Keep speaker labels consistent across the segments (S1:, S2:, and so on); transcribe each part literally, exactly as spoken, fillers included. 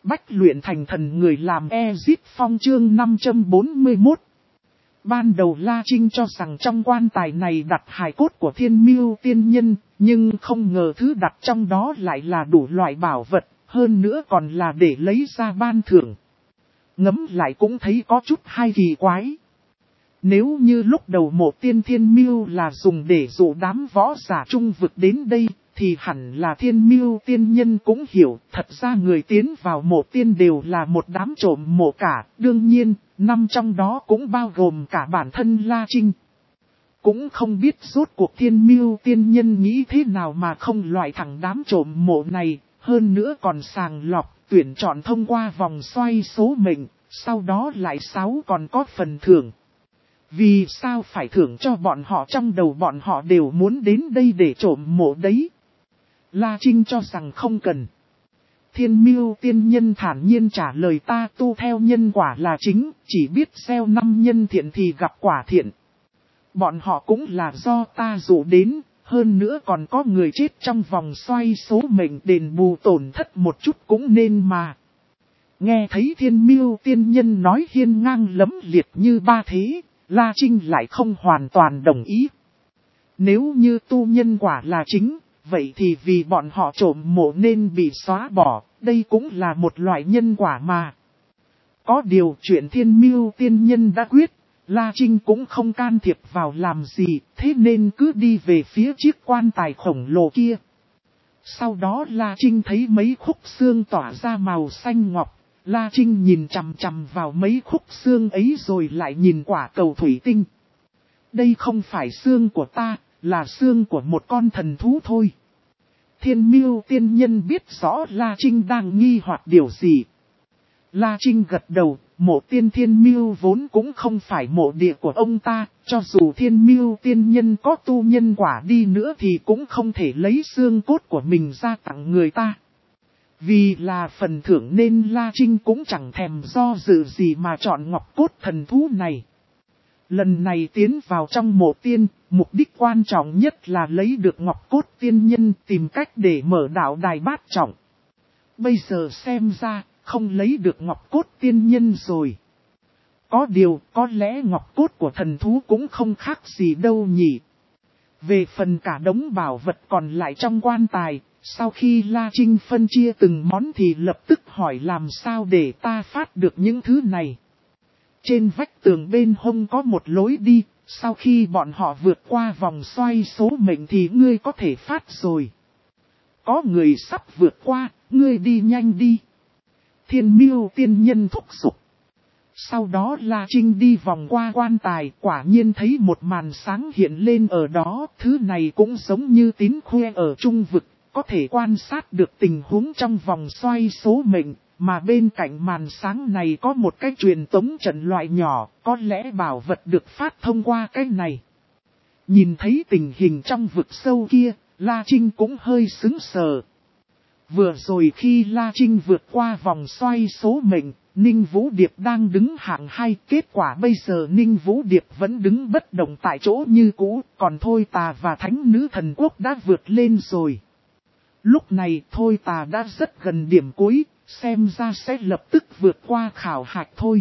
S1: Bách luyện thành thần người làm Ezip Phong chương năm trăm bốn mươi mốt. Ban đầu La Trinh cho rằng trong quan tài này đặt hài cốt của Thiên Miêu tiên nhân, nhưng không ngờ thứ đặt trong đó lại là đủ loại bảo vật, hơn nữa còn là để lấy ra ban thưởng. Ngẫm lại cũng thấy có chút hay kỳ quái. Nếu như lúc đầu mộ tiên Thiên Miêu là dùng để dụ đám võ giả trung vực đến đây, thì hẳn là Thiên Miêu tiên nhân cũng hiểu, thật ra người tiến vào mộ tiên đều là một đám trộm mộ cả, đương nhiên, năm trong đó cũng bao gồm cả bản thân La Trinh. Cũng không biết rốt cuộc Thiên Miêu tiên nhân nghĩ thế nào mà không loại thẳng đám trộm mộ này, hơn nữa còn sàng lọc, tuyển chọn thông qua vòng xoay số mệnh, sau đó lại sáu còn có phần thưởng. Vì sao phải thưởng cho bọn họ, trong đầu bọn họ đều muốn đến đây để trộm mộ đấy. La Trinh cho rằng không cần. Thiên Miêu tiên nhân thản nhiên trả lời, ta tu theo nhân quả là chính, chỉ biết gieo năm nhân thiện thì gặp quả thiện. Bọn họ cũng là do ta dụ đến, hơn nữa còn có người chết trong vòng xoay số mệnh, đền bù tổn thất một chút cũng nên mà. Nghe thấy Thiên Miêu tiên nhân nói hiên ngang lẫm liệt như ba thế, La Trinh lại không hoàn toàn đồng ý. Nếu như tu nhân quả là chính, vậy thì vì bọn họ trộm mộ nên bị xóa bỏ, đây cũng là một loại nhân quả mà. Có điều chuyện Thiên Miêu tiên nhân đã quyết, La Trinh cũng không can thiệp vào làm gì, thế nên cứ đi về phía chiếc quan tài khổng lồ kia. Sau đó La Trinh thấy mấy khúc xương tỏa ra màu xanh ngọc. La Trinh nhìn chằm chằm vào mấy khúc xương ấy rồi lại nhìn quả cầu thủy tinh. Đây không phải xương của ta, là xương của một con thần thú thôi. Thiên Miêu tiên nhân biết rõ La Trinh đang nghi hoặc điều gì. La Trinh gật đầu, mộ tiên Thiên Miêu vốn cũng không phải mộ địa của ông ta, cho dù Thiên Miêu tiên nhân có tu nhân quả đi nữa thì cũng không thể lấy xương cốt của mình ra tặng người ta. Vì là phần thưởng nên La Trinh cũng chẳng thèm do dự gì mà chọn ngọc cốt thần thú này. Lần này tiến vào trong mộ tiên, mục đích quan trọng nhất là lấy được ngọc cốt tiên nhân, tìm cách để mở đạo đài bát trọng. Bây giờ xem ra, không lấy được ngọc cốt tiên nhân rồi. Có điều, có lẽ ngọc cốt của thần thú cũng không khác gì đâu nhỉ. Về phần cả đống bảo vật còn lại trong quan tài, sau khi La Trinh phân chia từng món thì lập tức hỏi làm sao để ta phát được những thứ này. Trên vách tường bên hông có một lối đi, sau khi bọn họ vượt qua vòng xoay số mệnh thì ngươi có thể phát rồi. Có người sắp vượt qua, ngươi đi nhanh đi. Thiên Miêu tiên nhân thúc giục. Sau đó La Trinh đi vòng qua quan tài, quả nhiên thấy một màn sáng hiện lên ở đó, thứ này cũng giống như tín khuê ở trung vực. Có thể quan sát được tình huống trong vòng xoay số mệnh, mà bên cạnh màn sáng này có một cái truyền tống trận loại nhỏ, có lẽ bảo vật được phát thông qua cái này. Nhìn thấy tình hình trong vực sâu kia, La Trinh cũng hơi sững sờ. Vừa rồi khi La Trinh vượt qua vòng xoay số mệnh, Ninh Vũ Điệp đang đứng hạng hai, kết quả bây giờ Ninh Vũ Điệp vẫn đứng bất động tại chỗ như cũ, còn Thôi Tà và Thánh Nữ Thần Quốc đã vượt lên rồi. Lúc này Thôi Tà đã rất gần điểm cuối, xem ra sẽ lập tức vượt qua khảo hạch thôi.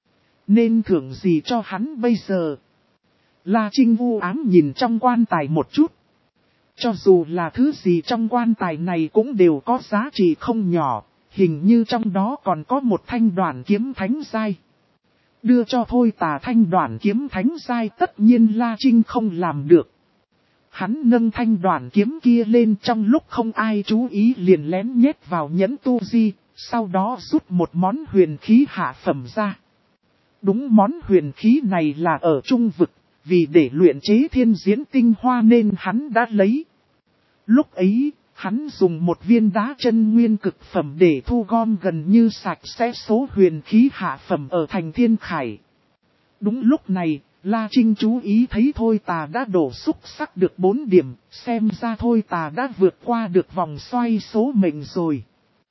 S1: Nên thưởng gì cho hắn bây giờ? La Trinh u ám nhìn trong quan tài một chút. Cho dù là thứ gì trong quan tài này cũng đều có giá trị không nhỏ, hình như trong đó còn có một thanh đoản kiếm thánh giai. Đưa cho Thôi Tà thanh đoản kiếm thánh giai tất nhiên La Trinh không làm được. Hắn nâng thanh đoản kiếm kia lên trong lúc không ai chú ý liền lén nhét vào nhẫn tu di, sau đó rút một món huyền khí hạ phẩm ra. Đúng, món huyền khí này là ở trung vực, vì để luyện chế thiên diễn tinh hoa nên hắn đã lấy. Lúc ấy, hắn dùng một viên đá chân nguyên cực phẩm để thu gom gần như sạch sẽ số huyền khí hạ phẩm ở thành Thiên Khải. Đúng lúc này, La Trinh chú ý thấy Thôi Tà đã đổ xúc sắc được bốn điểm, xem ra Thôi Tà đã vượt qua được vòng xoay số mệnh rồi.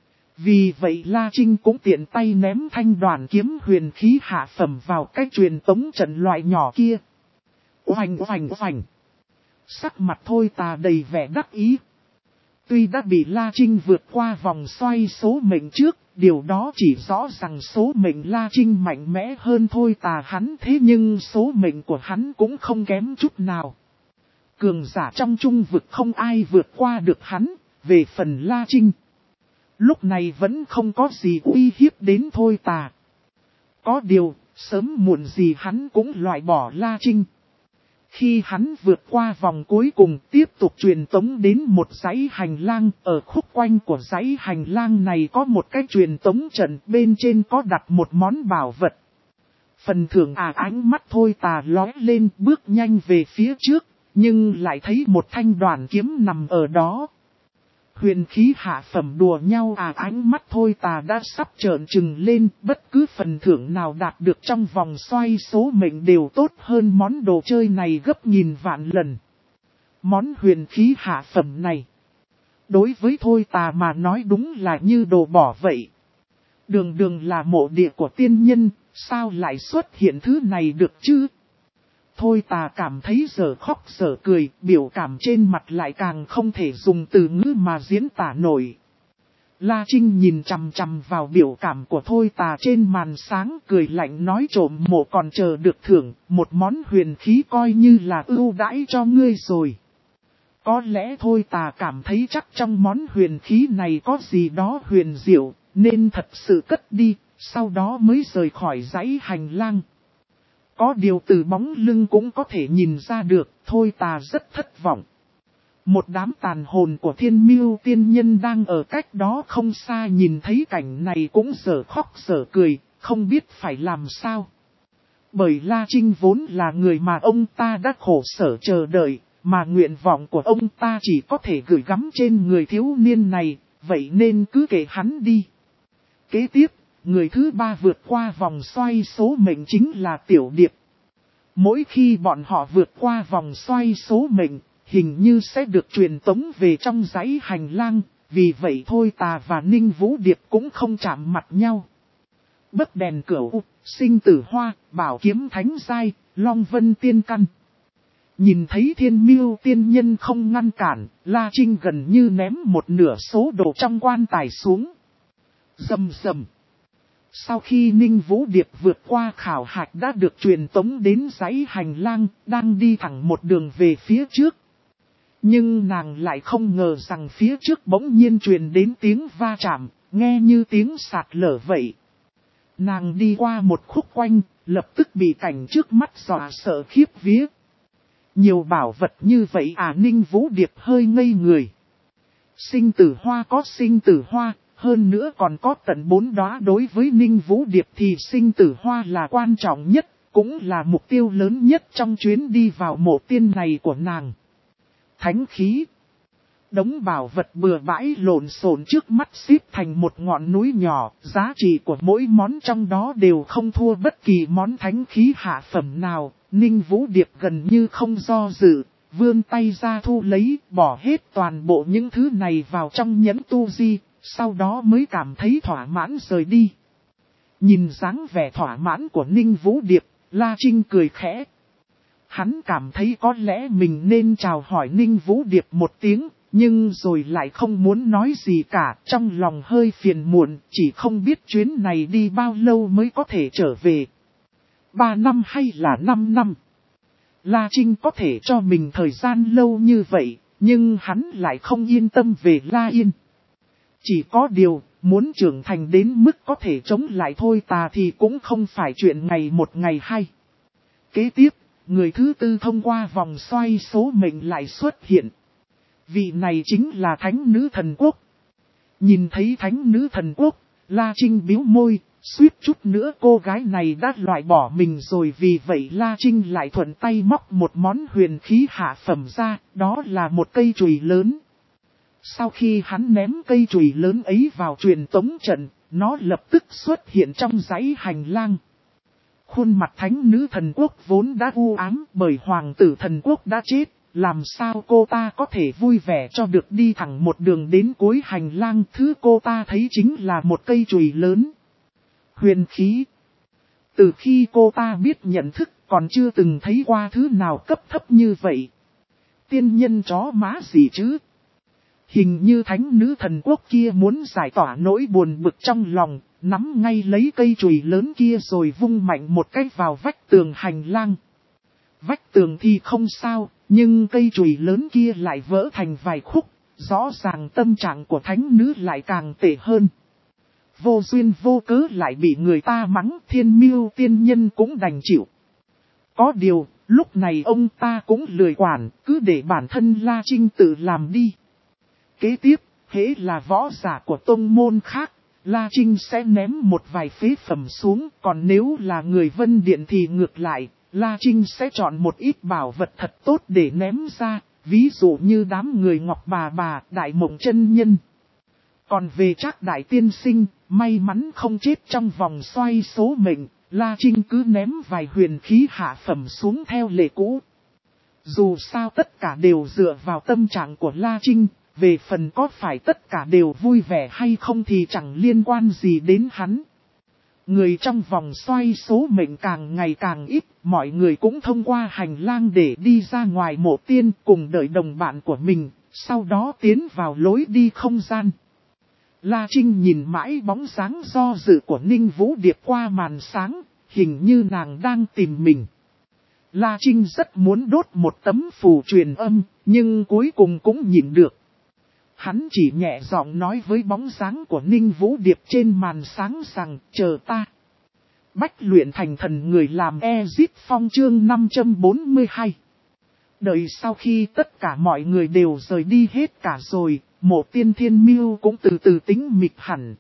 S1: Vì vậy La Trinh cũng tiện tay ném thanh đoản kiếm huyền khí hạ phẩm vào cái truyền tống trận loại nhỏ kia. Oành oành oành. Sắc mặt Thôi Tà đầy vẻ đắc ý. Tuy đã bị La Trinh vượt qua vòng xoay số mệnh trước, Điều đó chỉ rõ rằng số mệnh La Trinh mạnh mẽ hơn Thôi Tà hắn, thế nhưng số mệnh của hắn cũng không kém chút nào. Cường giả trong trung vực không ai vượt qua được hắn, về phần La Trinh. Lúc này vẫn không có gì uy hiếp đến Thôi Tà. Có điều, sớm muộn gì hắn cũng loại bỏ La Trinh. Khi hắn vượt qua vòng cuối cùng tiếp tục truyền tống đến một dãy hành lang, ở khúc quanh của dãy hành lang này có một cái truyền tống trận, bên trên có đặt một món bảo vật. Phần thưởng à, ánh mắt Thôi Tà lóe lên, bước nhanh về phía trước, nhưng lại thấy một thanh đoàn kiếm nằm ở đó. Huyền khí hạ phẩm đùa nhau à, ánh mắt Thôi Tà đã sắp trợn trừng lên, bất cứ phần thưởng nào đạt được trong vòng xoay số mệnh đều tốt hơn món đồ chơi này gấp nghìn vạn lần. Món huyền khí hạ phẩm này, đối với Thôi Tà mà nói đúng là như đồ bỏ vậy. Đường đường là mộ địa của tiên nhân, sao lại xuất hiện thứ này được chứ? Thôi Tà cảm thấy giờ khóc giờ cười, biểu cảm trên mặt lại càng không thể dùng từ ngữ mà diễn tả nổi. La Trinh nhìn chằm chằm vào biểu cảm của Thôi Tà trên màn sáng, cười lạnh nói trộm mộ còn chờ được thưởng, một món huyền khí coi như là ưu đãi cho ngươi rồi. Có lẽ Thôi Tà cảm thấy chắc trong món huyền khí này có gì đó huyền diệu, nên thật sự cất đi, sau đó mới rời khỏi dãy hành lang. Có điều từ bóng lưng cũng có thể nhìn ra được, Thôi Tà rất thất vọng. Một đám tàn hồn của Thiên Mưu tiên nhân đang ở cách đó không xa nhìn thấy cảnh này cũng dở khóc dở cười, không biết phải làm sao. Bởi La Trinh vốn là người mà ông ta đã khổ sở chờ đợi, mà nguyện vọng của ông ta chỉ có thể gửi gắm trên người thiếu niên này, vậy nên cứ kệ hắn đi. Kế tiếp, người thứ ba vượt qua vòng xoay số mệnh chính là Tiểu Điệp. Mỗi khi bọn họ vượt qua vòng xoay số mệnh, hình như sẽ được truyền tống về trong dãy hành lang, vì vậy Thôi Tà và Ninh Vũ Điệp cũng không chạm mặt nhau. Bất đèn cửu, sinh tử hoa, bảo kiếm thánh giai, long vân tiên căn. Nhìn thấy Thiên Mưu tiên nhân không ngăn cản, La Trinh gần như ném một nửa số đồ trong quan tài xuống. Rầm rầm. Sau khi Ninh Vũ Điệp vượt qua khảo hạch đã được truyền tống đến dãy hành lang, đang đi thẳng một đường về phía trước. Nhưng nàng lại không ngờ rằng phía trước bỗng nhiên truyền đến tiếng va chạm, nghe như tiếng sạt lở vậy. Nàng đi qua một khúc quanh, lập tức bị cảnh trước mắt dọa sợ khiếp vía. Nhiều bảo vật như vậy à, Ninh Vũ Điệp hơi ngây người. Sinh tử hoa có sinh tử hoa, hơn nữa còn có tận bốn đóa, đối với Ninh Vũ Điệp thì sinh tử hoa là quan trọng nhất, cũng là mục tiêu lớn nhất trong chuyến đi vào mộ tiên này của nàng. Thánh khí. Đống bảo vật bừa bãi lộn xộn trước mắt xếp thành một ngọn núi nhỏ, giá trị của mỗi món trong đó đều không thua bất kỳ món thánh khí hạ phẩm nào. Ninh Vũ Điệp gần như không do dự, vươn tay ra thu lấy, bỏ hết toàn bộ những thứ này vào trong nhẫn tu di, sau đó mới cảm thấy thỏa mãn rời đi. Nhìn dáng vẻ thỏa mãn của Ninh Vũ Điệp, La Trinh cười khẽ. Hắn cảm thấy có lẽ mình nên chào hỏi Ninh Vũ Điệp một tiếng, nhưng rồi lại không muốn nói gì cả, trong lòng hơi phiền muộn, chỉ không biết chuyến này đi bao lâu mới có thể trở về. Ba năm hay là năm năm? La Trinh có thể cho mình thời gian lâu như vậy, nhưng hắn lại không yên tâm về La Yên. Chỉ có điều, muốn trưởng thành đến mức có thể chống lại Thôi Tà thì cũng không phải chuyện ngày một ngày hai. Kế tiếp, người thứ tư thông qua vòng xoay số mệnh lại xuất hiện. Vị này chính là Thánh Nữ Thần Quốc. Nhìn thấy Thánh Nữ Thần Quốc, La Trinh bĩu môi, suýt chút nữa cô gái này đã loại bỏ mình rồi, vì vậy La Trinh lại thuận tay móc một món huyền khí hạ phẩm ra, đó là một cây chùy lớn. Sau khi hắn ném cây chùy lớn ấy vào truyền tống trận, nó lập tức xuất hiện trong dãy hành lang. Khuôn mặt Thánh Nữ Thần Quốc vốn đã u ám bởi Hoàng tử Thần Quốc đã chết, làm sao cô ta có thể vui vẻ cho được đi thẳng một đường đến cuối hành lang. Thứ cô ta thấy chính là một cây chùy lớn. Huyền khí. Từ khi cô ta biết nhận thức còn chưa từng thấy qua thứ nào cấp thấp như vậy. Tiên nhân chó má gì chứ? Hình như thánh nữ thần quốc kia muốn giải tỏa nỗi buồn bực trong lòng, nắm ngay lấy cây chùy lớn kia rồi vung mạnh một cái vào vách tường hành lang. Vách tường thì không sao, nhưng cây chùy lớn kia lại vỡ thành vài khúc, rõ ràng tâm trạng của thánh nữ lại càng tệ hơn. Vô duyên vô cớ lại bị người ta mắng, Thiên Miêu tiên nhân cũng đành chịu. Có điều, lúc này ông ta cũng lười quản, cứ để bản thân La Trinh tự làm đi. Kế tiếp, hễ là võ giả của tông môn khác, La Trinh sẽ ném một vài phế phẩm xuống, còn nếu là người Vân Điện thì ngược lại, La Trinh sẽ chọn một ít bảo vật thật tốt để ném ra, ví dụ như đám người Ngọc Bà Bà, Đại Mộng Chân Nhân. Còn về Trác Đại Tiên Sinh, may mắn không chết trong vòng xoay số mệnh, La Trinh cứ ném vài huyền khí hạ phẩm xuống theo lệ cũ. Dù sao tất cả đều dựa vào tâm trạng của La Trinh, về phần có phải tất cả đều vui vẻ hay không thì chẳng liên quan gì đến hắn. Người trong vòng xoay số mệnh càng ngày càng ít, mọi người cũng thông qua hành lang để đi ra ngoài mộ tiên cùng đợi đồng bạn của mình, sau đó tiến vào lối đi không gian. La Trinh nhìn mãi bóng dáng do dự của Ninh Vũ Điệp qua màn sáng, hình như nàng đang tìm mình. La Trinh rất muốn đốt một tấm phù truyền âm, nhưng cuối cùng cũng nhịn được. Hắn chỉ nhẹ giọng nói với bóng dáng của Ninh Vũ Điệp trên màn sáng rằng, chờ ta. Bách luyện thành thần người làm Ezip Phong chương năm trăm bốn mươi hai. Đợi sau khi tất cả mọi người đều rời đi hết cả rồi, mộ tiên Thiên Miêu cũng từ từ tĩnh mịch hẳn.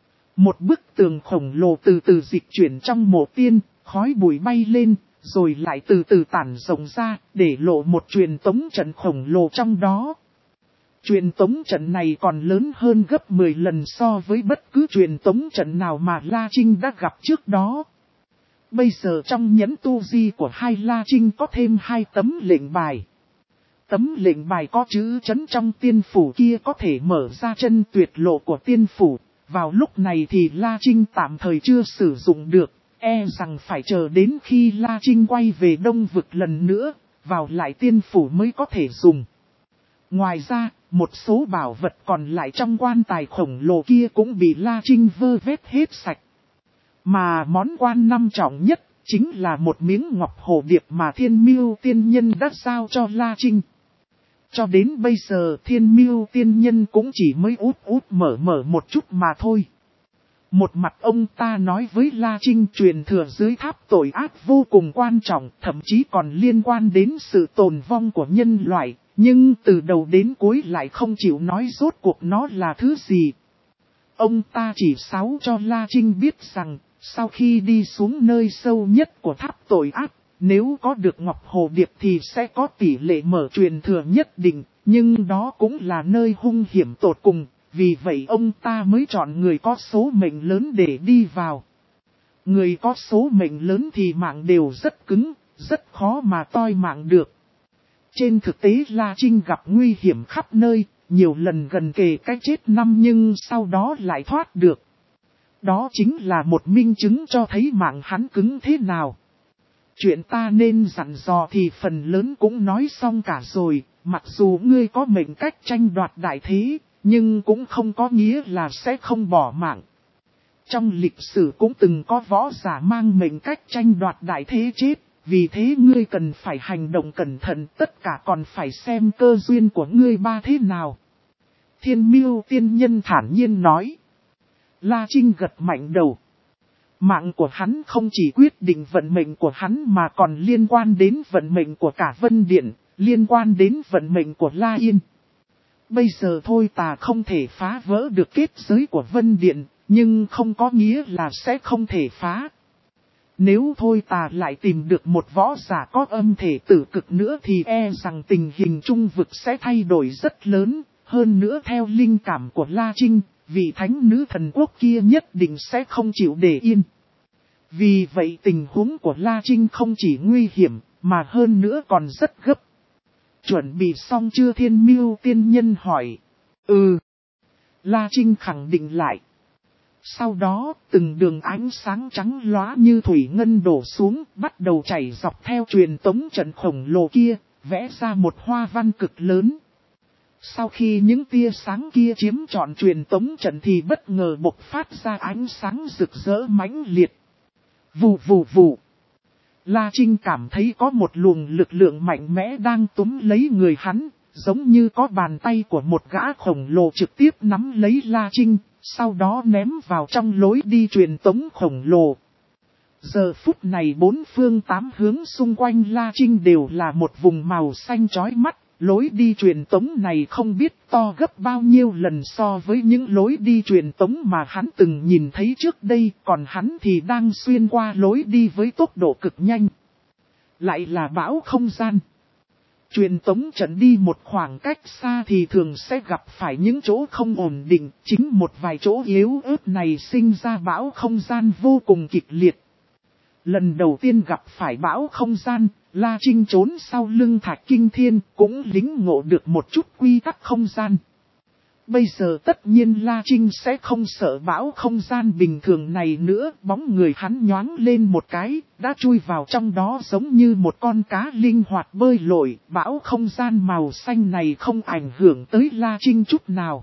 S1: Một bức tường khổng lồ từ từ dịch chuyển trong mộ tiên, khói bụi bay lên, rồi lại từ từ tản rộng ra, để lộ một truyền tống trận khổng lồ trong đó. Truyền tống trận này còn lớn hơn gấp mười lần so với bất cứ truyền tống trận nào mà La Trinh đã gặp trước đó. Bây giờ trong nhẫn tu di của hai La Trinh có thêm hai tấm lệnh bài. Tấm lệnh bài có chữ chấn trong tiên phủ kia có thể mở ra chân tuyệt lộ của tiên phủ. Vào lúc này thì La Trinh tạm thời chưa sử dụng được, e rằng phải chờ đến khi La Trinh quay về Đông Vực lần nữa, vào lại tiên phủ mới có thể dùng. Ngoài ra, một số bảo vật còn lại trong quan tài khổng lồ kia cũng bị La Trinh vơ vét hết sạch. Mà món quan năm trọng nhất, chính là một miếng ngọc hồ điệp mà Thiên Miêu tiên nhân đã giao cho La Trinh. Cho đến bây giờ Thiên Miêu tiên nhân cũng chỉ mới út út mở mở một chút mà thôi. Một mặt ông ta nói với La Trinh truyền thừa dưới tháp tội ác vô cùng quan trọng, thậm chí còn liên quan đến sự tồn vong của nhân loại, nhưng từ đầu đến cuối lại không chịu nói rốt cuộc nó là thứ gì. Ông ta chỉ sáo cho La Trinh biết rằng, sau khi đi xuống nơi sâu nhất của tháp tội ác, nếu có được Ngọc Hồ Điệp thì sẽ có tỷ lệ mở truyền thừa nhất định, nhưng đó cũng là nơi hung hiểm tột cùng, vì vậy ông ta mới chọn người có số mệnh lớn để đi vào. Người có số mệnh lớn thì mạng đều rất cứng, rất khó mà toi mạng được. Trên thực tế La Trinh gặp nguy hiểm khắp nơi, nhiều lần gần kề cái chết năm nhưng sau đó lại thoát được. Đó chính là một minh chứng cho thấy mạng hắn cứng thế nào. Chuyện ta nên dặn dò thì phần lớn cũng nói xong cả rồi, mặc dù ngươi có mệnh cách tranh đoạt đại thế, nhưng cũng không có nghĩa là sẽ không bỏ mạng. Trong lịch sử cũng từng có võ giả mang mệnh cách tranh đoạt đại thế chết, vì thế ngươi cần phải hành động cẩn thận, tất cả còn phải xem cơ duyên của ngươi ba thế nào. Thiên Miêu tiên nhân thản nhiên nói. La Trinh gật mạnh đầu. Mạng của hắn không chỉ quyết định vận mệnh của hắn mà còn liên quan đến vận mệnh của cả Vân Điện, liên quan đến vận mệnh của La Yên. Bây giờ thôi ta không thể phá vỡ được kết giới của Vân Điện, nhưng không có nghĩa là sẽ không thể phá. Nếu thôi ta lại tìm được một võ giả có âm thể tử cực nữa thì e rằng tình hình trung vực sẽ thay đổi rất lớn, hơn nữa theo linh cảm của La Trinh. Vị thánh nữ thần quốc kia nhất định sẽ không chịu để yên. Vì vậy tình huống của La Trinh không chỉ nguy hiểm, mà hơn nữa còn rất gấp. Chuẩn bị xong chưa? Thiên Miêu tiên nhân hỏi. Ừ. La Trinh khẳng định lại. Sau đó, từng đường ánh sáng trắng lóa như thủy ngân đổ xuống, bắt đầu chảy dọc theo truyền tống trận khổng lồ kia, vẽ ra một hoa văn cực lớn. Sau khi những tia sáng kia chiếm trọn truyền tống trận thì bất ngờ bộc phát ra ánh sáng rực rỡ mãnh liệt. Vù vù vù. La Trinh cảm thấy có một luồng lực lượng mạnh mẽ đang túm lấy người hắn, giống như có bàn tay của một gã khổng lồ trực tiếp nắm lấy La Trinh, sau đó ném vào trong lối đi truyền tống khổng lồ. Giờ phút này bốn phương tám hướng xung quanh La Trinh đều là một vùng màu xanh chói mắt, lối đi truyền tống này không biết to gấp bao nhiêu lần so với những lối đi truyền tống mà hắn từng nhìn thấy trước đây, còn hắn thì đang xuyên qua lối đi với tốc độ cực nhanh. Lại là bão không gian. Truyền tống trận đi một khoảng cách xa thì thường sẽ gặp phải những chỗ không ổn định, chính một vài chỗ yếu ớt này sinh ra bão không gian vô cùng kịch liệt. Lần đầu tiên gặp phải bão không gian, La Trinh trốn sau lưng Thạch Kinh Thiên cũng lính ngộ được một chút quy tắc không gian. Bây giờ tất nhiên La Trinh sẽ không sợ bão không gian bình thường này nữa, bóng người hắn nhoáng lên một cái, đã chui vào trong đó giống như một con cá linh hoạt bơi lội, bão không gian màu xanh này không ảnh hưởng tới La Trinh chút nào.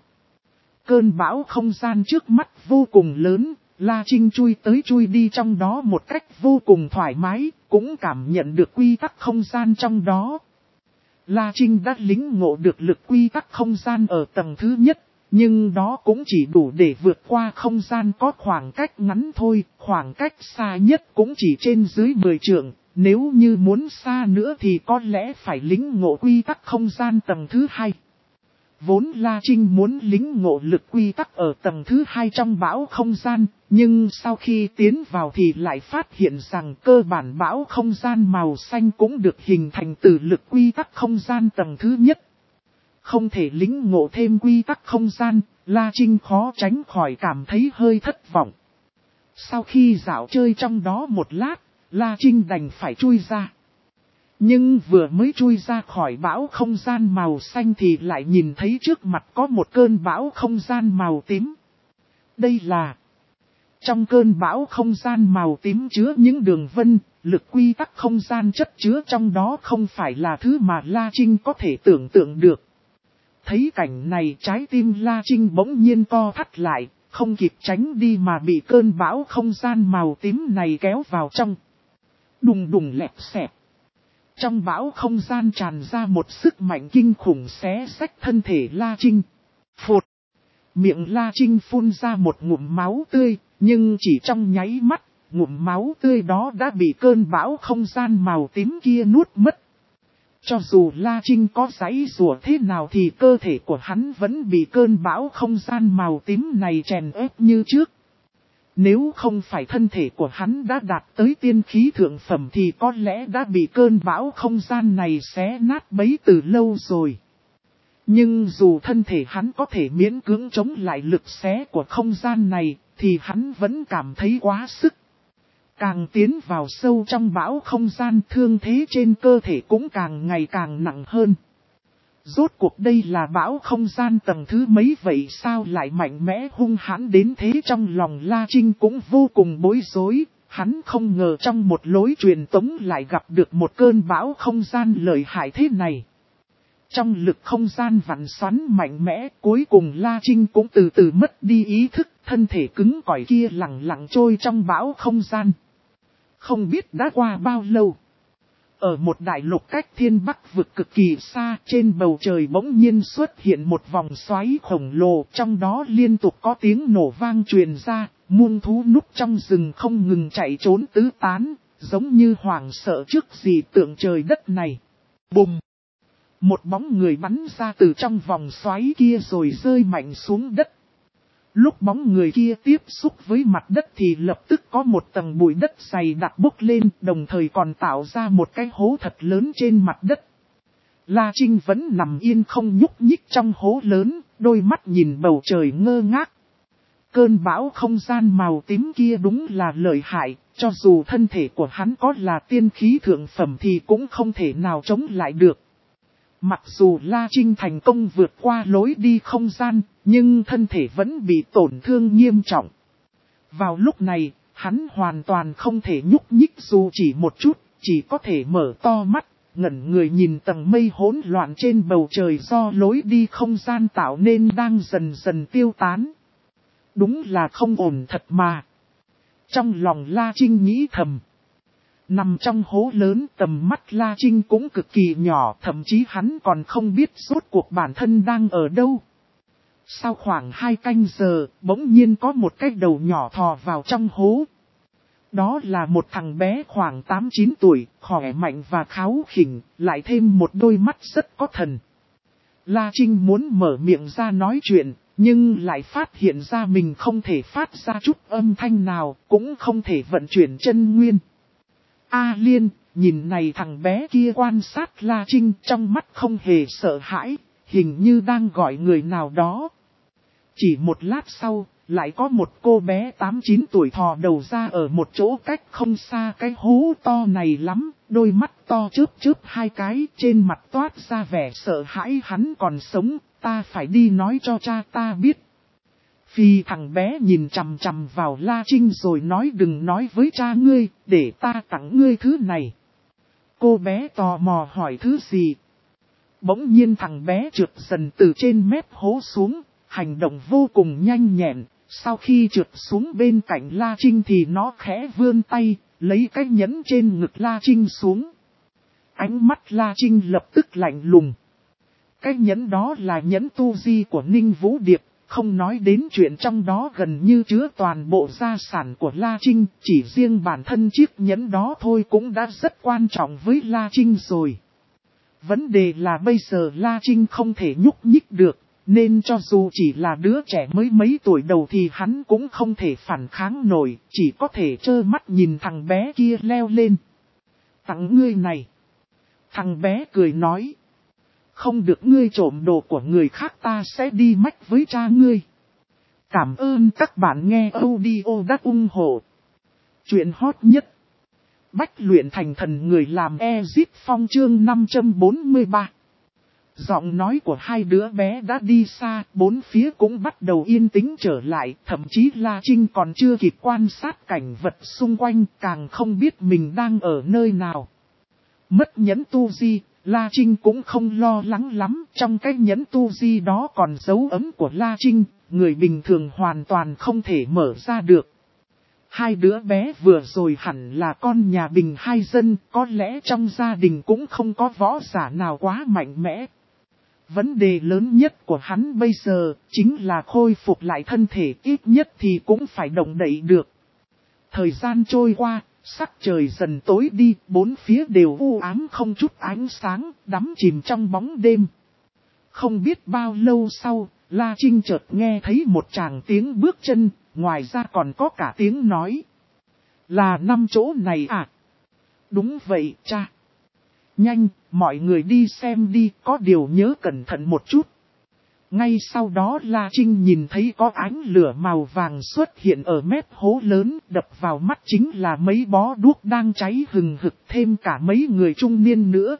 S1: Cơn bão không gian trước mắt vô cùng lớn, La Trinh chui tới chui đi trong đó một cách vô cùng thoải mái, cũng cảm nhận được quy tắc không gian trong đó. La Trinh đã lính ngộ được lực quy tắc không gian ở tầng thứ nhất, nhưng đó cũng chỉ đủ để vượt qua không gian có khoảng cách ngắn thôi, khoảng cách xa nhất cũng chỉ trên dưới mười trượng, nếu như muốn xa nữa thì có lẽ phải lính ngộ quy tắc không gian tầng thứ hai. Vốn La Trinh muốn lính ngộ lực quy tắc ở tầng thứ hai trong bão không gian, nhưng sau khi tiến vào thì lại phát hiện rằng cơ bản bão không gian màu xanh cũng được hình thành từ lực quy tắc không gian tầng thứ nhất. Không thể lính ngộ thêm quy tắc không gian, La Trinh khó tránh khỏi cảm thấy hơi thất vọng. Sau khi dạo chơi trong đó một lát, La Trinh đành phải chui ra. Nhưng vừa mới chui ra khỏi bão không gian màu xanh thì lại nhìn thấy trước mặt có một cơn bão không gian màu tím. Đây là... Trong cơn bão không gian màu tím chứa những đường vân, lực quy tắc không gian chất chứa trong đó không phải là thứ mà La Trinh có thể tưởng tượng được. Thấy cảnh này trái tim La Trinh bỗng nhiên co thắt lại, không kịp tránh đi mà bị cơn bão không gian màu tím này kéo vào trong. Đùng đùng lẹp xẹp. Trong bão không gian tràn ra một sức mạnh kinh khủng xé xách thân thể La Trinh. Phụt! Miệng La Trinh phun ra một ngụm máu tươi, nhưng chỉ trong nháy mắt, ngụm máu tươi đó đã bị cơn bão không gian màu tím kia nuốt mất. Cho dù La Trinh có giãy giụa thế nào thì cơ thể của hắn vẫn bị cơn bão không gian màu tím này chèn ép như trước. Nếu không phải thân thể của hắn đã đạt tới tiên khí thượng phẩm thì có lẽ đã bị cơn bão không gian này xé nát bấy từ lâu rồi. Nhưng dù thân thể hắn có thể miễn cưỡng chống lại lực xé của không gian này, thì hắn vẫn cảm thấy quá sức. Càng tiến vào sâu trong bão không gian, thương thế trên cơ thể cũng càng ngày càng nặng hơn. Rốt cuộc đây là bão không gian tầng thứ mấy vậy sao lại mạnh mẽ hung hãn đến thế? Trong lòng La Trinh cũng vô cùng bối rối, hắn không ngờ trong một lối truyền tống lại gặp được một cơn bão không gian lợi hại thế này. Trong lực không gian vặn xoắn mạnh mẽ, cuối cùng La Trinh cũng từ từ mất đi ý thức, thân thể cứng cỏi kia lặng lặng trôi trong bão không gian. Không biết đã qua bao lâu. Ở một đại lục cách thiên bắc vực cực kỳ xa, trên bầu trời bỗng nhiên xuất hiện một vòng xoáy khổng lồ, trong đó liên tục có tiếng nổ vang truyền ra, muôn thú núp trong rừng không ngừng chạy trốn tứ tán, giống như hoảng sợ trước gì tượng trời đất này. Bùm! Một bóng người bắn ra từ trong vòng xoáy kia rồi rơi mạnh xuống đất. Lúc bóng người kia tiếp xúc với mặt đất thì lập tức có một tầng bụi đất dày đặc bốc lên, đồng thời còn tạo ra một cái hố thật lớn trên mặt đất. La Trinh vẫn nằm yên không nhúc nhích trong hố lớn, đôi mắt nhìn bầu trời ngơ ngác. Cơn bão không gian màu tím kia đúng là lợi hại, cho dù thân thể của hắn có là tiên khí thượng phẩm thì cũng không thể nào chống lại được. Mặc dù La Trinh thành công vượt qua lối đi không gian, nhưng thân thể vẫn bị tổn thương nghiêm trọng. Vào lúc này, hắn hoàn toàn không thể nhúc nhích dù chỉ một chút, chỉ có thể mở to mắt, ngẩn người nhìn tầng mây hỗn loạn trên bầu trời do lối đi không gian tạo nên đang dần dần tiêu tán. Đúng là không ổn thật mà. Trong lòng La Trinh nghĩ thầm. Nằm trong hố lớn tầm mắt La Trinh cũng cực kỳ nhỏ, thậm chí hắn còn không biết rốt cuộc bản thân đang ở đâu. Sau khoảng hai canh giờ, bỗng nhiên có một cái đầu nhỏ thò vào trong hố. Đó là một thằng bé khoảng tám chín tuổi, khỏe mạnh và kháu khỉnh, lại thêm một đôi mắt rất có thần. La Trinh muốn mở miệng ra nói chuyện, nhưng lại phát hiện ra mình không thể phát ra chút âm thanh nào, cũng không thể vận chuyển chân nguyên. A Liên, nhìn này thằng bé kia quan sát La Trinh trong mắt không hề sợ hãi, hình như đang gọi người nào đó. Chỉ một lát sau, lại có một cô bé tám chín tuổi thò đầu ra ở một chỗ cách không xa cái hố to này lắm, đôi mắt to chớp chớp hai cái, trên mặt toát ra vẻ sợ hãi. Hắn còn sống, ta phải đi nói cho cha ta biết. Vì thằng bé nhìn chằm chằm vào La Trinh rồi nói đừng nói với cha ngươi, để ta tặng ngươi thứ này. Cô bé tò mò hỏi thứ gì. Bỗng nhiên thằng bé trượt dần từ trên mép hố xuống, hành động vô cùng nhanh nhẹn. Sau khi trượt xuống bên cạnh La Trinh thì nó khẽ vươn tay, lấy cái nhẫn trên ngực La Trinh xuống. Ánh mắt La Trinh lập tức lạnh lùng. Cái nhẫn đó là nhẫn tu di của Ninh Vũ Điệp. Không nói đến chuyện trong đó gần như chứa toàn bộ gia sản của La Trinh, chỉ riêng bản thân chiếc nhẫn đó thôi cũng đã rất quan trọng với La Trinh rồi. Vấn đề là bây giờ La Trinh không thể nhúc nhích được, nên cho dù chỉ là đứa trẻ mới mấy tuổi đầu thì hắn cũng không thể phản kháng nổi, chỉ có thể trơ mắt nhìn thằng bé kia leo lên. Tặng ngươi này. Thằng bé cười nói. Không được ngươi trộm đồ của người khác ta sẽ đi mách với cha ngươi. Cảm ơn các bạn nghe audio đã ủng hộ. Chuyện hot nhất. Bách luyện thành thần người làm Ezip Phong chương năm trăm bốn mươi ba. Giọng nói của hai đứa bé đã đi xa, bốn phía cũng bắt đầu yên tĩnh trở lại, thậm chí La Trinh còn chưa kịp quan sát cảnh vật xung quanh, càng không biết mình đang ở nơi nào. Mất nhẫn tu di, La Trinh cũng không lo lắng lắm, trong cái nhẫn tu di đó còn dấu ấm của La Trinh, người bình thường hoàn toàn không thể mở ra được. Hai đứa bé vừa rồi hẳn là con nhà bình hai dân, có lẽ trong gia đình cũng không có võ giả nào quá mạnh mẽ. Vấn đề lớn nhất của hắn bây giờ chính là khôi phục lại thân thể, ít nhất thì cũng phải động đậy được. Thời gian trôi qua, sắc trời dần tối đi, bốn phía đều u ám không chút ánh sáng, đắm chìm trong bóng đêm. Không biết bao lâu sau, La Trinh chợt nghe thấy một tràng tiếng bước chân, ngoài ra còn có cả tiếng nói. Là năm chỗ này à? Đúng vậy cha. Nhanh, mọi người đi xem đi, có điều nhớ cẩn thận một chút. Ngay sau đó La Trinh nhìn thấy có ánh lửa màu vàng xuất hiện ở mép hố lớn, đập vào mắt chính là mấy bó đuốc đang cháy hừng hực, thêm cả mấy người trung niên nữa.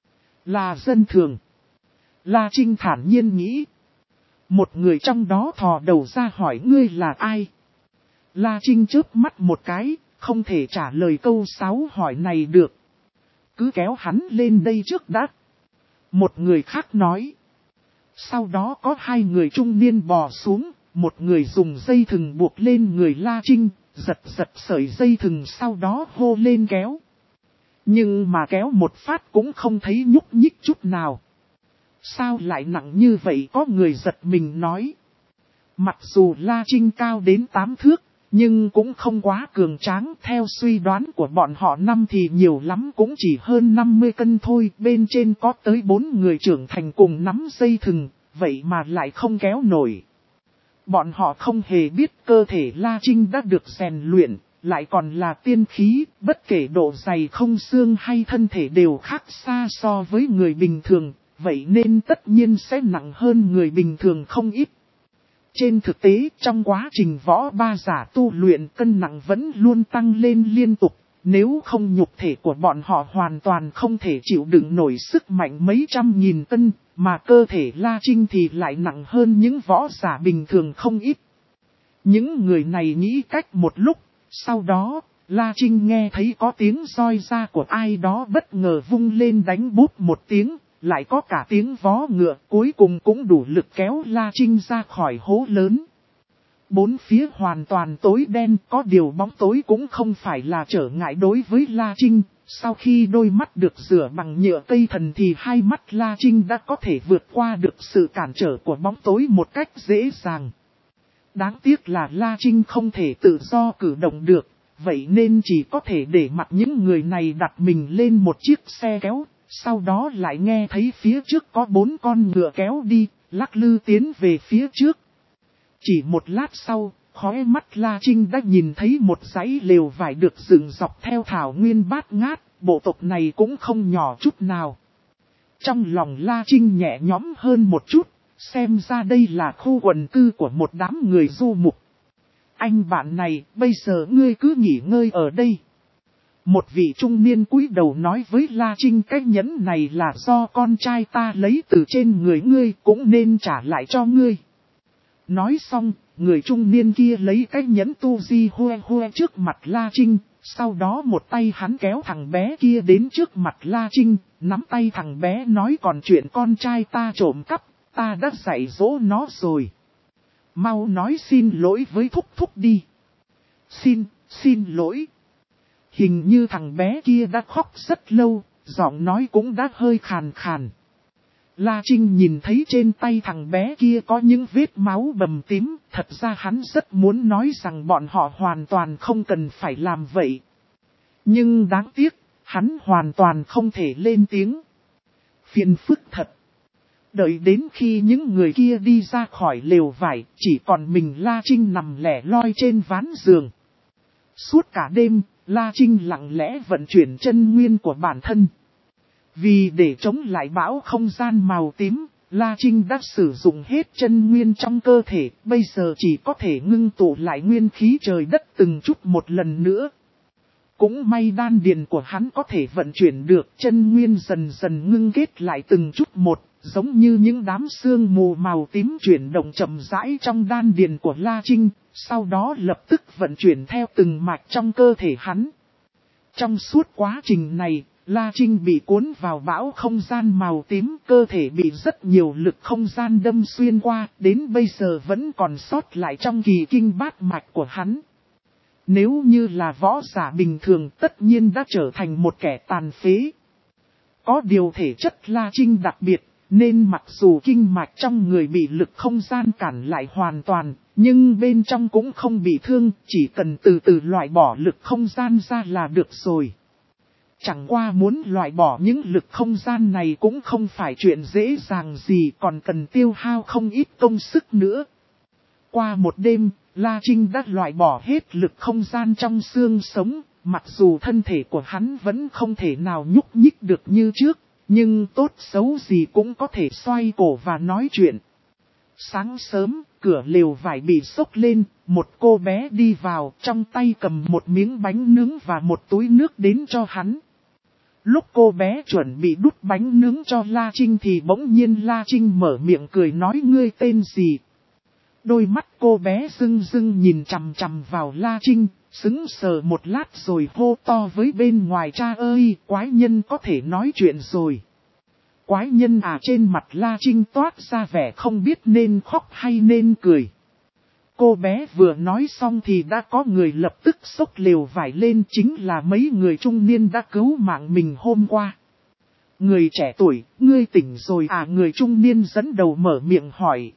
S1: Là dân thường. La Trinh thản nhiên nghĩ. Một người trong đó thò đầu ra hỏi ngươi là ai? La Trinh chớp mắt một cái, không thể trả lời câu sáu hỏi này được. Cứ kéo hắn lên đây trước đã. Một người khác nói. Sau đó có hai người trung niên bò xuống, một người dùng dây thừng buộc lên người La Trinh, giật giật sợi dây thừng sau đó hô lên kéo. Nhưng mà kéo một phát cũng không thấy nhúc nhích chút nào. Sao lại nặng như vậy, có người giật mình nói. Mặc dù La Trinh cao đến tám thước, nhưng cũng không quá cường tráng, theo suy đoán của bọn họ năm thì nhiều lắm cũng chỉ hơn năm mươi cân thôi, bên trên có tới bốn người trưởng thành cùng nắm dây thừng, vậy mà lại không kéo nổi. Bọn họ không hề biết cơ thể La Trinh đã được rèn luyện, lại còn là tiên khí, bất kể độ dày không xương hay thân thể đều khác xa so với người bình thường, vậy nên tất nhiên sẽ nặng hơn người bình thường không ít. Trên thực tế, trong quá trình võ ba giả tu luyện cân nặng vẫn luôn tăng lên liên tục, nếu không nhục thể của bọn họ hoàn toàn không thể chịu đựng nổi sức mạnh mấy trăm nghìn cân, mà cơ thể La Trinh thì lại nặng hơn những võ giả bình thường không ít. Những người này nghĩ cách một lúc, sau đó, La Trinh nghe thấy có tiếng roi da của ai đó bất ngờ vung lên đánh búp một tiếng, lại có cả tiếng vó ngựa, cuối cùng cũng đủ lực kéo La Trinh ra khỏi hố lớn. Bốn phía hoàn toàn tối đen, có điều bóng tối cũng không phải là trở ngại đối với La Trinh. Sau khi đôi mắt được rửa bằng nhựa cây thần thì hai mắt La Trinh đã có thể vượt qua được sự cản trở của bóng tối một cách dễ dàng. Đáng tiếc là La Trinh không thể tự do cử động được, vậy nên chỉ có thể để mặc những người này đặt mình lên một chiếc xe kéo, sau đó lại nghe thấy phía trước có bốn con ngựa kéo đi, lắc lư tiến về phía trước. Chỉ một lát sau, khóe mắt La Trinh đã nhìn thấy một dãy lều vải được dựng dọc theo thảo nguyên bát ngát, bộ tộc này cũng không nhỏ chút nào. Trong lòng La Trinh nhẹ nhõm hơn một chút, xem ra đây là khu quần cư của một đám người du mục. Anh bạn này, bây giờ ngươi cứ nghỉ ngơi ở đây. Một vị trung niên cúi đầu nói với La Trinh, cái nhẫn này là do con trai ta lấy từ trên người ngươi, cũng nên trả lại cho ngươi. Nói xong, người trung niên kia lấy cái nhẫn tu di hoe hoe trước mặt La Trinh, sau đó một tay hắn kéo thằng bé kia đến trước mặt La Trinh, nắm tay thằng bé nói, còn chuyện con trai ta trộm cắp, ta đã dạy dỗ nó rồi. Mau nói xin lỗi với thúc thúc đi. Xin, xin lỗi. Hình như thằng bé kia đã khóc rất lâu, giọng nói cũng đã hơi khàn khàn. La Trinh nhìn thấy trên tay thằng bé kia có những vết máu bầm tím, thật ra hắn rất muốn nói rằng bọn họ hoàn toàn không cần phải làm vậy. Nhưng đáng tiếc, hắn hoàn toàn không thể lên tiếng. Phiền phức thật. Đợi đến khi những người kia đi ra khỏi lều vải, chỉ còn mình La Trinh nằm lẻ loi trên ván giường. Suốt cả đêm, La Trinh lặng lẽ vận chuyển chân nguyên của bản thân. Vì để chống lại bão không gian màu tím, La Trinh đã sử dụng hết chân nguyên trong cơ thể, bây giờ chỉ có thể ngưng tụ lại nguyên khí trời đất từng chút một lần nữa. Cũng may đan điền của hắn có thể vận chuyển được, chân nguyên dần dần ngưng kết lại từng chút một, giống như những đám sương mù màu tím chuyển động chậm rãi trong đan điền của La Trinh, sau đó lập tức vận chuyển theo từng mạch trong cơ thể hắn. Trong suốt quá trình này, La Trinh bị cuốn vào bão không gian màu tím, cơ thể bị rất nhiều lực không gian đâm xuyên qua, đến bây giờ vẫn còn sót lại trong kỳ kinh bát mạch của hắn. Nếu như là võ giả bình thường tất nhiên đã trở thành một kẻ tàn phế. Có điều thể chất La Trinh đặc biệt, nên mặc dù kinh mạch trong người bị lực không gian cản lại hoàn toàn, nhưng bên trong cũng không bị thương, chỉ cần từ từ loại bỏ lực không gian ra là được rồi. Chẳng qua muốn loại bỏ những lực không gian này cũng không phải chuyện dễ dàng gì, còn cần tiêu hao không ít công sức nữa. Qua một đêm, La Trinh đã loại bỏ hết lực không gian trong xương sống, mặc dù thân thể của hắn vẫn không thể nào nhúc nhích được như trước, nhưng tốt xấu gì cũng có thể xoay cổ và nói chuyện. Sáng sớm, cửa lều vải bị xốc lên, một cô bé đi vào, trong tay cầm một miếng bánh nướng và một túi nước đến cho hắn. Lúc cô bé chuẩn bị đút bánh nướng cho La Trinh thì bỗng nhiên La Trinh mở miệng cười nói, ngươi tên gì? Đôi mắt cô bé rưng rưng nhìn chằm chằm vào La Trinh, sững sờ một lát rồi hô to với bên ngoài, cha ơi, quái nhân có thể nói chuyện rồi. Quái nhân à? Trên mặt La Trinh toát ra vẻ không biết nên khóc hay nên cười. Cô bé vừa nói xong thì đã có người lập tức xốc lều vải lên, chính là mấy người trung niên đã cứu mạng mình hôm qua. Người trẻ tuổi, ngươi tỉnh rồi à? Người trung niên dẫn đầu mở miệng hỏi.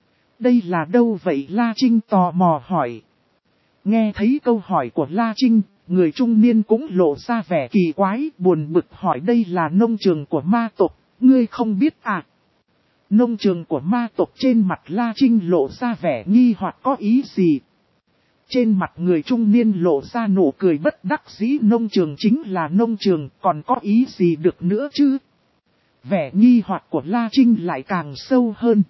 S1: Đây là đâu vậy? La Trinh tò mò hỏi. Nghe thấy câu hỏi của La Trinh, người trung niên cũng lộ ra vẻ kỳ quái, buồn bực hỏi, đây là nông trường của ma tộc, ngươi không biết à? Nông trường của ma tộc? Trên mặt La Trinh lộ ra vẻ nghi hoặc, có ý gì? Trên mặt người trung niên lộ ra nụ cười bất đắc dĩ, nông trường chính là nông trường, còn có ý gì được nữa chứ? Vẻ nghi hoặc của La Trinh lại càng sâu hơn.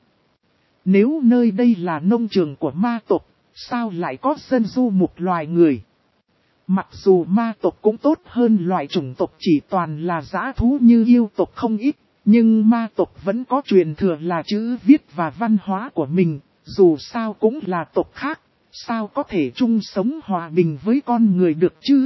S1: Nếu nơi đây là nông trường của ma tộc, sao lại có dân du mục loài người? Mặc dù ma tộc cũng tốt hơn loại chủng tộc chỉ toàn là dã thú như yêu tộc không ít, nhưng ma tộc vẫn có truyền thừa là chữ viết và văn hóa của mình, dù sao cũng là tộc khác, sao có thể chung sống hòa bình với con người được chứ?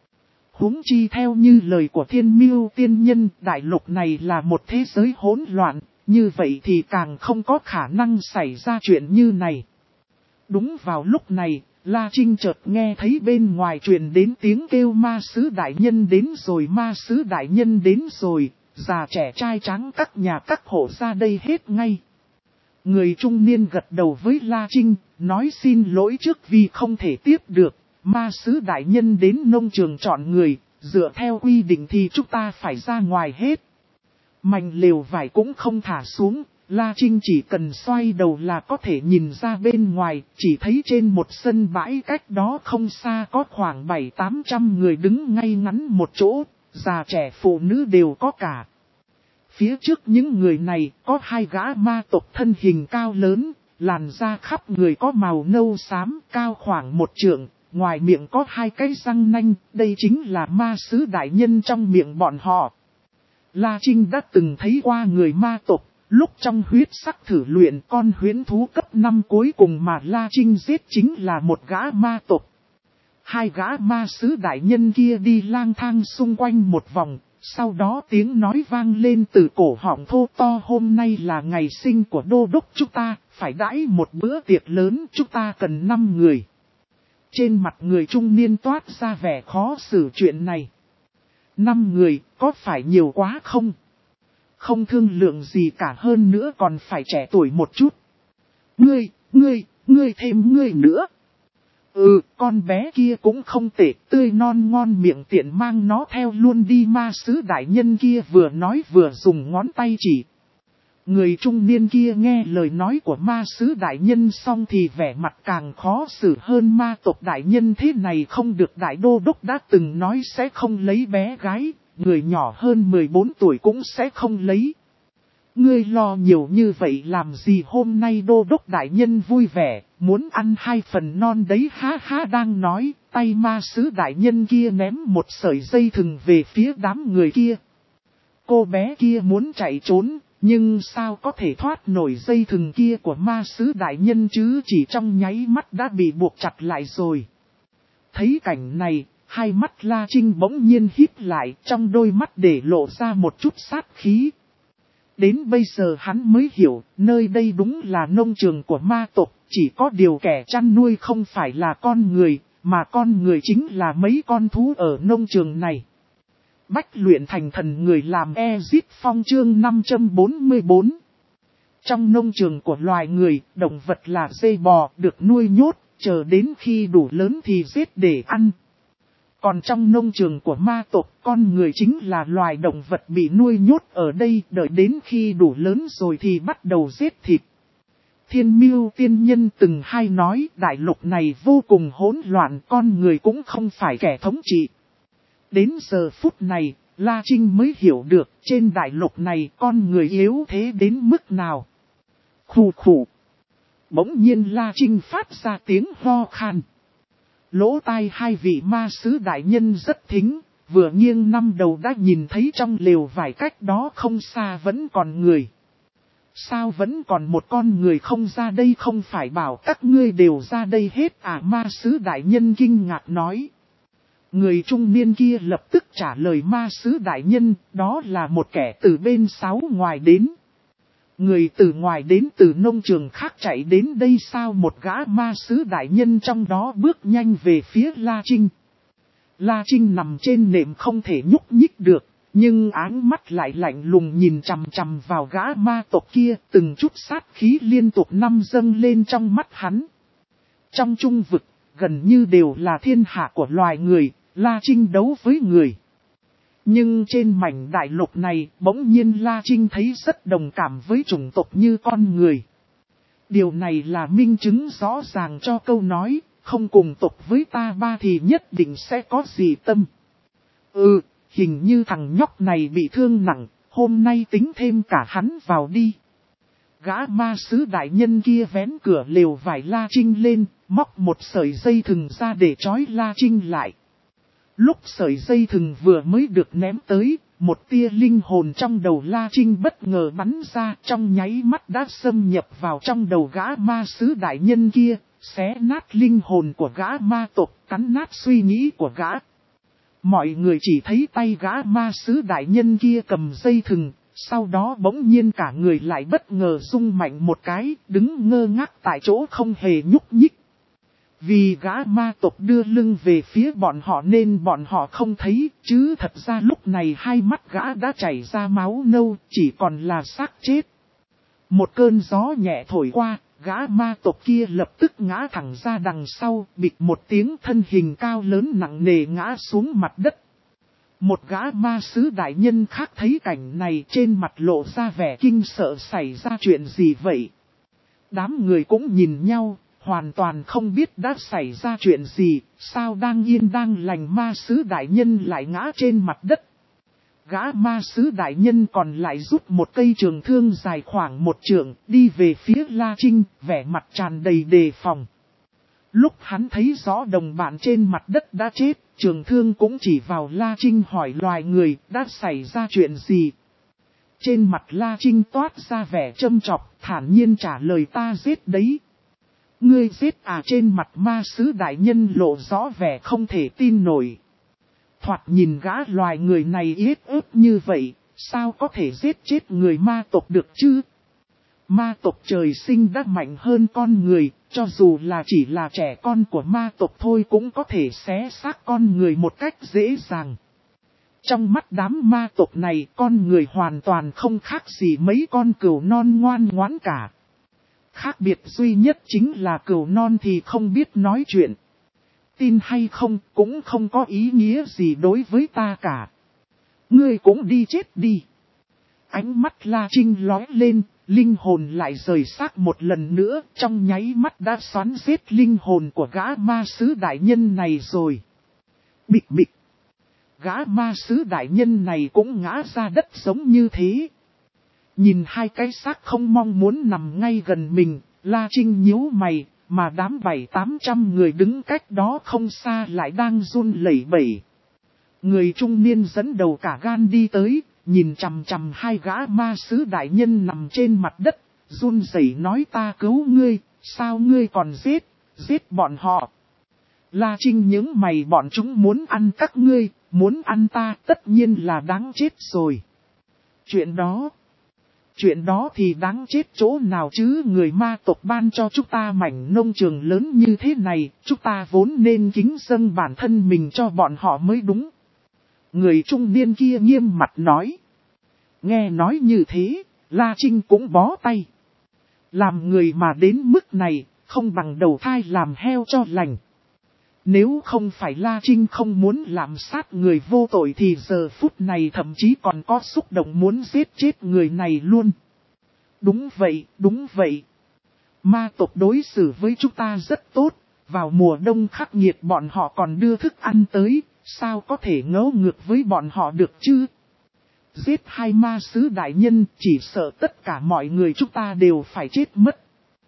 S1: Huống chi theo như lời của Thiên Miêu tiên nhân, đại lục này là một thế giới hỗn loạn, như vậy thì càng không có khả năng xảy ra chuyện như này. Đúng vào lúc này, La Trinh chợt nghe thấy bên ngoài truyền đến tiếng kêu ma sứ đại nhân đến rồi, ma sứ đại nhân đến rồi, già trẻ trai tráng các nhà các hộ ra đây hết ngay. Người trung niên gật đầu với La Trinh, nói xin lỗi trước vì không thể tiếp được, ma sứ đại nhân đến nông trường chọn người, dựa theo quy định thì chúng ta phải ra ngoài hết. Mảnh lều vải cũng không thả xuống, La Trinh chỉ cần xoay đầu là có thể nhìn ra bên ngoài, chỉ thấy trên một sân bãi cách đó không xa có khoảng bảy tám trăm người đứng ngay ngắn một chỗ, già trẻ phụ nữ đều có cả. Phía trước những người này có hai gã ma tộc thân hình cao lớn, làn da khắp người có màu nâu xám, cao khoảng một trượng, ngoài miệng có hai cái răng nanh, đây chính là ma sứ đại nhân trong miệng bọn họ. La Trinh đã từng thấy qua người ma tộc, lúc trong huyết sắc thử luyện con huyễn thú cấp năm cuối cùng mà La Trinh giết chính là một gã ma tộc. Hai gã ma sứ đại nhân kia đi lang thang xung quanh một vòng, sau đó tiếng nói vang lên từ cổ họng thô to, hôm nay là ngày sinh của đô đốc chúng ta, phải đãi một bữa tiệc lớn, chúng ta cần năm người. Trên mặt người trung niên toát ra vẻ khó xử chuyện này. Năm người, có phải nhiều quá không? Không thương lượng gì cả, hơn nữa còn phải trẻ tuổi một chút. Ngươi, ngươi, ngươi thêm ngươi nữa. Ừ, con bé kia cũng không tệ, tươi non ngon miệng, tiện mang nó theo luôn đi, ma sứ đại nhân kia vừa nói vừa dùng ngón tay chỉ. Người trung niên kia nghe lời nói của ma sứ đại nhân xong thì vẻ mặt càng khó xử hơn, ma tộc đại nhân thế này không được, đại đô đốc đã từng nói sẽ không lấy bé gái, người nhỏ hơn mười bốn tuổi cũng sẽ không lấy. Ngươi lo nhiều như vậy làm gì, hôm nay đô đốc đại nhân vui vẻ, muốn ăn hai phần non đấy, ha ha. Đang nói, tay ma sứ đại nhân kia ném một sợi dây thừng về phía đám người kia. Cô bé kia muốn chạy trốn, nhưng sao có thể thoát nổi dây thừng kia của ma sứ đại nhân chứ, chỉ trong nháy mắt đã bị buộc chặt lại rồi. Thấy cảnh này, hai mắt La Trinh bỗng nhiên híp lại, trong đôi mắt để lộ ra một chút sát khí. Đến bây giờ hắn mới hiểu, nơi đây đúng là nông trường của ma tộc, chỉ có điều kẻ chăn nuôi không phải là con người, mà con người chính là mấy con thú ở nông trường này. Bách luyện thành thần người làm Ezit Phong chương năm trăm bốn mươi bốn. Trong nông trường của loài người, động vật là dê bò, được nuôi nhốt, chờ đến khi đủ lớn thì giết để ăn. Còn trong nông trường của ma tộc, con người chính là loài động vật bị nuôi nhốt ở đây, đợi đến khi đủ lớn rồi thì bắt đầu giết thịt. Thiên Miêu tiên nhân từng hay nói, đại lục này vô cùng hỗn loạn, con người cũng không phải kẻ thống trị. Đến giờ phút này, La Trinh mới hiểu được, trên đại lục này con người yếu thế đến mức nào. Khủ khủ. Bỗng nhiên La Trinh phát ra tiếng ho khan. Lỗ tai hai vị ma sứ đại nhân rất thính, vừa nghiêng năm đầu đã nhìn thấy trong lều vải cách đó không xa vẫn còn người. Sao vẫn còn một con người không ra đây, không phải bảo các ngươi đều ra đây hết à, ma sứ đại nhân kinh ngạc nói. Người trung niên kia lập tức trả lời ma sứ đại nhân, đó là một kẻ từ bên sáu ngoài đến. Người từ ngoài đến từ nông trường khác chạy đến đây sao, một gã ma sứ đại nhân trong đó bước nhanh về phía La Trinh. La Trinh nằm trên nệm không thể nhúc nhích được, nhưng áng mắt lại lạnh lùng nhìn chằm chằm vào gã ma tộc kia, từng chút sát khí liên tục năm dâng lên trong mắt hắn. Trong trung vực, gần như đều là thiên hạ của loài người, La Trinh đấu với người. Nhưng trên mảnh đại lục này, bỗng nhiên La Trinh thấy rất đồng cảm với chủng tộc như con người. Điều này là minh chứng rõ ràng cho câu nói, không cùng tộc với ta ba thì nhất định sẽ có gì tâm. Ừ, hình như thằng nhóc này bị thương nặng, hôm nay tính thêm cả hắn vào đi. Gã ma sứ đại nhân kia vén cửa lều vải La Trinh lên, móc một sợi dây thừng ra để trói La Trinh lại. Lúc sợi dây thừng vừa mới được ném tới, một tia linh hồn trong đầu La Trinh bất ngờ bắn ra, trong nháy mắt đã xâm nhập vào trong đầu gã ma sứ đại nhân kia, xé nát linh hồn của gã ma tộc, cắn nát suy nghĩ của gã. Mọi người chỉ thấy tay gã ma sứ đại nhân kia cầm dây thừng, sau đó bỗng nhiên cả người lại bất ngờ rung mạnh một cái, đứng ngơ ngác tại chỗ không hề nhúc nhích. Vì gã ma tộc đưa lưng về phía bọn họ nên bọn họ không thấy, chứ thật ra lúc này hai mắt gã đã chảy ra máu nâu, chỉ còn là xác chết. Một cơn gió nhẹ thổi qua, gã ma tộc kia lập tức ngã thẳng ra đằng sau, bịch một tiếng, thân hình cao lớn nặng nề ngã xuống mặt đất. Một gã ma sứ đại nhân khác thấy cảnh này, trên mặt lộ ra vẻ kinh sợ, xảy ra chuyện gì vậy? Đám người cũng nhìn nhau, hoàn toàn không biết đã xảy ra chuyện gì, sao đang yên đang lành ma sứ đại nhân lại ngã trên mặt đất. Gã ma sứ đại nhân còn lại rút một cây trường thương dài khoảng một trượng, đi về phía La Trinh, vẻ mặt tràn đầy đề phòng. Lúc hắn thấy rõ đồng bạn trên mặt đất đã chết, trường thương cũng chỉ vào La Trinh hỏi loài người đã xảy ra chuyện gì. Trên mặt La Trinh toát ra vẻ châm chọc, thản nhiên trả lời ta giết đấy. Ngươi giết à? Trên mặt ma sứ đại nhân lộ rõ vẻ không thể tin nổi. Thoạt nhìn gã loài người này yết ớt như vậy, sao có thể giết chết người ma tộc được chứ? Ma tộc trời sinh đã mạnh hơn con người, cho dù là chỉ là trẻ con của ma tộc thôi cũng có thể xé xác con người một cách dễ dàng. Trong mắt đám ma tộc này, con người hoàn toàn không khác gì mấy con cừu non ngoan ngoãn cả. Khác biệt duy nhất chính là cừu non thì không biết nói chuyện. Tin hay không cũng không có ý nghĩa gì đối với ta cả. Ngươi cũng đi chết đi. Ánh mắt La Trinh lóe lên, linh hồn lại rời xác một lần nữa, trong nháy mắt đã xoắn giết linh hồn của gã ma sứ đại nhân này rồi. Bịch bịch. Gã ma sứ đại nhân này cũng ngã ra đất giống như thế. Nhìn hai cái xác không mong muốn nằm ngay gần mình, La Trinh nhíu mày, mà đám bảy tám trăm người đứng cách đó không xa lại đang run lẩy bẩy. Người trung niên dẫn đầu cả gan đi tới, nhìn chằm chằm hai gã ma sứ đại nhân nằm trên mặt đất, run rẩy nói ta cứu ngươi, sao ngươi còn giết, giết bọn họ. La Trinh những mày bọn chúng muốn ăn các ngươi, muốn ăn ta tất nhiên là đáng chết rồi. Chuyện đó... Chuyện đó thì đáng chết chỗ nào chứ, người ma tộc ban cho chúng ta mảnh nông trường lớn như thế này, chúng ta vốn nên kính dâng bản thân mình cho bọn họ mới đúng. Người trung niên kia nghiêm mặt nói. Nghe nói như thế, La Trinh cũng bó tay. Làm người mà đến mức này, không bằng đầu thai làm heo cho lành. Nếu không phải La Trinh không muốn làm sát người vô tội thì giờ phút này thậm chí còn có xúc động muốn giết chết người này luôn. Đúng vậy, đúng vậy. Ma tộc đối xử với chúng ta rất tốt, vào mùa đông khắc nghiệt bọn họ còn đưa thức ăn tới, sao có thể ngấu ngược với bọn họ được chứ? Giết hai ma sứ đại nhân, chỉ sợ tất cả mọi người chúng ta đều phải chết mất.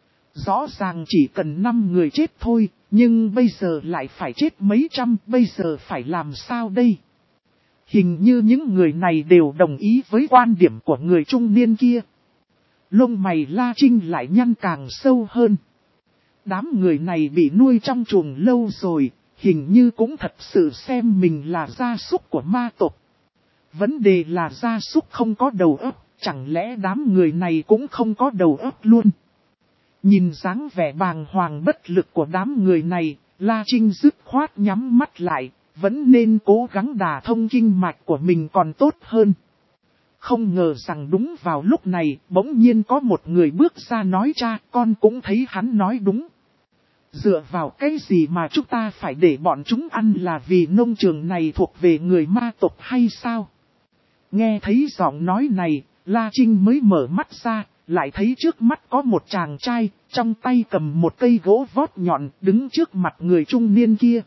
S1: Rõ ràng chỉ cần năm người chết thôi, nhưng bây giờ lại phải chết mấy trăm, bây giờ phải làm sao đây? Hình như những người này đều đồng ý với quan điểm của người trung niên kia. Lông mày La Trinh lại nhăn càng sâu hơn. Đám người này bị nuôi trong chuồng lâu rồi, hình như cũng thật sự xem mình là gia súc của ma tộc. Vấn đề là gia súc không có đầu óc, chẳng lẽ đám người này cũng không có đầu óc luôn? Nhìn dáng vẻ bàng hoàng bất lực của đám người này, La Trinh dứt khoát nhắm mắt lại, vẫn nên cố gắng đả thông kinh mạch của mình còn tốt hơn. Không ngờ rằng đúng vào lúc này, bỗng nhiên có một người bước ra nói cha, con cũng thấy hắn nói đúng. Dựa vào cái gì mà chúng ta phải để bọn chúng ăn là vì nông trường này thuộc về người ma tộc hay sao? Nghe thấy giọng nói này, La Trinh mới mở mắt ra, lại thấy trước mắt có một chàng trai, trong tay cầm một cây gỗ vót nhọn, đứng trước mặt người trung niên kia.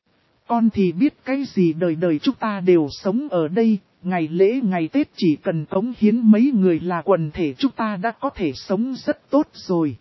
S1: Con thì biết cái gì, đời đời chúng ta đều sống ở đây, ngày lễ ngày Tết chỉ cần cống hiến mấy người là quần thể chúng ta đã có thể sống rất tốt rồi.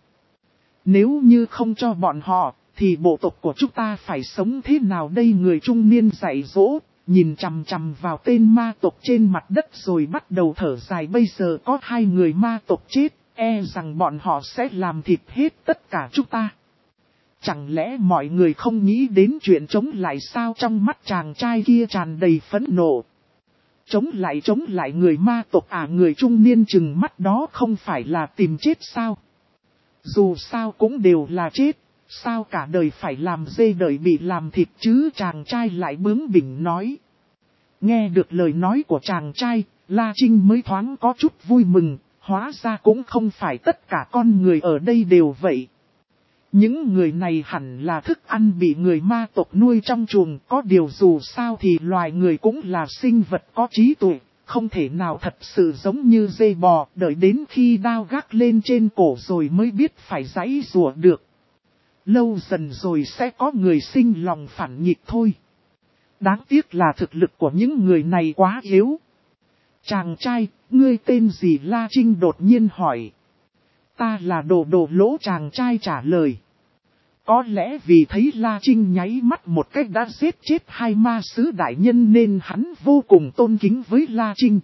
S1: Nếu như không cho bọn họ, thì bộ tộc của chúng ta phải sống thế nào đây? Người trung niên dạy dỗ, nhìn chằm chằm vào tên ma tộc trên mặt đất rồi bắt đầu thở dài. Bây giờ có hai người ma tộc chết, e rằng bọn họ sẽ làm thịt hết tất cả chúng ta. Chẳng lẽ mọi người không nghĩ đến chuyện chống lại sao? Trong mắt chàng trai kia tràn đầy phẫn nộ. Chống lại chống lại người ma tộc à? Người trung niên chừng mắt đó không phải là tìm chết sao? Dù sao cũng đều là chết, sao cả đời phải làm dê đợi bị làm thịt chứ? Chàng trai lại bướng bỉnh nói. Nghe được lời nói của chàng trai, La Trinh mới thoáng có chút vui mừng, hóa ra cũng không phải tất cả con người ở đây đều vậy. Những người này hẳn là thức ăn bị người ma tộc nuôi trong chuồng, có điều dù sao thì loài người cũng là sinh vật có trí tuệ, không thể nào thật sự giống như dê bò, đợi đến khi đao gác lên trên cổ rồi mới biết phải giãy giụa được. Lâu dần rồi sẽ có người sinh lòng phản nghịch thôi. Đáng tiếc là thực lực của những người này quá yếu. Chàng trai, ngươi tên gì? La Trinh đột nhiên hỏi. Ta là Đồ Đồ Lỗ, chàng trai trả lời. Có lẽ vì thấy La Trinh nháy mắt một cách đã giết chết hai ma sứ đại nhân nên hắn vô cùng tôn kính với La Trinh.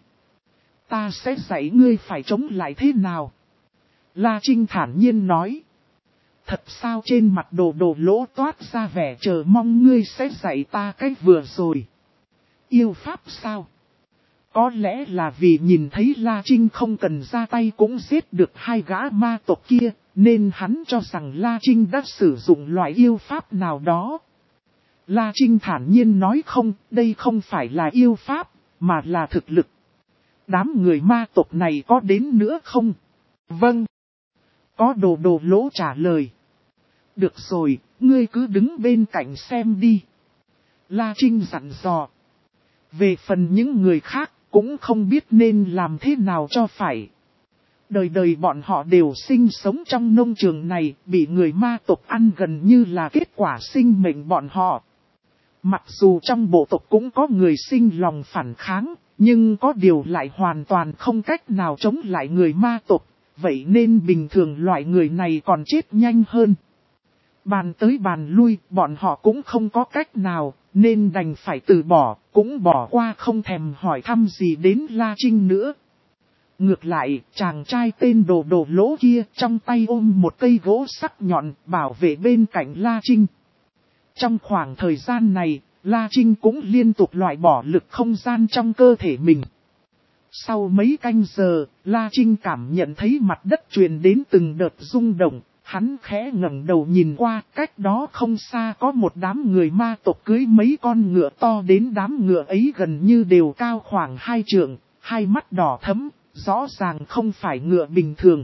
S1: Ta sẽ dạy ngươi phải chống lại thế nào? La Trinh thản nhiên nói. Thật sao? Trên mặt Đồ Đồ Lỗ toát ra vẻ chờ mong. Ngươi sẽ dạy ta cách vừa rồi. Yêu pháp sao? Có lẽ là vì nhìn thấy La Trinh không cần ra tay cũng giết được hai gã ma tộc kia, nên hắn cho rằng La Trinh đã sử dụng loại yêu pháp nào đó. La Trinh thản nhiên nói không, đây không phải là yêu pháp, mà là thực lực. Đám người ma tộc này có đến nữa không? Vâng. Có Đồ Đồ Lỗ trả lời. Được rồi, ngươi cứ đứng bên cạnh xem đi. La Trinh dặn dò. Về phần những người khác, cũng không biết nên làm thế nào cho phải. Đời đời bọn họ đều sinh sống trong nông trường này, bị người ma tộc ăn gần như là kết quả sinh mệnh bọn họ. Mặc dù trong bộ tộc cũng có người sinh lòng phản kháng, nhưng có điều lại hoàn toàn không cách nào chống lại người ma tộc, vậy nên bình thường loại người này còn chết nhanh hơn. Bàn tới bàn lui, bọn họ cũng không có cách nào, nên đành phải từ bỏ, cũng bỏ qua không thèm hỏi thăm gì đến La Trinh nữa. Ngược lại, chàng trai tên Đồ Đồ Lỗ kia trong tay ôm một cây gỗ sắc nhọn bảo vệ bên cạnh La Trinh. Trong khoảng thời gian này, La Trinh cũng liên tục loại bỏ lực không gian trong cơ thể mình. Sau mấy canh giờ, La Trinh cảm nhận thấy mặt đất truyền đến từng đợt rung động. Hắn khẽ ngẩng đầu nhìn qua, cách đó không xa có một đám người ma tộc cưới mấy con ngựa to, đến đám ngựa ấy gần như đều cao khoảng hai trượng, hai mắt đỏ thẫm, rõ ràng không phải ngựa bình thường.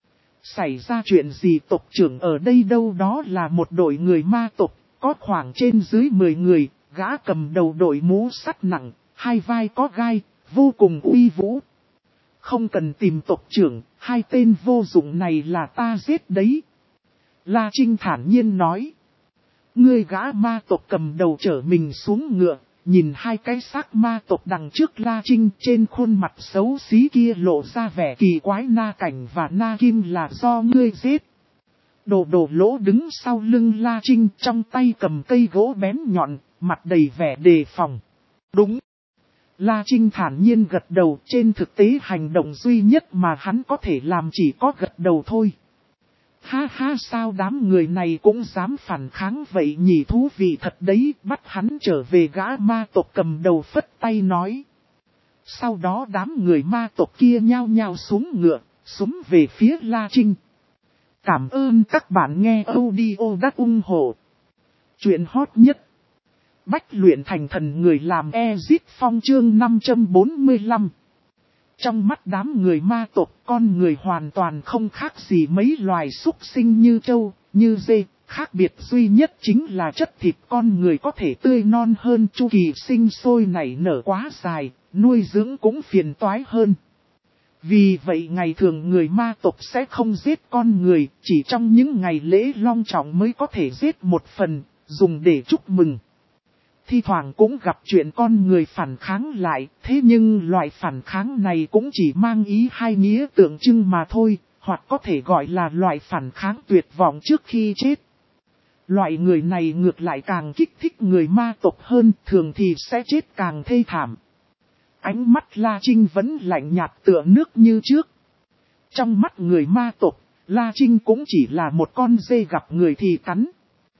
S1: Xảy ra chuyện gì? Tộc trưởng ở đây đâu? Đó là một đội người ma tộc, có khoảng trên dưới mười người, gã cầm đầu đội mũ sắt nặng, hai vai có gai, vô cùng uy vũ. Không cần tìm tộc trưởng, hai tên vô dụng này là ta giết đấy. La Trinh thản nhiên nói. Ngươi gã ma tộc cầm đầu trở mình xuống ngựa, nhìn hai cái xác ma tộc đằng trước La Trinh, trên khuôn mặt xấu xí kia lộ ra vẻ kỳ quái. Na Cảnh và Na Kim là do ngươi giết. Đồ Đồ Lỗ đứng sau lưng La Trinh, trong tay cầm cây gỗ bén nhọn, mặt đầy vẻ đề phòng. Đúng. La Trinh thản nhiên gật đầu, trên thực tế hành động duy nhất mà hắn có thể làm chỉ có gật đầu thôi. Ha ha, sao đám người này cũng dám phản kháng vậy nhỉ? Thú vị thật đấy. Bắt hắn trở về. Gã ma tộc cầm đầu phất tay nói. Sau đó đám người ma tộc kia nhao nhao xuống ngựa, súng về phía La Trinh. Cảm ơn các bạn nghe audio đắt ủng hộ. Chuyện hot nhất. Bách luyện thành thần người làm Exit Phong chương năm trăm bốn mươi lăm. Trong mắt đám người ma tộc, con người hoàn toàn không khác gì mấy loài súc sinh như trâu, như dê. Khác biệt duy nhất chính là chất thịt con người có thể tươi non hơn. Chu kỳ sinh sôi nảy nở quá dài, nuôi dưỡng cũng phiền toái hơn. Vì vậy ngày thường người ma tộc sẽ không giết con người, chỉ trong những ngày lễ long trọng mới có thể giết một phần, dùng để chúc mừng. Thi thoảng cũng gặp chuyện con người phản kháng lại, thế nhưng loại phản kháng này cũng chỉ mang ý hai nghĩa tượng trưng mà thôi, hoặc có thể gọi là loại phản kháng tuyệt vọng trước khi chết. Loại người này ngược lại càng kích thích người ma tộc hơn, thường thì sẽ chết càng thê thảm. Ánh mắt La Trinh vẫn lạnh nhạt tựa nước như trước. Trong mắt người ma tộc, La Trinh cũng chỉ là một con dê gặp người thì cắn.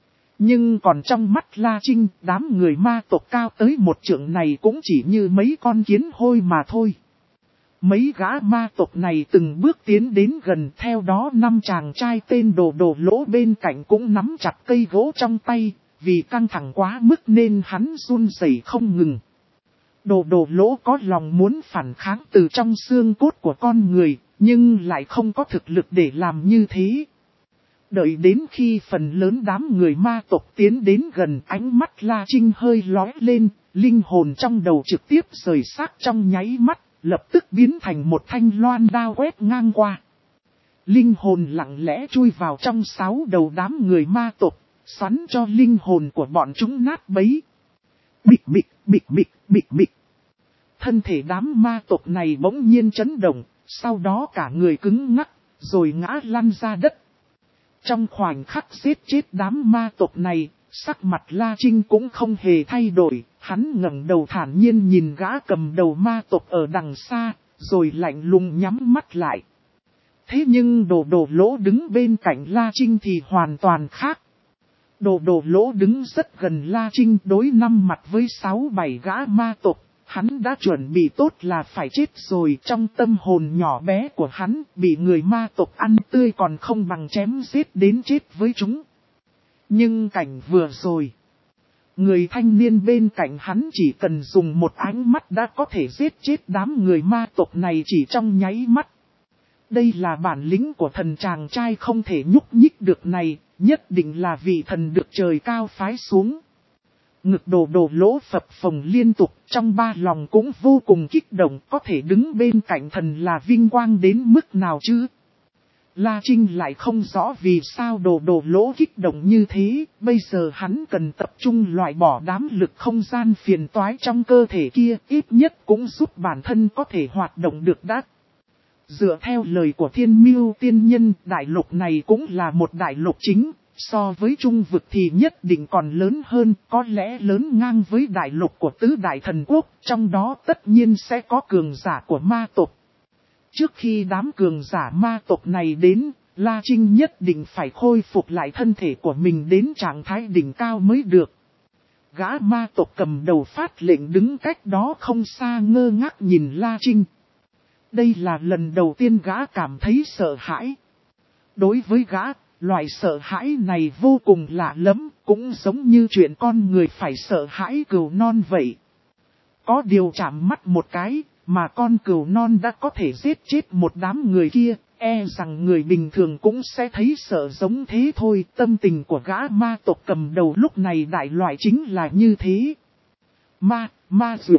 S1: Nhưng còn trong mắt La Trinh, đám người ma tộc cao tới một trượng này cũng chỉ như mấy con kiến hôi mà thôi. Mấy gã ma tộc này từng bước tiến đến gần, theo đó năm chàng trai tên Đồ Đồ Lỗ bên cạnh cũng nắm chặt cây gỗ trong tay, vì căng thẳng quá mức nên hắn run rẩy không ngừng. Đồ Đồ Lỗ có lòng muốn phản kháng từ trong xương cốt của con người, nhưng lại không có thực lực để làm như thế. Đợi đến khi phần lớn đám người ma tộc tiến đến gần, ánh mắt La Trinh hơi lóe lên, linh hồn trong đầu trực tiếp rời xác trong nháy mắt, lập tức biến thành một thanh loan đao quét ngang qua. Linh hồn lặng lẽ chui vào trong sáu đầu đám người ma tộc, xoắn cho linh hồn của bọn chúng nát bấy. Bịch bịch, bịch bịch, bịch bịch. Thân thể đám ma tộc này bỗng nhiên chấn động, sau đó cả người cứng ngắc, rồi ngã lăn ra đất. Trong khoảnh khắc giết chết đám ma tộc này, sắc mặt La Trinh cũng không hề thay đổi, hắn ngẩng đầu thản nhiên nhìn gã cầm đầu ma tộc ở đằng xa, rồi lạnh lùng nhắm mắt lại. Thế nhưng Đồ Đồ Lỗ đứng bên cạnh La Trinh thì hoàn toàn khác. Đồ Đồ Lỗ đứng rất gần La Trinh, đối năm mặt với sáu bảy gã ma tộc. Hắn đã chuẩn bị tốt là phải chết rồi, trong tâm hồn nhỏ bé của hắn, bị người ma tộc ăn tươi còn không bằng chém giết đến chết với chúng. Nhưng cảnh vừa rồi, người thanh niên bên cạnh hắn chỉ cần dùng một ánh mắt đã có thể giết chết đám người ma tộc này chỉ trong nháy mắt. Đây là bản lĩnh của thần chàng trai không thể nhúc nhích được này, nhất định là vị thần được trời cao phái xuống. Ngực Đồ Đồ Lỗ phập phồng liên tục, trong ba lòng cũng vô cùng kích động, có thể đứng bên cạnh thần là vinh quang đến mức nào chứ. La Trinh lại không rõ vì sao Đồ Đồ Lỗ kích động như thế, bây giờ hắn cần tập trung loại bỏ đám lực không gian phiền toái trong cơ thể kia, ít nhất cũng giúp bản thân có thể hoạt động được đã. Dựa theo lời của Thiên Miêu Tiên Nhân, đại lục này cũng là một đại lục chính. So với trung vực thì nhất định còn lớn hơn, có lẽ lớn ngang với đại lục của tứ đại thần quốc, trong đó tất nhiên sẽ có cường giả của ma tộc. Trước khi đám cường giả ma tộc này đến, La Trinh nhất định phải khôi phục lại thân thể của mình đến trạng thái đỉnh cao mới được. Gã ma tộc cầm đầu phát lệnh đứng cách đó không xa ngơ ngác nhìn La Trinh. Đây là lần đầu tiên gã cảm thấy sợ hãi. Đối với gã, loại sợ hãi này vô cùng lạ lẫm, cũng giống như chuyện con người phải sợ hãi cừu non vậy. Có điều chạm mắt một cái, mà con cừu non đã có thể giết chết một đám người kia, e rằng người bình thường cũng sẽ thấy sợ giống thế thôi. Tâm tình của gã ma tộc cầm đầu lúc này đại loại chính là như thế. Ma, ma dược.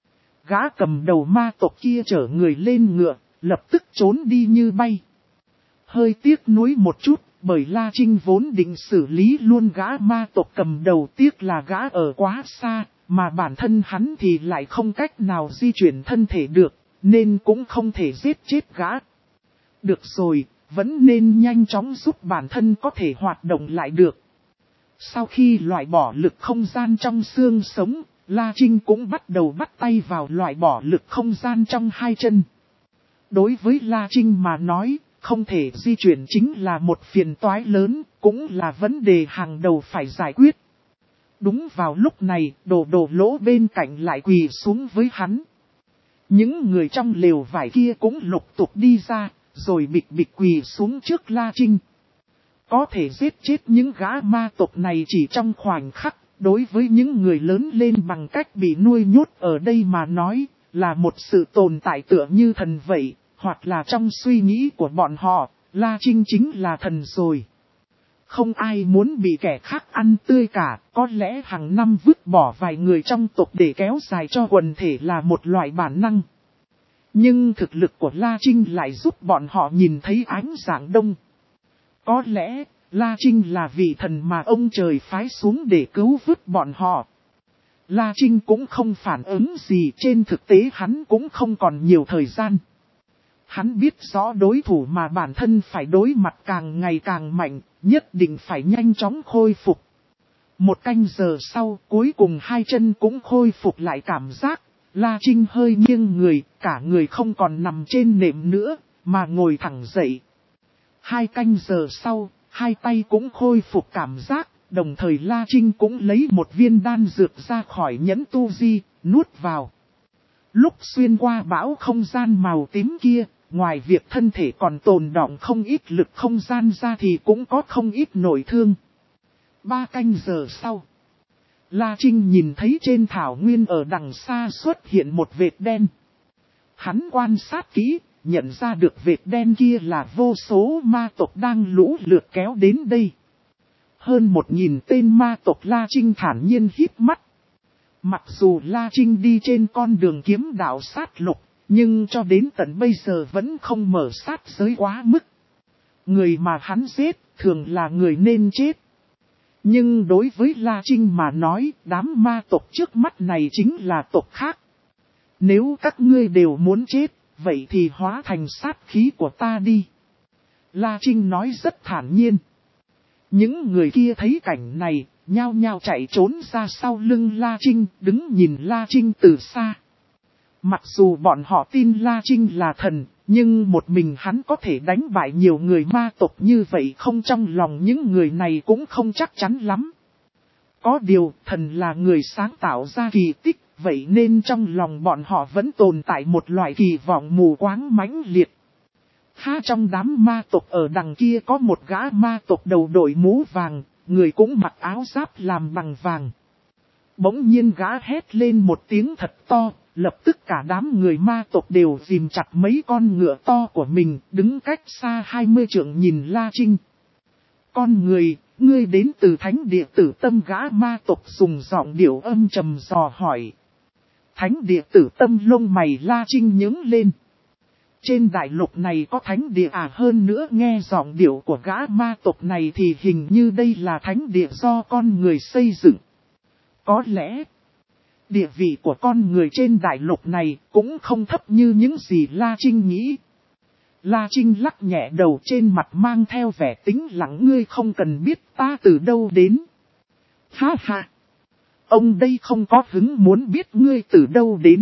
S1: Gã cầm đầu ma tộc kia chở người lên ngựa, lập tức trốn đi như bay. Hơi tiếc nuối một chút, bởi La Trinh vốn định xử lý luôn gã ma tộc cầm đầu, tiếc là gã ở quá xa, mà bản thân hắn thì lại không cách nào di chuyển thân thể được, nên cũng không thể giết chết gã. Được rồi, vẫn nên nhanh chóng giúp bản thân có thể hoạt động lại được. Sau khi loại bỏ lực không gian trong xương sống, La Trinh cũng bắt đầu bắt tay vào loại bỏ lực không gian trong hai chân. Đối với La Trinh mà nói, không thể di chuyển chính là một phiền toái lớn, cũng là vấn đề hàng đầu phải giải quyết. Đúng vào lúc này, Đồ Đồ Lỗ bên cạnh lại quỳ xuống với hắn. Những người trong lều vải kia cũng lục tục đi ra, rồi bịch bịch quỳ xuống trước La Trinh. Có thể giết chết những gã ma tộc này chỉ trong khoảnh khắc, đối với những người lớn lên bằng cách bị nuôi nhốt ở đây mà nói, là một sự tồn tại tựa như thần vậy. Hoặc là trong suy nghĩ của bọn họ, La Trinh chính là thần rồi. Không ai muốn bị kẻ khác ăn tươi cả, có lẽ hàng năm vứt bỏ vài người trong tộc để kéo dài cho quần thể là một loại bản năng. Nhưng thực lực của La Trinh lại giúp bọn họ nhìn thấy ánh sáng đông. Có lẽ, La Trinh là vị thần mà ông trời phái xuống để cứu vớt bọn họ. La Trinh cũng không phản ứng gì, trên thực tế hắn cũng không còn nhiều thời gian. Hắn biết rõ đối thủ mà bản thân phải đối mặt càng ngày càng mạnh, nhất định phải nhanh chóng khôi phục. Một canh giờ sau, cuối cùng hai chân cũng khôi phục lại cảm giác. La Trinh hơi nghiêng người, cả người không còn nằm trên nệm nữa, mà ngồi thẳng dậy. Hai canh giờ sau, hai tay cũng khôi phục cảm giác, Đồng thời La Trinh cũng lấy một viên đan dược ra khỏi nhẫn tu di, nuốt vào. Lúc xuyên qua bão không gian màu tím kia, ngoài việc thân thể còn tồn đọng không ít lực không gian ra thì cũng có không ít nội thương. Ba canh giờ sau, La Trinh nhìn thấy trên thảo nguyên ở đằng xa xuất hiện một vệt đen. Hắn quan sát kỹ, nhận ra được vệt đen kia là vô số ma tộc đang lũ lượt kéo đến đây. Hơn một nghìn tên ma tộc. La Trinh thản nhiên híp mắt. Mặc dù La Trinh đi trên con đường kiếm đạo sát lục, nhưng cho đến tận bây giờ vẫn không mở sát giới quá mức. Người mà hắn giết, thường là người nên chết. Nhưng đối với La Trinh mà nói, đám ma tộc trước mắt này chính là tộc khác. Nếu các ngươi đều muốn chết, vậy thì hóa thành sát khí của ta đi. La Trinh nói rất thản nhiên. Những người kia thấy cảnh này, nhao nhao chạy trốn ra sau lưng La Trinh, đứng nhìn La Trinh từ xa. Mặc dù bọn họ tin La Trinh là thần, nhưng một mình hắn có thể đánh bại nhiều người ma tộc như vậy không, trong lòng những người này cũng không chắc chắn lắm. Có điều, thần là người sáng tạo ra kỳ tích, vậy nên trong lòng bọn họ vẫn tồn tại một loại kỳ vọng mù quáng mãnh liệt. Ha, trong đám ma tộc ở đằng kia có một gã ma tộc đầu đội mũ vàng, người cũng mặc áo giáp làm bằng vàng. Bỗng nhiên gã hét lên một tiếng thật to, lập tức cả đám người ma tộc đều ghim chặt mấy con ngựa to của mình, đứng cách xa hai mươi trượng nhìn La Trinh. Con người, ngươi đến từ thánh địa Tử Tâm, gã ma tộc dùng giọng điệu âm trầm dò hỏi. Thánh địa Tử Tâm, lông mày La Trinh nhướng lên. Trên đại lục này có thánh địa à? Hơn nữa nghe giọng điệu của gã ma tộc này thì hình như đây là thánh địa do con người xây dựng. Có lẽ, địa vị của con người trên đại lục này cũng không thấp như những gì La Trinh nghĩ. La Trinh lắc nhẹ đầu, trên mặt mang theo vẻ tĩnh lặng. Ngươi không cần biết ta từ đâu đến. Ha ha! Ông đây không có hứng muốn biết ngươi từ đâu đến.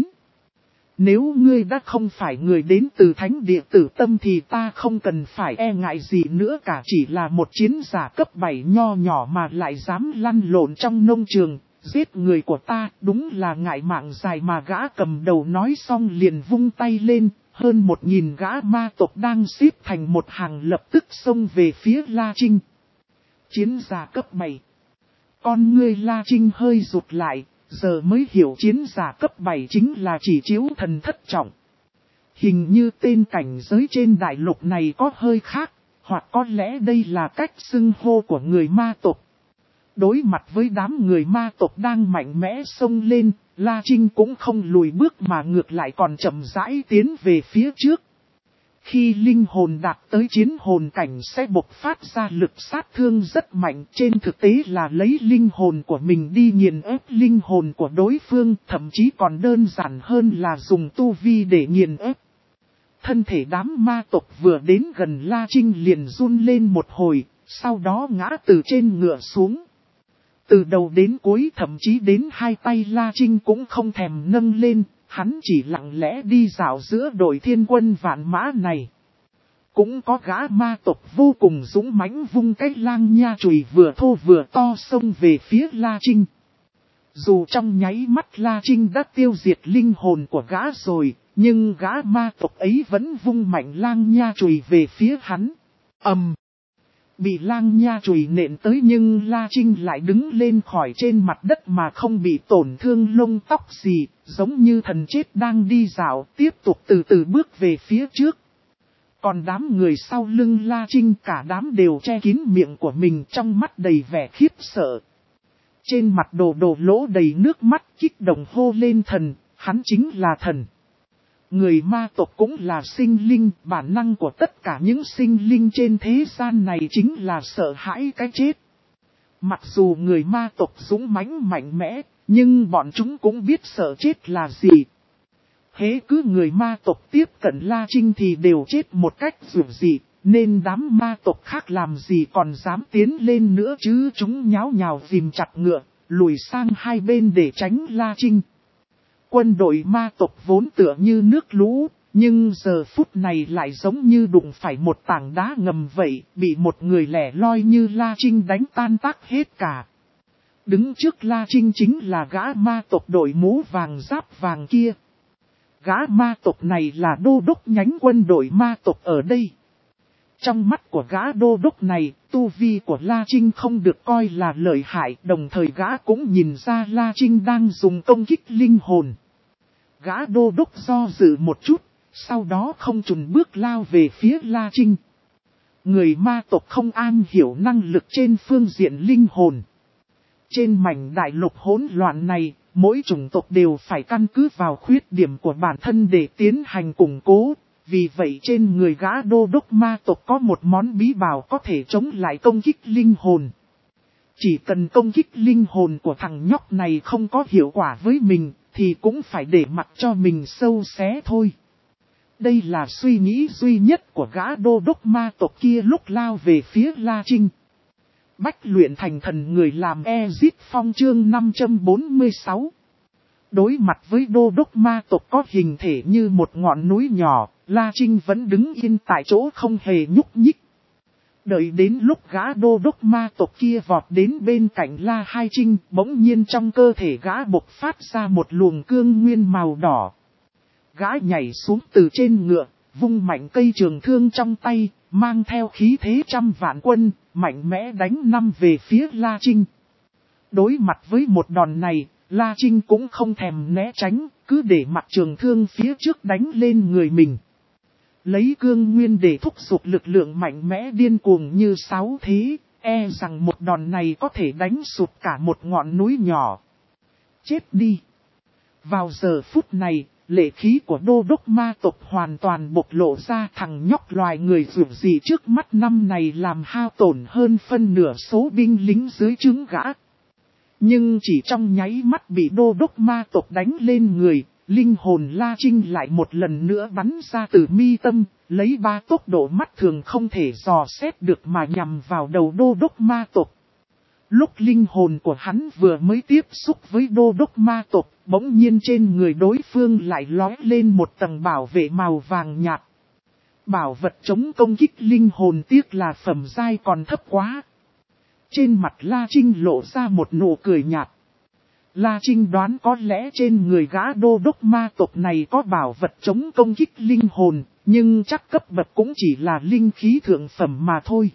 S1: Nếu ngươi đã không phải người đến từ thánh địa Tử Tâm thì ta không cần phải e ngại gì nữa cả, chỉ là một chiến giả cấp bảy nho nhỏ mà lại dám lăn lộn trong nông trường, giết người của ta, đúng là ngại mạng dài mà. Gã cầm đầu nói xong liền vung tay lên, hơn một nghìn gã ma tộc đang xếp thành một hàng lập tức xông về phía La Trinh. Chiến giả cấp bảy. Con ngươi La Trinh hơi rụt lại. Giờ mới hiểu chiến giả cấp bảy chính là chỉ chiếu thần thất trọng. Hình như tên cảnh giới trên đại lục này có hơi khác, hoặc có lẽ đây là cách xưng hô của người ma tộc. Đối mặt với đám người ma tộc đang mạnh mẽ xông lên, La Trinh cũng không lùi bước mà ngược lại còn chậm rãi tiến về phía trước. Khi linh hồn đạt tới chiến hồn cảnh sẽ bộc phát ra lực sát thương rất mạnh, trên thực tế là lấy linh hồn của mình đi nghiền ép linh hồn của đối phương, thậm chí còn đơn giản hơn là dùng tu vi để nghiền ép. Thân thể đám ma tộc vừa đến gần La Trinh liền run lên một hồi, sau đó ngã từ trên ngựa xuống. Từ đầu đến cuối, thậm chí đến hai tay La Trinh cũng không thèm nâng lên. Hắn chỉ lặng lẽ đi dạo giữa đội thiên quân vạn mã này. Cũng có gã ma tộc vô cùng dũng mãnh vung cái lang nha chùy vừa thô vừa to xông về phía La Trinh. Dù trong nháy mắt La Trinh đã tiêu diệt linh hồn của gã rồi, nhưng gã ma tộc ấy vẫn vung mạnh lang nha chùy về phía hắn. Ầm! Bị lang nha chùy nện tới nhưng La Trinh lại đứng lên khỏi trên mặt đất mà không bị tổn thương lông tóc gì, giống như thần chết đang đi dạo, tiếp tục từ từ bước về phía trước. Còn đám người sau lưng La Trinh cả đám đều che kín miệng của mình, trong mắt đầy vẻ khiếp sợ. Trên mặt đồ đồ lỗ đầy nước mắt, kích động hô lên thần, hắn chính là thần. Người ma tộc cũng là sinh linh, bản năng của tất cả những sinh linh trên thế gian này chính là sợ hãi cái chết. Mặc dù người ma tộc dũng mãnh mạnh mẽ, nhưng bọn chúng cũng biết sợ chết là gì. Hễ cứ người ma tộc tiếp cận La Trinh thì đều chết một cách dữ dị, nên đám ma tộc khác làm gì còn dám tiến lên nữa chứ. Chúng nháo nhào ghim chặt ngựa, lùi sang hai bên để tránh La Trinh. Quân đội ma tộc vốn tựa như nước lũ, Nhưng giờ phút này lại giống như đụng phải một tảng đá ngầm vậy, bị một người lẻ loi như La Trinh đánh tan tác hết cả. Đứng trước La Trinh chính là gã ma tộc đội mũ vàng giáp vàng kia. Gã ma tộc này là đô đốc nhánh quân đội ma tộc ở đây. Trong mắt của gã đô đốc này, tu vi của La Trinh không được coi là lợi hại, đồng thời gã cũng nhìn ra La Trinh đang dùng công kích linh hồn. Gã đô đốc do dự một chút, sau đó không chùn bước lao về phía La Trinh. Người ma tộc không am hiểu năng lực trên phương diện linh hồn. Trên mảnh đại lục hỗn loạn này, mỗi chủng tộc đều phải căn cứ vào khuyết điểm của bản thân để tiến hành củng cố. Vì vậy trên người gã đô đốc ma tộc có một món bí bảo có thể chống lại công kích linh hồn. Chỉ cần công kích linh hồn của thằng nhóc này không có hiệu quả với mình, thì cũng phải để mặc cho mình sâu xé thôi. Đây là suy nghĩ duy nhất của gã đô đốc ma tộc kia lúc lao về phía La Trinh. Bách luyện thành thần người làm Ezit Phong chương năm trăm bốn mươi sáu. Đối mặt với đô đốc ma tộc có hình thể như một ngọn núi nhỏ, La Trinh vẫn đứng yên tại chỗ không hề nhúc nhích. Đợi đến lúc gã đô đốc ma tộc kia vọt đến bên cạnh La Hai Trinh, bỗng nhiên trong cơ thể gã bộc phát ra một luồng cương nguyên màu đỏ. Gã nhảy xuống từ trên ngựa, vung mạnh cây trường thương trong tay, mang theo khí thế trăm vạn quân, mạnh mẽ đánh năm về phía La Trinh. Đối mặt với một đòn này, La Trinh cũng không thèm né tránh, cứ để mặc trường thương phía trước đánh lên người mình. Lấy cương nguyên để thúc giục lực lượng mạnh mẽ điên cuồng như sáu thế, e rằng một đòn này có thể đánh sụp cả một ngọn núi nhỏ. Chết đi! Vào giờ phút này, lệ khí của đô đốc ma tộc hoàn toàn bộc lộ ra, thằng nhóc loài người rủi gì trước mắt năm này làm hao tổn hơn phân nửa số binh lính dưới trướng gã. Nhưng chỉ trong nháy mắt bị đô đốc ma tộc đánh lên người, linh hồn La Trinh lại một lần nữa bắn ra từ mi tâm, lấy ba tốc độ mắt thường không thể dò xét được mà nhằm vào đầu đô đốc ma tộc. Lúc linh hồn của hắn vừa mới tiếp xúc với đô đốc ma tộc, bỗng nhiên trên người đối phương lại lói lên một tầng bảo vệ màu vàng nhạt. Bảo vật chống công kích linh hồn tiếc là phẩm giai còn thấp quá. Trên mặt La Trinh lộ ra một nụ cười nhạt. La Trinh đoán có lẽ trên người gã đô đốc ma tộc này có bảo vật chống công kích linh hồn, nhưng chắc cấp bậc cũng chỉ là linh khí thượng phẩm mà thôi.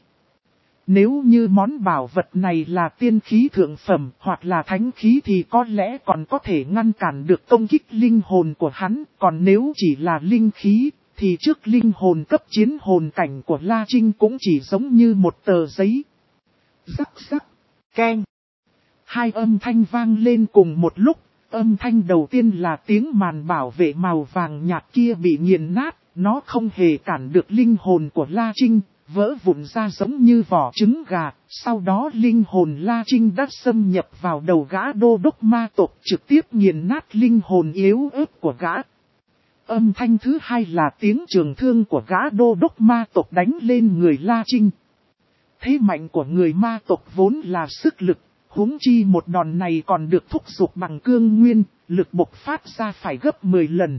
S1: Nếu như món bảo vật này là tiên khí thượng phẩm hoặc là thánh khí thì có lẽ còn có thể ngăn cản được công kích linh hồn của hắn, còn nếu chỉ là linh khí thì trước linh hồn cấp chiến hồn cảnh của La Trinh cũng chỉ giống như một tờ giấy. Rắc rắc, keng. Hai âm thanh vang lên cùng một lúc, âm thanh đầu tiên là tiếng màn bảo vệ màu vàng nhạt kia bị nghiền nát, nó không hề cản được linh hồn của La Trinh, vỡ vụn ra giống như vỏ trứng gà, sau đó linh hồn La Trinh đã xâm nhập vào đầu gã đô đốc ma tộc trực tiếp nghiền nát linh hồn yếu ớt của gã. Âm thanh thứ hai là tiếng trường thương của gã đô đốc ma tộc đánh lên người La Trinh. Thế mạnh của người ma tộc vốn là sức lực, huống chi một đòn này còn được thúc giục bằng cương nguyên, lực bộc phát ra phải gấp mười lần.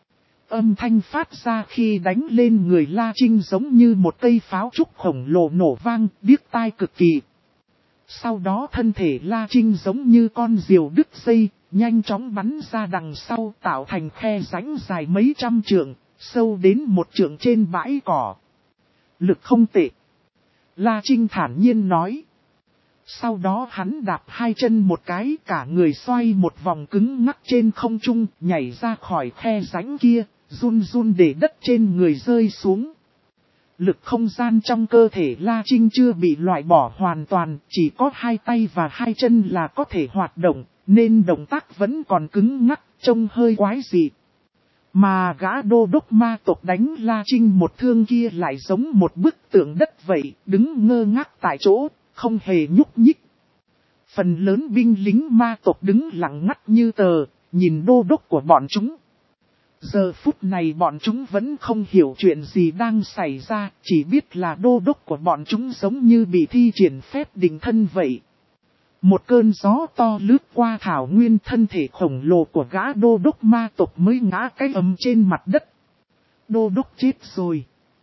S1: Âm thanh phát ra khi đánh lên người La Trinh giống như một cây pháo trúc khổng lồ nổ vang, điếc tai cực kỳ. Sau đó thân thể La Trinh giống như con diều đứt dây, nhanh chóng bắn ra đằng sau tạo thành khe rãnh dài mấy trăm trượng, sâu đến một trượng trên bãi cỏ. Lực không tệ. La Trinh thản nhiên nói. Sau đó hắn đạp hai chân một cái, cả người xoay một vòng cứng ngắc trên không trung, nhảy ra khỏi khe rãnh kia, run run để đất trên người rơi xuống. Lực không gian trong cơ thể La Trinh chưa bị loại bỏ hoàn toàn, chỉ có hai tay và hai chân là có thể hoạt động, nên động tác vẫn còn cứng ngắc, trông hơi quái dị. Mà gã đô đốc ma tộc đánh La Trinh một thương kia lại giống một bức tượng đất vậy, đứng ngơ ngác tại chỗ, không hề nhúc nhích. Phần lớn binh lính ma tộc đứng lặng ngắt như tờ, nhìn đô đốc của bọn chúng. Giờ phút này bọn chúng vẫn không hiểu chuyện gì đang xảy ra, chỉ biết là đô đốc của bọn chúng giống như bị thi triển phép định thân vậy. Một cơn gió to lướt qua thảo nguyên, thân thể khổng lồ của gã đô đốc ma tộc mới ngã cái ầm trên mặt đất. Đô đốc chết rồi.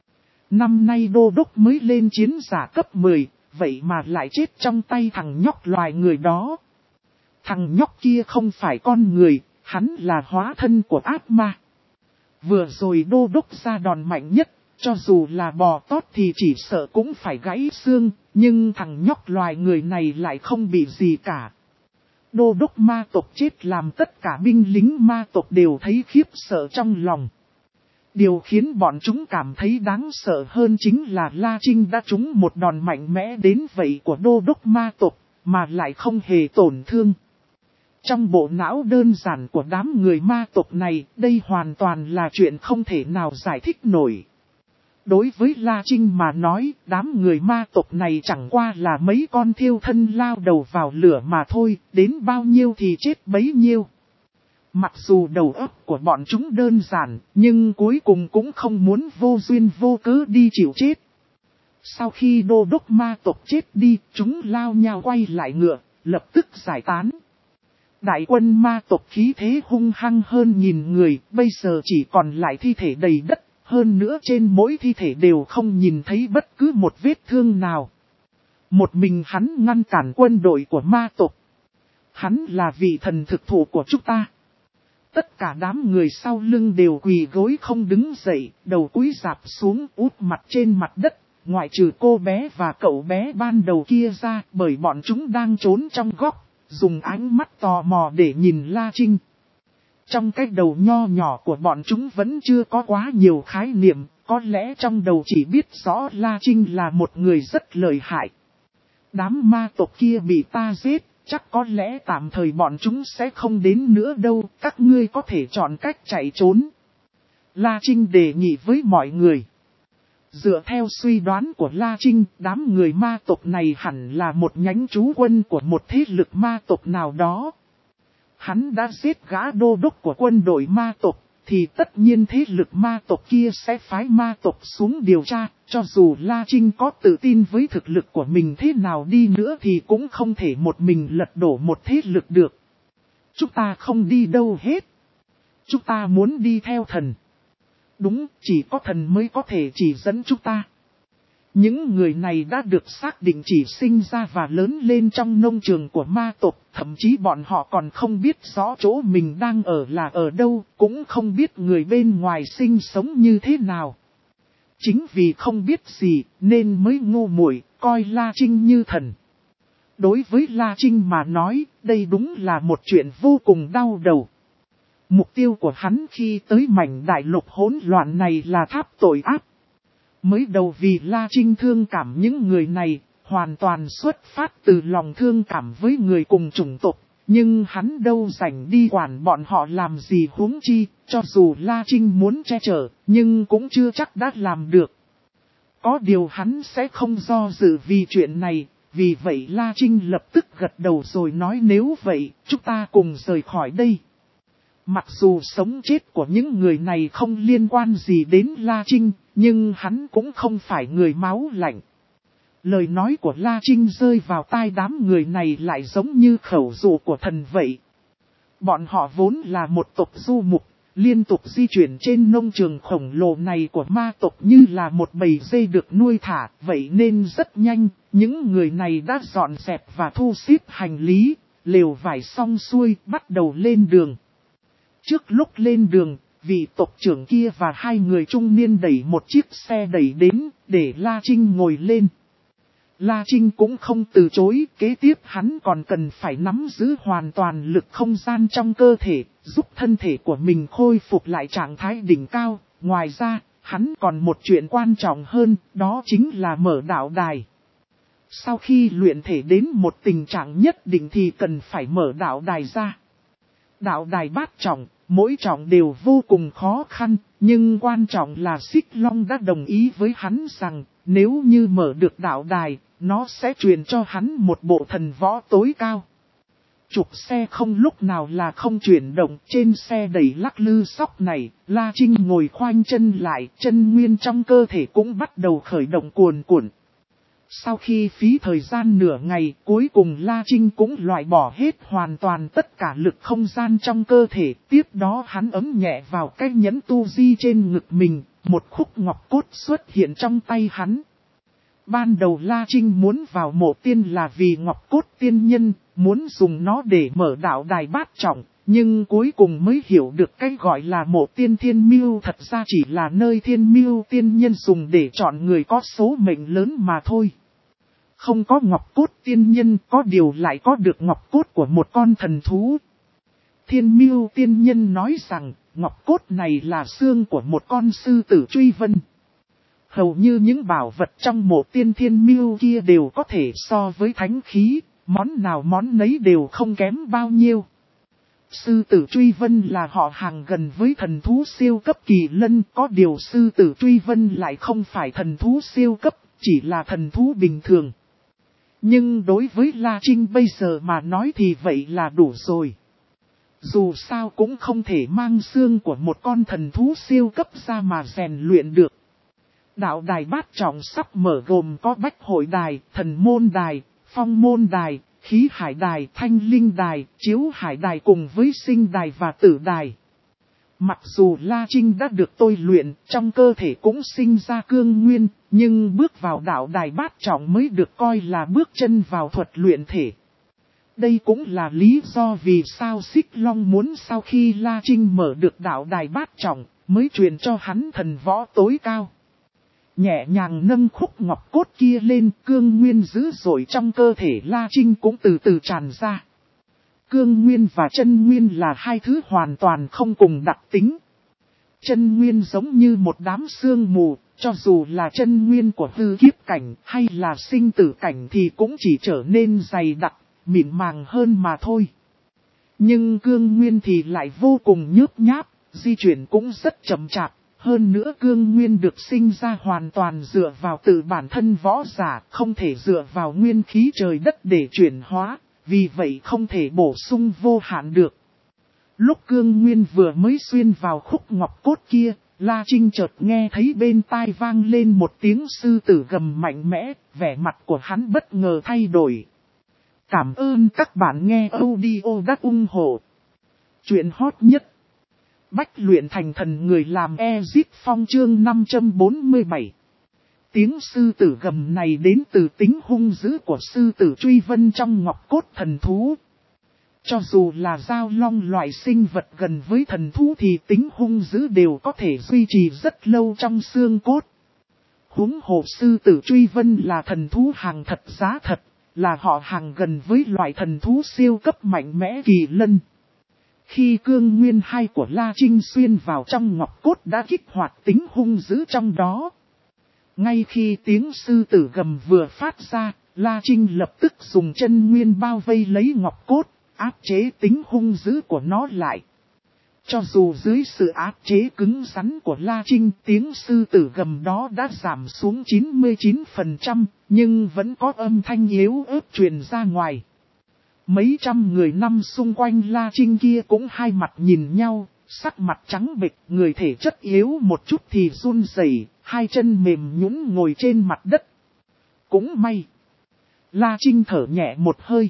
S1: Năm nay đô đốc mới lên chiến giả cấp mười, vậy mà lại chết trong tay thằng nhóc loài người đó. Thằng nhóc kia không phải con người, hắn là hóa thân của ác ma. Vừa rồi đô đốc ra đòn mạnh nhất, cho dù là bò tót thì chỉ sợ cũng phải gãy xương, nhưng thằng nhóc loài người này lại không bị gì cả. Đô đốc ma tộc chết làm tất cả binh lính ma tộc đều thấy khiếp sợ trong lòng. Điều khiến bọn chúng cảm thấy đáng sợ hơn chính là La Trinh đã trúng một đòn mạnh mẽ đến vậy của đô đốc ma tộc, mà lại không hề tổn thương. Trong bộ não đơn giản của đám người ma tộc này, đây hoàn toàn là chuyện không thể nào giải thích nổi. Đối với La Trinh mà nói, đám người ma tộc này chẳng qua là mấy con thiêu thân lao đầu vào lửa mà thôi, đến bao nhiêu thì chết bấy nhiêu. Mặc dù đầu óc của bọn chúng đơn giản, nhưng cuối cùng cũng không muốn vô duyên vô cớ đi chịu chết. Sau khi đô đốc ma tộc chết đi, chúng lao nhau quay lại ngựa, lập tức giải tán. Đại quân ma tộc khí thế hung hăng hơn nghìn người, bây giờ chỉ còn lại thi thể đầy đất, hơn nữa trên mỗi thi thể đều không nhìn thấy bất cứ một vết thương nào. Một mình hắn ngăn cản quân đội của ma tộc. Hắn là vị thần thực thụ của chúng ta. Tất cả đám người sau lưng đều quỳ gối không đứng dậy, đầu cúi rạp xuống úp mặt trên mặt đất, ngoại trừ cô bé và cậu bé ban đầu kia ra, bởi bọn chúng đang trốn trong góc, dùng ánh mắt tò mò để nhìn La Trinh. Trong cái đầu nho nhỏ của bọn chúng vẫn chưa có quá nhiều khái niệm, có lẽ trong đầu chỉ biết rõ La Trinh là một người rất lợi hại. Đám ma tộc kia bị ta giết. Chắc có lẽ tạm thời bọn chúng sẽ không đến nữa đâu, các ngươi có thể chọn cách chạy trốn. La Trinh đề nghị với mọi người. Dựa theo suy đoán của La Trinh, đám người ma tộc này hẳn là một nhánh trú quân của một thế lực ma tộc nào đó. Hắn đã giết gã đô đốc của quân đội ma tộc, thì tất nhiên thế lực ma tộc kia sẽ phái ma tộc xuống điều tra, cho dù La Trinh có tự tin với thực lực của mình thế nào đi nữa thì cũng không thể một mình lật đổ một thế lực được. Chúng ta không đi đâu hết. Chúng ta muốn đi theo thần. Đúng, chỉ có thần mới có thể chỉ dẫn chúng ta. Những người này đã được xác định chỉ sinh ra và lớn lên trong nông trường của ma tộc, thậm chí bọn họ còn không biết rõ chỗ mình đang ở là ở đâu, cũng không biết người bên ngoài sinh sống như thế nào. Chính vì không biết gì nên mới ngu muội coi La Trinh như thần. Đối với La Trinh mà nói, đây đúng là một chuyện vô cùng đau đầu. Mục tiêu của hắn khi tới mảnh đại lục hỗn loạn này là tháp tội ác. Mới đầu vì La Trinh thương cảm những người này, hoàn toàn xuất phát từ lòng thương cảm với người cùng chủng tộc, nhưng hắn đâu rảnh đi quản bọn họ làm gì huống chi, cho dù La Trinh muốn che chở, nhưng cũng chưa chắc đã làm được. Có điều hắn sẽ không do dự vì chuyện này, vì vậy La Trinh lập tức gật đầu rồi nói nếu vậy, chúng ta cùng rời khỏi đây. Mặc dù sống chết của những người này không liên quan gì đến La Trinh, nhưng hắn cũng không phải người máu lạnh. Lời nói của La Trinh rơi vào tai đám người này lại giống như khẩu dụ của thần vậy. Bọn họ vốn là một tộc du mục, liên tục di chuyển trên nông trường khổng lồ này của ma tộc như là một bầy dê được nuôi thả, vậy nên rất nhanh, những người này đã dọn dẹp và thu xếp hành lý, lều vải xong xuôi, bắt đầu lên đường. Trước lúc lên đường, vị tộc trưởng kia và hai người trung niên đẩy một chiếc xe đẩy đến, để La Trinh ngồi lên. La Trinh cũng không từ chối, kế tiếp hắn còn cần phải nắm giữ hoàn toàn lực không gian trong cơ thể, giúp thân thể của mình khôi phục lại trạng thái đỉnh cao. Ngoài ra, hắn còn một chuyện quan trọng hơn, đó chính là mở đạo đài. Sau khi luyện thể đến một tình trạng nhất định thì cần phải mở đạo đài ra. Đạo đài bát trọng, mỗi trọng đều vô cùng khó khăn, nhưng quan trọng là Xích Long đã đồng ý với hắn rằng, nếu như mở được đạo đài, nó sẽ truyền cho hắn một bộ thần võ tối cao. Trục xe không lúc nào là không chuyển động, trên xe đẩy lắc lư sóc này, La Trinh ngồi khoanh chân lại, chân nguyên trong cơ thể cũng bắt đầu khởi động cuồn cuộn. Sau khi phí thời gian nửa ngày, cuối cùng La Trinh cũng loại bỏ hết hoàn toàn tất cả lực không gian trong cơ thể. Tiếp đó hắn ấm nhẹ vào cái nhẫn tu di trên ngực mình, một khúc ngọc cốt xuất hiện trong tay hắn. Ban đầu La Trinh muốn vào mộ tiên là vì ngọc cốt tiên nhân, muốn dùng nó để mở đạo đài bát trọng. Nhưng cuối cùng mới hiểu được cái gọi là mộ tiên thiên mưu thật ra chỉ là nơi thiên mưu tiên nhân dùng để chọn người có số mệnh lớn mà thôi. Không có ngọc cốt tiên nhân, có điều lại có được ngọc cốt của một con thần thú. Thiên mưu tiên nhân nói rằng, ngọc cốt này là xương của một con sư tử truy vân. Hầu như những bảo vật trong mộ tiên thiên mưu kia đều có thể so với thánh khí, món nào món nấy đều không kém bao nhiêu. Sư tử truy vân là họ hàng gần với thần thú siêu cấp kỳ lân, có điều sư tử truy vân lại không phải thần thú siêu cấp, chỉ là thần thú bình thường. Nhưng đối với La Trinh bây giờ mà nói thì vậy là đủ rồi. Dù sao cũng không thể mang xương của một con thần thú siêu cấp ra mà rèn luyện được. Đạo đài bát trọng sắp mở gồm có bách hội đài, thần môn đài, phong môn đài, khí hải đài, thanh linh đài, chiếu hải đài cùng với sinh đài và tử đài. Mặc dù La Trinh đã được tôi luyện, trong cơ thể cũng sinh ra cương nguyên, nhưng bước vào đạo đài bát trọng mới được coi là bước chân vào thuật luyện thể. Đây cũng là lý do vì sao Xích Long muốn sau khi La Trinh mở được đạo đài bát trọng, mới truyền cho hắn thần võ tối cao. Nhẹ nhàng nâng khúc ngọc cốt kia lên, cương nguyên dữ dội trong cơ thể La Trinh cũng từ từ tràn ra. Cương nguyên và chân nguyên là hai thứ hoàn toàn không cùng đặc tính. Chân nguyên giống như một đám sương mù, cho dù là chân nguyên của hư kiếp cảnh hay là sinh tử cảnh thì cũng chỉ trở nên dày đặc, mịn màng hơn mà thôi. Nhưng cương nguyên thì lại vô cùng nhớp nháp, di chuyển cũng rất chậm chạp. Hơn nữa cương nguyên được sinh ra hoàn toàn dựa vào tự bản thân võ giả, không thể dựa vào nguyên khí trời đất để chuyển hóa, vì vậy không thể bổ sung vô hạn được. Lúc cương nguyên vừa mới xuyên vào khúc ngọc cốt kia, La Trinh chợt nghe thấy bên tai vang lên một tiếng sư tử gầm mạnh mẽ, vẻ mặt của hắn bất ngờ thay đổi. Cảm ơn các bạn nghe audio đã ủng hộ. Chuyện hot nhất. Bách luyện thành thần người làm Ezit Phong chương năm trăm bốn mươi bảy. Tiếng sư tử gầm này đến từ tính hung dữ của sư tử truy vân trong ngọc cốt thần thú. Cho dù là giao long loại sinh vật gần với thần thú thì tính hung dữ đều có thể duy trì rất lâu trong xương cốt. Huống hồ sư tử truy vân là thần thú hàng thật giá thật, là họ hàng gần với loại thần thú siêu cấp mạnh mẽ kỳ lân. Khi cương nguyên hai của La Trinh xuyên vào trong ngọc cốt đã kích hoạt tính hung dữ trong đó. Ngay khi tiếng sư tử gầm vừa phát ra, La Trinh lập tức dùng chân nguyên bao vây lấy ngọc cốt, áp chế tính hung dữ của nó lại. Cho dù dưới sự áp chế cứng rắn của La Trinh, tiếng sư tử gầm đó đã giảm xuống chín mươi chín phần trăm, nhưng vẫn có âm thanh yếu ớt truyền ra ngoài. Mấy trăm người năm xung quanh La Trinh kia cũng hai mặt nhìn nhau, sắc mặt trắng bệch, người thể chất yếu một chút thì run rẩy, hai chân mềm nhũn ngồi trên mặt đất. Cũng may, La Trinh thở nhẹ một hơi.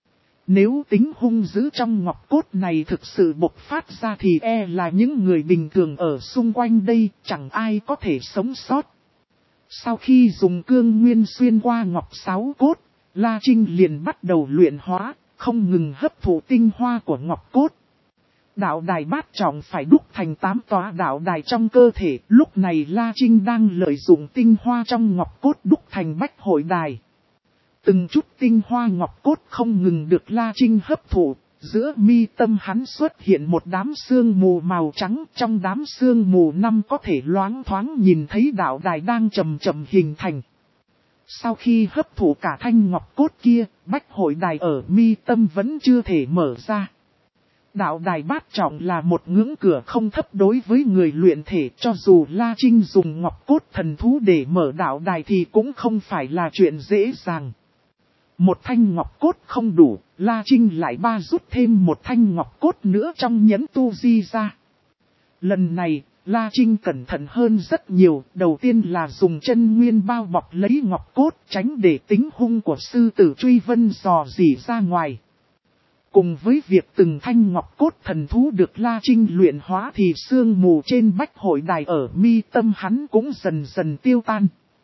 S1: Nếu tính hung dữ trong ngọc cốt này thực sự bộc phát ra thì e là những người bình thường ở xung quanh đây chẳng ai có thể sống sót. Sau khi dùng cương nguyên xuyên qua ngọc sáu cốt, La Trinh liền bắt đầu luyện hóa, không ngừng hấp thụ tinh hoa của ngọc cốt. Đạo đài bát trọng phải đúc thành tám tòa đạo đài trong cơ thể, lúc này La Trinh đang lợi dụng tinh hoa trong ngọc cốt đúc thành bách hội đài. Từng chút tinh hoa ngọc cốt không ngừng được La Trinh hấp thụ, giữa mi tâm hắn xuất hiện một đám sương mù màu trắng, trong đám sương mù năm có thể loáng thoáng nhìn thấy đạo đài đang chậm chậm hình thành. Sau khi hấp thụ cả thanh ngọc cốt kia, bách hội đài ở mi tâm vẫn chưa thể mở ra. Đạo đài bát trọng là một ngưỡng cửa không thấp đối với người luyện thể, cho dù La Trinh dùng ngọc cốt thần thú để mở đạo đài thì cũng không phải là chuyện dễ dàng. Một thanh ngọc cốt không đủ, La Trinh lại ba rút thêm một thanh ngọc cốt nữa trong nhẫn tu di ra. Lần này, La Trinh cẩn thận hơn rất nhiều, đầu tiên là dùng chân nguyên bao bọc lấy ngọc cốt tránh để tính hung của sư tử truy vân dò dỉ ra ngoài. Cùng với việc từng thanh ngọc cốt thần thú được La Trinh luyện hóa thì sương mù trên bách hội đài ở mi tâm hắn cũng dần dần tiêu tan.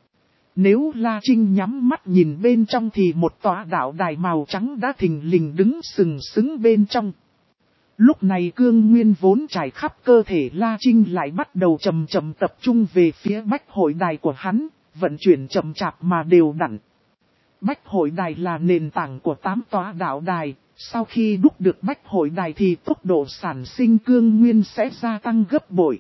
S1: Nếu La Trinh nhắm mắt nhìn bên trong thì một tòa đạo đài màu trắng đã thình lình đứng sừng sững bên trong. Lúc này cương nguyên vốn trải khắp cơ thể La Trinh lại bắt đầu chậm chậm tập trung về phía bách hội đài của hắn, vận chuyển chậm chạp mà đều đặn. Bách hội đài là nền tảng của tám tòa đạo đài, sau khi đúc được bách hội đài thì tốc độ sản sinh cương nguyên sẽ gia tăng gấp bội.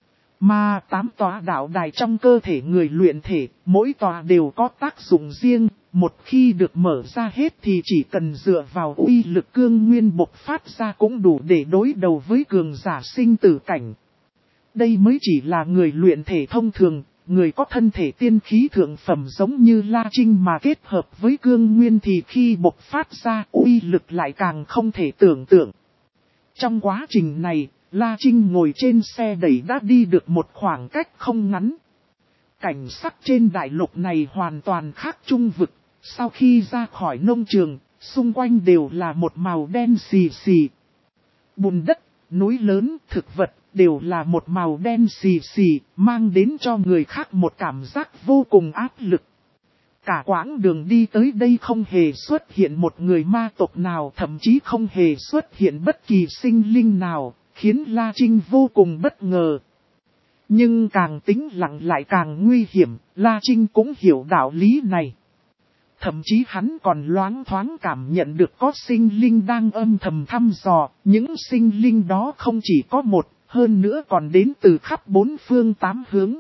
S1: Mà tám tòa đạo đài trong cơ thể người luyện thể, mỗi tòa đều có tác dụng riêng, một khi được mở ra hết thì chỉ cần dựa vào uy lực cương nguyên bộc phát ra cũng đủ để đối đầu với cường giả sinh tử cảnh. Đây mới chỉ là người luyện thể thông thường, người có thân thể tiên khí thượng phẩm giống như La Trinh mà kết hợp với cương nguyên thì khi bộc phát ra uy lực lại càng không thể tưởng tượng. Trong quá trình này, La Trinh ngồi trên xe đẩy đã đi được một khoảng cách không ngắn. Cảnh sắc trên đại lục này hoàn toàn khác trung vực, sau khi ra khỏi nông trường, xung quanh đều là một màu đen xì xì. Bùn đất, núi lớn, thực vật đều là một màu đen xì xì, mang đến cho người khác một cảm giác vô cùng áp lực. Cả quãng đường đi tới đây không hề xuất hiện một người ma tộc nào, thậm chí không hề xuất hiện bất kỳ sinh linh nào, khiến La Trinh vô cùng bất ngờ. Nhưng càng tĩnh lặng lại càng nguy hiểm, La Trinh cũng hiểu đạo lý này. Thậm chí hắn còn loáng thoáng cảm nhận được có sinh linh đang âm thầm thăm dò, những sinh linh đó không chỉ có một, hơn nữa còn đến từ khắp bốn phương tám hướng.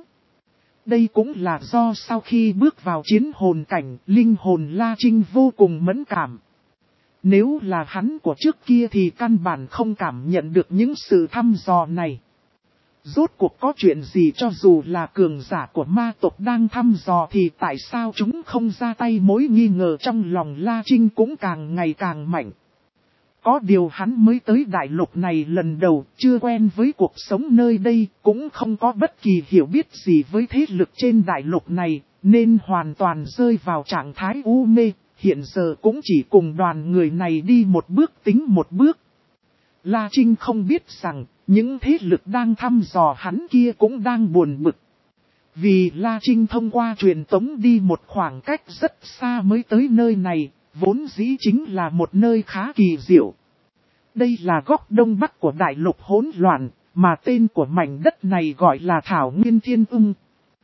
S1: Đây cũng là do sau khi bước vào chiến hồn cảnh, linh hồn La Trinh vô cùng mẫn cảm. Nếu là hắn của trước kia thì căn bản không cảm nhận được những sự thăm dò này. Rốt cuộc có chuyện gì cho dù là cường giả của ma tộc đang thăm dò thì tại sao chúng không ra tay, mối nghi ngờ trong lòng La Trinh cũng càng ngày càng mạnh. Có điều hắn mới tới đại lục này lần đầu, chưa quen với cuộc sống nơi đây, cũng không có bất kỳ hiểu biết gì với thế lực trên đại lục này, nên hoàn toàn rơi vào trạng thái u mê, hiện giờ cũng chỉ cùng đoàn người này đi một bước tính một bước. La Trinh không biết rằng, những thế lực đang thăm dò hắn kia cũng đang buồn bực. Vì La Trinh thông qua truyền tống đi một khoảng cách rất xa mới tới nơi này, vốn dĩ chính là một nơi khá kỳ diệu. Đây là góc đông bắc của đại lục hỗn loạn, mà tên của mảnh đất này gọi là Thảo Nguyên Thiên Ưng.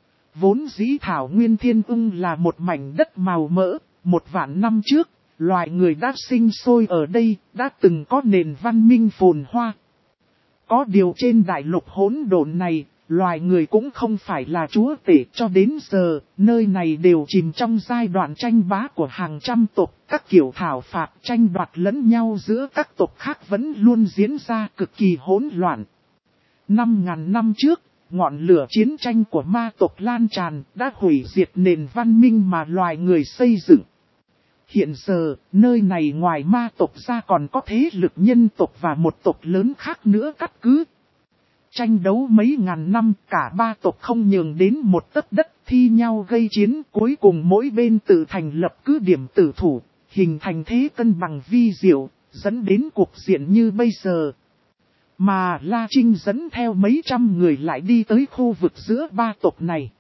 S1: Vốn dĩ Thảo Nguyên Thiên Ưng là một mảnh đất màu mỡ, một vạn năm trước, loài người đã sinh sôi ở đây, đã từng có nền văn minh phồn hoa. Có điều trên đại lục hỗn độn này, loài người cũng không phải là chúa tể, cho đến giờ, nơi này đều chìm trong giai đoạn tranh bá của hàng trăm tộc, các kiểu thảo phạt tranh đoạt lẫn nhau giữa các tộc khác vẫn luôn diễn ra cực kỳ hỗn loạn. Năm ngàn năm trước, ngọn lửa chiến tranh của ma tộc lan tràn đã hủy diệt nền văn minh mà loài người xây dựng. Hiện giờ, nơi này ngoài ma tộc ra còn có thế lực nhân tộc và một tộc lớn khác nữa cắt cứ. Tranh đấu mấy ngàn năm, cả ba tộc không nhường đến một tấc đất, thi nhau gây chiến, cuối cùng mỗi bên tự thành lập cứ điểm tử thủ, hình thành thế cân bằng vi diệu, dẫn đến cuộc diện như bây giờ. Mà La Trinh dẫn theo mấy trăm người lại đi tới khu vực giữa ba tộc này.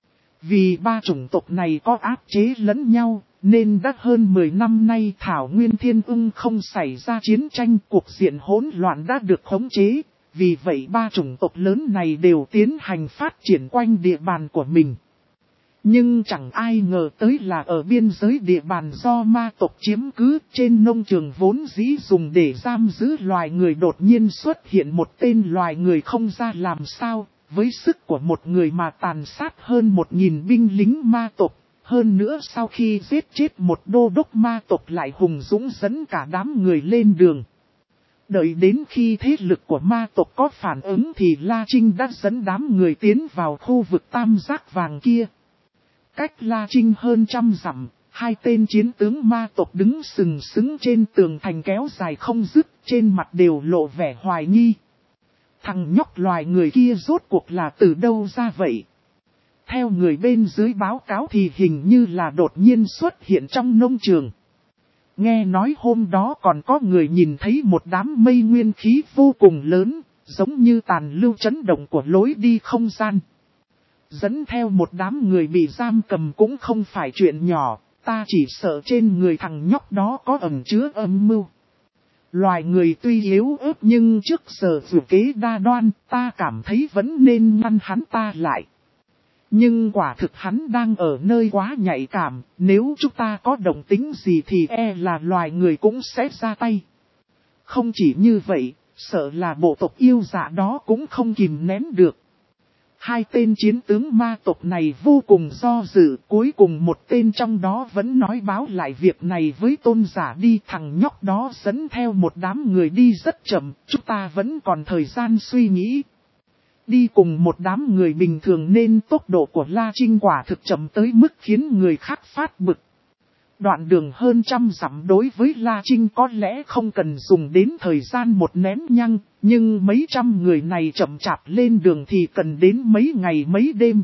S1: Vì ba chủng tộc này có áp chế lẫn nhau, nên đã hơn mười năm nay Thảo Nguyên Thiên Ưng không xảy ra chiến tranh, cuộc diện hỗn loạn đã được khống chế. Vì vậy ba chủng tộc lớn này đều tiến hành phát triển quanh địa bàn của mình. Nhưng chẳng ai ngờ tới là ở biên giới địa bàn do ma tộc chiếm cứ, trên nông trường vốn dĩ dùng để giam giữ loài người đột nhiên xuất hiện một tên loài người không ra làm sao, với sức của một người mà tàn sát hơn một nghìn binh lính ma tộc. Hơn nữa sau khi giết chết một đô đốc ma tộc lại hùng dũng dẫn cả đám người lên đường. Đợi đến khi thế lực của ma tộc có phản ứng thì La Trinh đã dẫn đám người tiến vào khu vực tam giác vàng kia. Cách La Trinh hơn trăm dặm, hai tên chiến tướng ma tộc đứng sừng sững trên tường thành kéo dài không dứt, trên mặt đều lộ vẻ hoài nghi. Thằng nhóc loài người kia rốt cuộc là từ đâu ra vậy? Theo người bên dưới báo cáo thì hình như là đột nhiên xuất hiện trong nông trường. Nghe nói hôm đó còn có người nhìn thấy một đám mây nguyên khí vô cùng lớn, giống như tàn lưu chấn động của lối đi không gian. Dẫn theo một đám người bị giam cầm cũng không phải chuyện nhỏ, ta chỉ sợ trên người thằng nhóc đó có ẩn chứa âm mưu. Loài người tuy yếu ớt nhưng trước giờ vừa kế đa đoan, ta cảm thấy vẫn nên ngăn hắn ta lại. Nhưng quả thực hắn đang ở nơi quá nhạy cảm, nếu chúng ta có động tính gì thì e là loài người cũng sẽ ra tay. Không chỉ như vậy, sợ là bộ tộc yêu dạ đó cũng không kìm nén được. Hai tên chiến tướng ma tộc này vô cùng do dự, cuối cùng một tên trong đó vẫn nói báo lại việc này với tôn giả đi. Thằng nhóc đó dẫn theo một đám người đi rất chậm, chúng ta vẫn còn thời gian suy nghĩ. Đi cùng một đám người bình thường nên tốc độ của La Trinh quả thực chậm tới mức khiến người khác phát bực. Đoạn đường hơn trăm dặm đối với La Trinh có lẽ không cần dùng đến thời gian một nén nhăng, nhưng mấy trăm người này chậm chạp lên đường thì cần đến mấy ngày mấy đêm.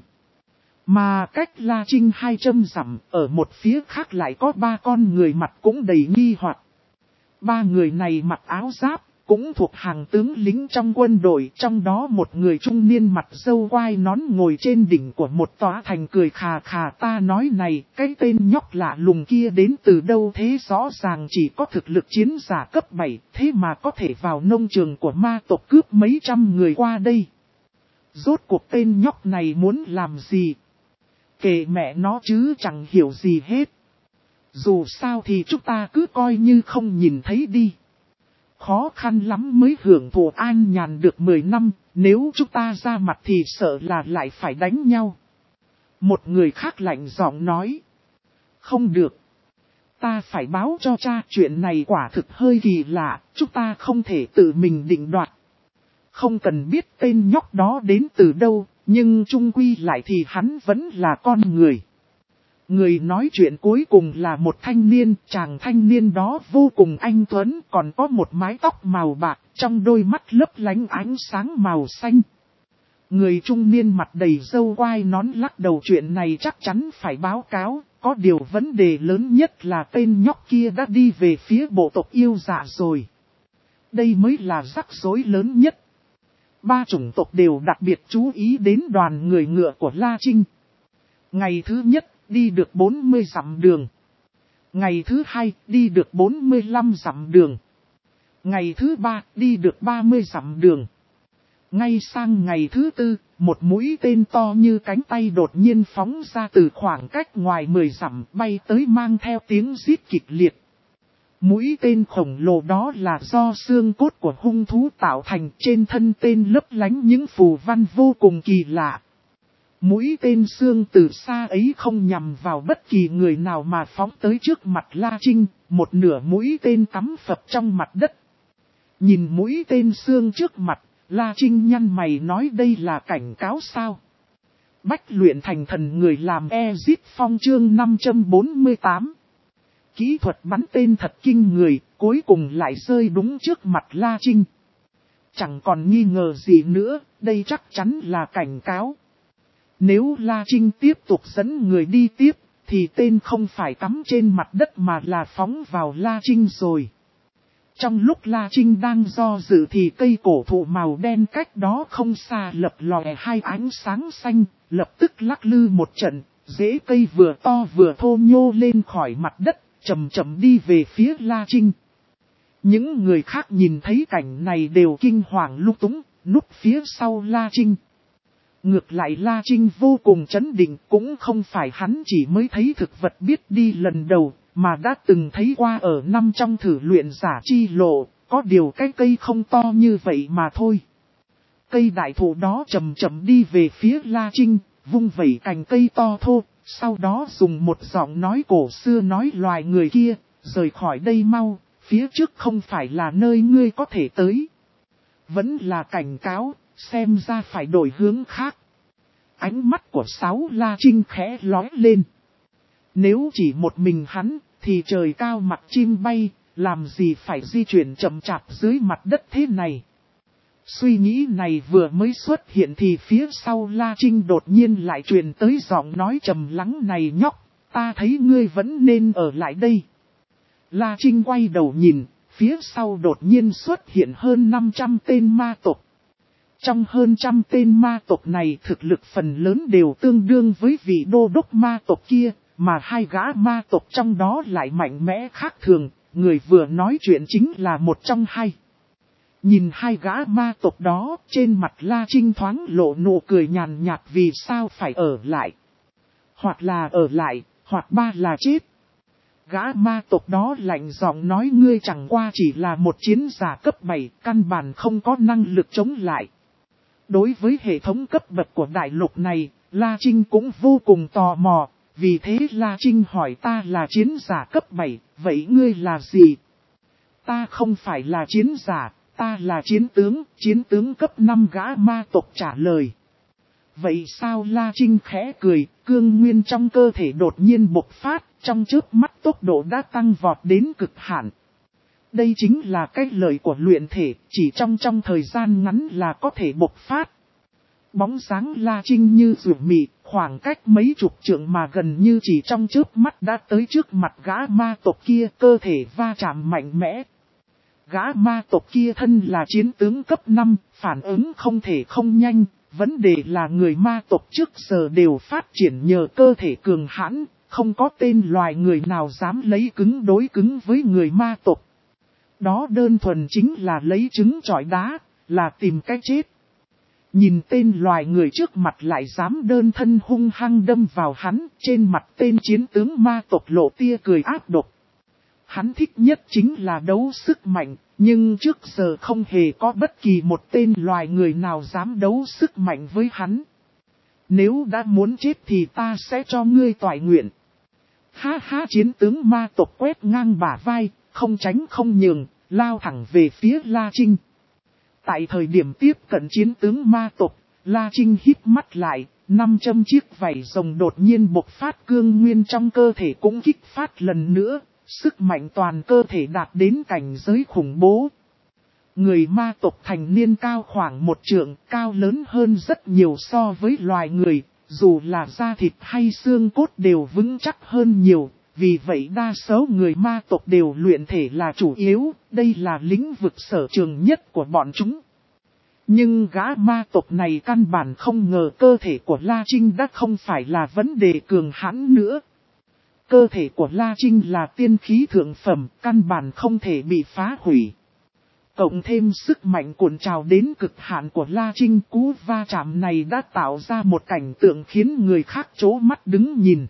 S1: Mà cách La Trinh hai trăm dặm, ở một phía khác lại có ba con người mặt cũng đầy nghi hoặc. Ba người này mặc áo giáp, cũng thuộc hàng tướng lính trong quân đội, trong đó một người trung niên mặt râu quai nón ngồi trên đỉnh của một tòa thành cười khà khà. Ta nói này, cái tên nhóc lạ lùng kia đến từ đâu thế, rõ ràng chỉ có thực lực chiến giả cấp bảy, thế mà có thể vào nông trường của ma tộc cướp mấy trăm người qua đây. Rốt cuộc tên nhóc này muốn làm gì? Kệ mẹ nó chứ chẳng hiểu gì hết. Dù sao thì chúng ta cứ coi như không nhìn thấy đi. Khó khăn lắm mới hưởng thụ an nhàn được mười năm, nếu chúng ta ra mặt thì sợ là lại phải đánh nhau. Một người khác lạnh giọng nói. Không được. Ta phải báo cho cha, chuyện này quả thực hơi kỳ lạ, chúng ta không thể tự mình định đoạt. Không cần biết tên nhóc đó đến từ đâu, nhưng chung quy lại thì hắn vẫn là con người. Người nói chuyện cuối cùng là một thanh niên, chàng thanh niên đó vô cùng anh tuấn, còn có một mái tóc màu bạc, trong đôi mắt lấp lánh ánh sáng màu xanh. Người trung niên mặt đầy râu quai nón lắc đầu, chuyện này chắc chắn phải báo cáo, có điều vấn đề lớn nhất là tên nhóc kia đã đi về phía bộ tộc yêu dạ rồi. Đây mới là rắc rối lớn nhất. Ba chủng tộc đều đặc biệt chú ý đến đoàn người ngựa của La Trinh. Ngày thứ nhất, đi được bốn mươi dặm đường. Ngày thứ hai, đi được bốn mươi lăm dặm đường. Ngày thứ ba, đi được ba mươi dặm đường. Ngay sang ngày thứ tư, một mũi tên to như cánh tay đột nhiên phóng ra từ khoảng cách ngoài mười dặm, bay tới mang theo tiếng rít kịch liệt. Mũi tên khổng lồ đó là do xương cốt của hung thú tạo thành, trên thân tên lấp lánh những phù văn vô cùng kỳ lạ. Mũi tên xương từ xa ấy không nhằm vào bất kỳ người nào mà phóng tới trước mặt La Trinh, một nửa mũi tên cắm phập trong mặt đất. Nhìn mũi tên xương trước mặt, La Trinh nhăn mày nói đây là cảnh cáo sao? Bách luyện thành thần người làm Ezit Phong chương năm trăm bốn mươi tám. Kỹ thuật bắn tên thật kinh người, cuối cùng lại rơi đúng trước mặt La Trinh. Chẳng còn nghi ngờ gì nữa, đây chắc chắn là cảnh cáo. Nếu La Trinh tiếp tục dẫn người đi tiếp, thì tên không phải cắm trên mặt đất mà là phóng vào La Trinh rồi. Trong lúc La Trinh đang do dự thì cây cổ thụ màu đen cách đó không xa lập lòe hai ánh sáng xanh, lập tức lắc lư một trận, rễ cây vừa to vừa thô nhô lên khỏi mặt đất, chậm chậm đi về phía La Trinh. Những người khác nhìn thấy cảnh này đều kinh hoàng lung túng, núp phía sau La Trinh. Ngược lại La Trinh vô cùng chấn định, cũng không phải hắn chỉ mới thấy thực vật biết đi lần đầu, mà đã từng thấy qua ở năm trong thử luyện giả chi lộ, có điều cái cây không to như vậy mà thôi. Cây đại thụ đó chậm chậm đi về phía La Trinh, vung vẩy cành cây to thô, sau đó dùng một giọng nói cổ xưa nói loài người kia, rời khỏi đây mau, phía trước không phải là nơi ngươi có thể tới. Vẫn là cảnh cáo, xem ra phải đổi hướng khác. Ánh mắt của Sáu La Trinh khẽ lóe lên. Nếu chỉ một mình hắn, thì trời cao mặt chim bay, làm gì phải di chuyển chậm chạp dưới mặt đất thế này. Suy nghĩ này vừa mới xuất hiện thì phía sau La Trinh đột nhiên lại truyền tới giọng nói trầm lắng này nhóc, ta thấy ngươi vẫn nên ở lại đây. La Trinh quay đầu nhìn, phía sau đột nhiên xuất hiện hơn năm trăm tên ma tộc. Trong hơn trăm tên ma tộc này thực lực phần lớn đều tương đương với vị đô đốc ma tộc kia, mà hai gã ma tộc trong đó lại mạnh mẽ khác thường, người vừa nói chuyện chính là một trong hai. Nhìn hai gã ma tộc đó, trên mặt La Trinh thoáng lộ nụ cười nhàn nhạt vì sao phải ở lại. Hoặc là ở lại, hoặc ba là chết. Gã ma tộc đó lạnh giọng nói ngươi chẳng qua chỉ là một chiến giả cấp bảy, căn bản không có năng lực chống lại. Đối với hệ thống cấp bậc của đại lục này, La Trinh cũng vô cùng tò mò, vì thế La Trinh hỏi ta là chiến giả cấp bảy, vậy ngươi là gì? Ta không phải là chiến giả, ta là chiến tướng, chiến tướng cấp năm gã ma tộc trả lời. Vậy sao La Trinh khẽ cười, cương nguyên trong cơ thể đột nhiên bộc phát, trong chớp mắt tốc độ đã tăng vọt đến cực hạn. Đây chính là cách lời của luyện thể, chỉ trong trong thời gian ngắn là có thể bộc phát. Bóng dáng La Trinh như rủ mị, khoảng cách mấy chục trượng mà gần như chỉ trong chớp mắt đã tới trước mặt gã ma tộc kia, cơ thể va chạm mạnh mẽ. Gã ma tộc kia thân là chiến tướng cấp năm, phản ứng không thể không nhanh, vấn đề là người ma tộc trước giờ đều phát triển nhờ cơ thể cường hãn, không có tên loài người nào dám lấy cứng đối cứng với người ma tộc. Đó đơn thuần chính là lấy trứng chọi đá, là tìm cách chết. Nhìn tên loài người trước mặt lại dám đơn thân hung hăng đâm vào hắn, trên mặt tên chiến tướng ma tộc lộ tia cười ác độc. Hắn thích nhất chính là đấu sức mạnh, nhưng trước giờ không hề có bất kỳ một tên loài người nào dám đấu sức mạnh với hắn. Nếu đã muốn chết thì ta sẽ cho ngươi toại nguyện. Ha ha, chiến tướng ma tộc quét ngang bả vai, không tránh không nhường, lao thẳng về phía La Trinh. Tại thời điểm tiếp cận chiến tướng ma tộc, La Trinh híp mắt lại, năm trăm chiếc vảy rồng đột nhiên bộc phát, cương nguyên trong cơ thể cũng kích phát lần nữa, sức mạnh toàn cơ thể đạt đến cảnh giới khủng bố. Người ma tộc thành niên cao khoảng một trượng, cao lớn hơn rất nhiều so với loài người, dù là da thịt hay xương cốt đều vững chắc hơn nhiều. Vì vậy đa số người ma tộc đều luyện thể là chủ yếu, đây là lĩnh vực sở trường nhất của bọn chúng. Nhưng gã ma tộc này căn bản không ngờ cơ thể của La Trinh đã không phải là vấn đề cường hãn nữa. Cơ thể của La Trinh là tiên khí thượng phẩm, căn bản không thể bị phá hủy. Cộng thêm sức mạnh cuộn trào đến cực hạn của La Trinh, cú va chạm này đã tạo ra một cảnh tượng khiến người khác trố mắt đứng nhìn.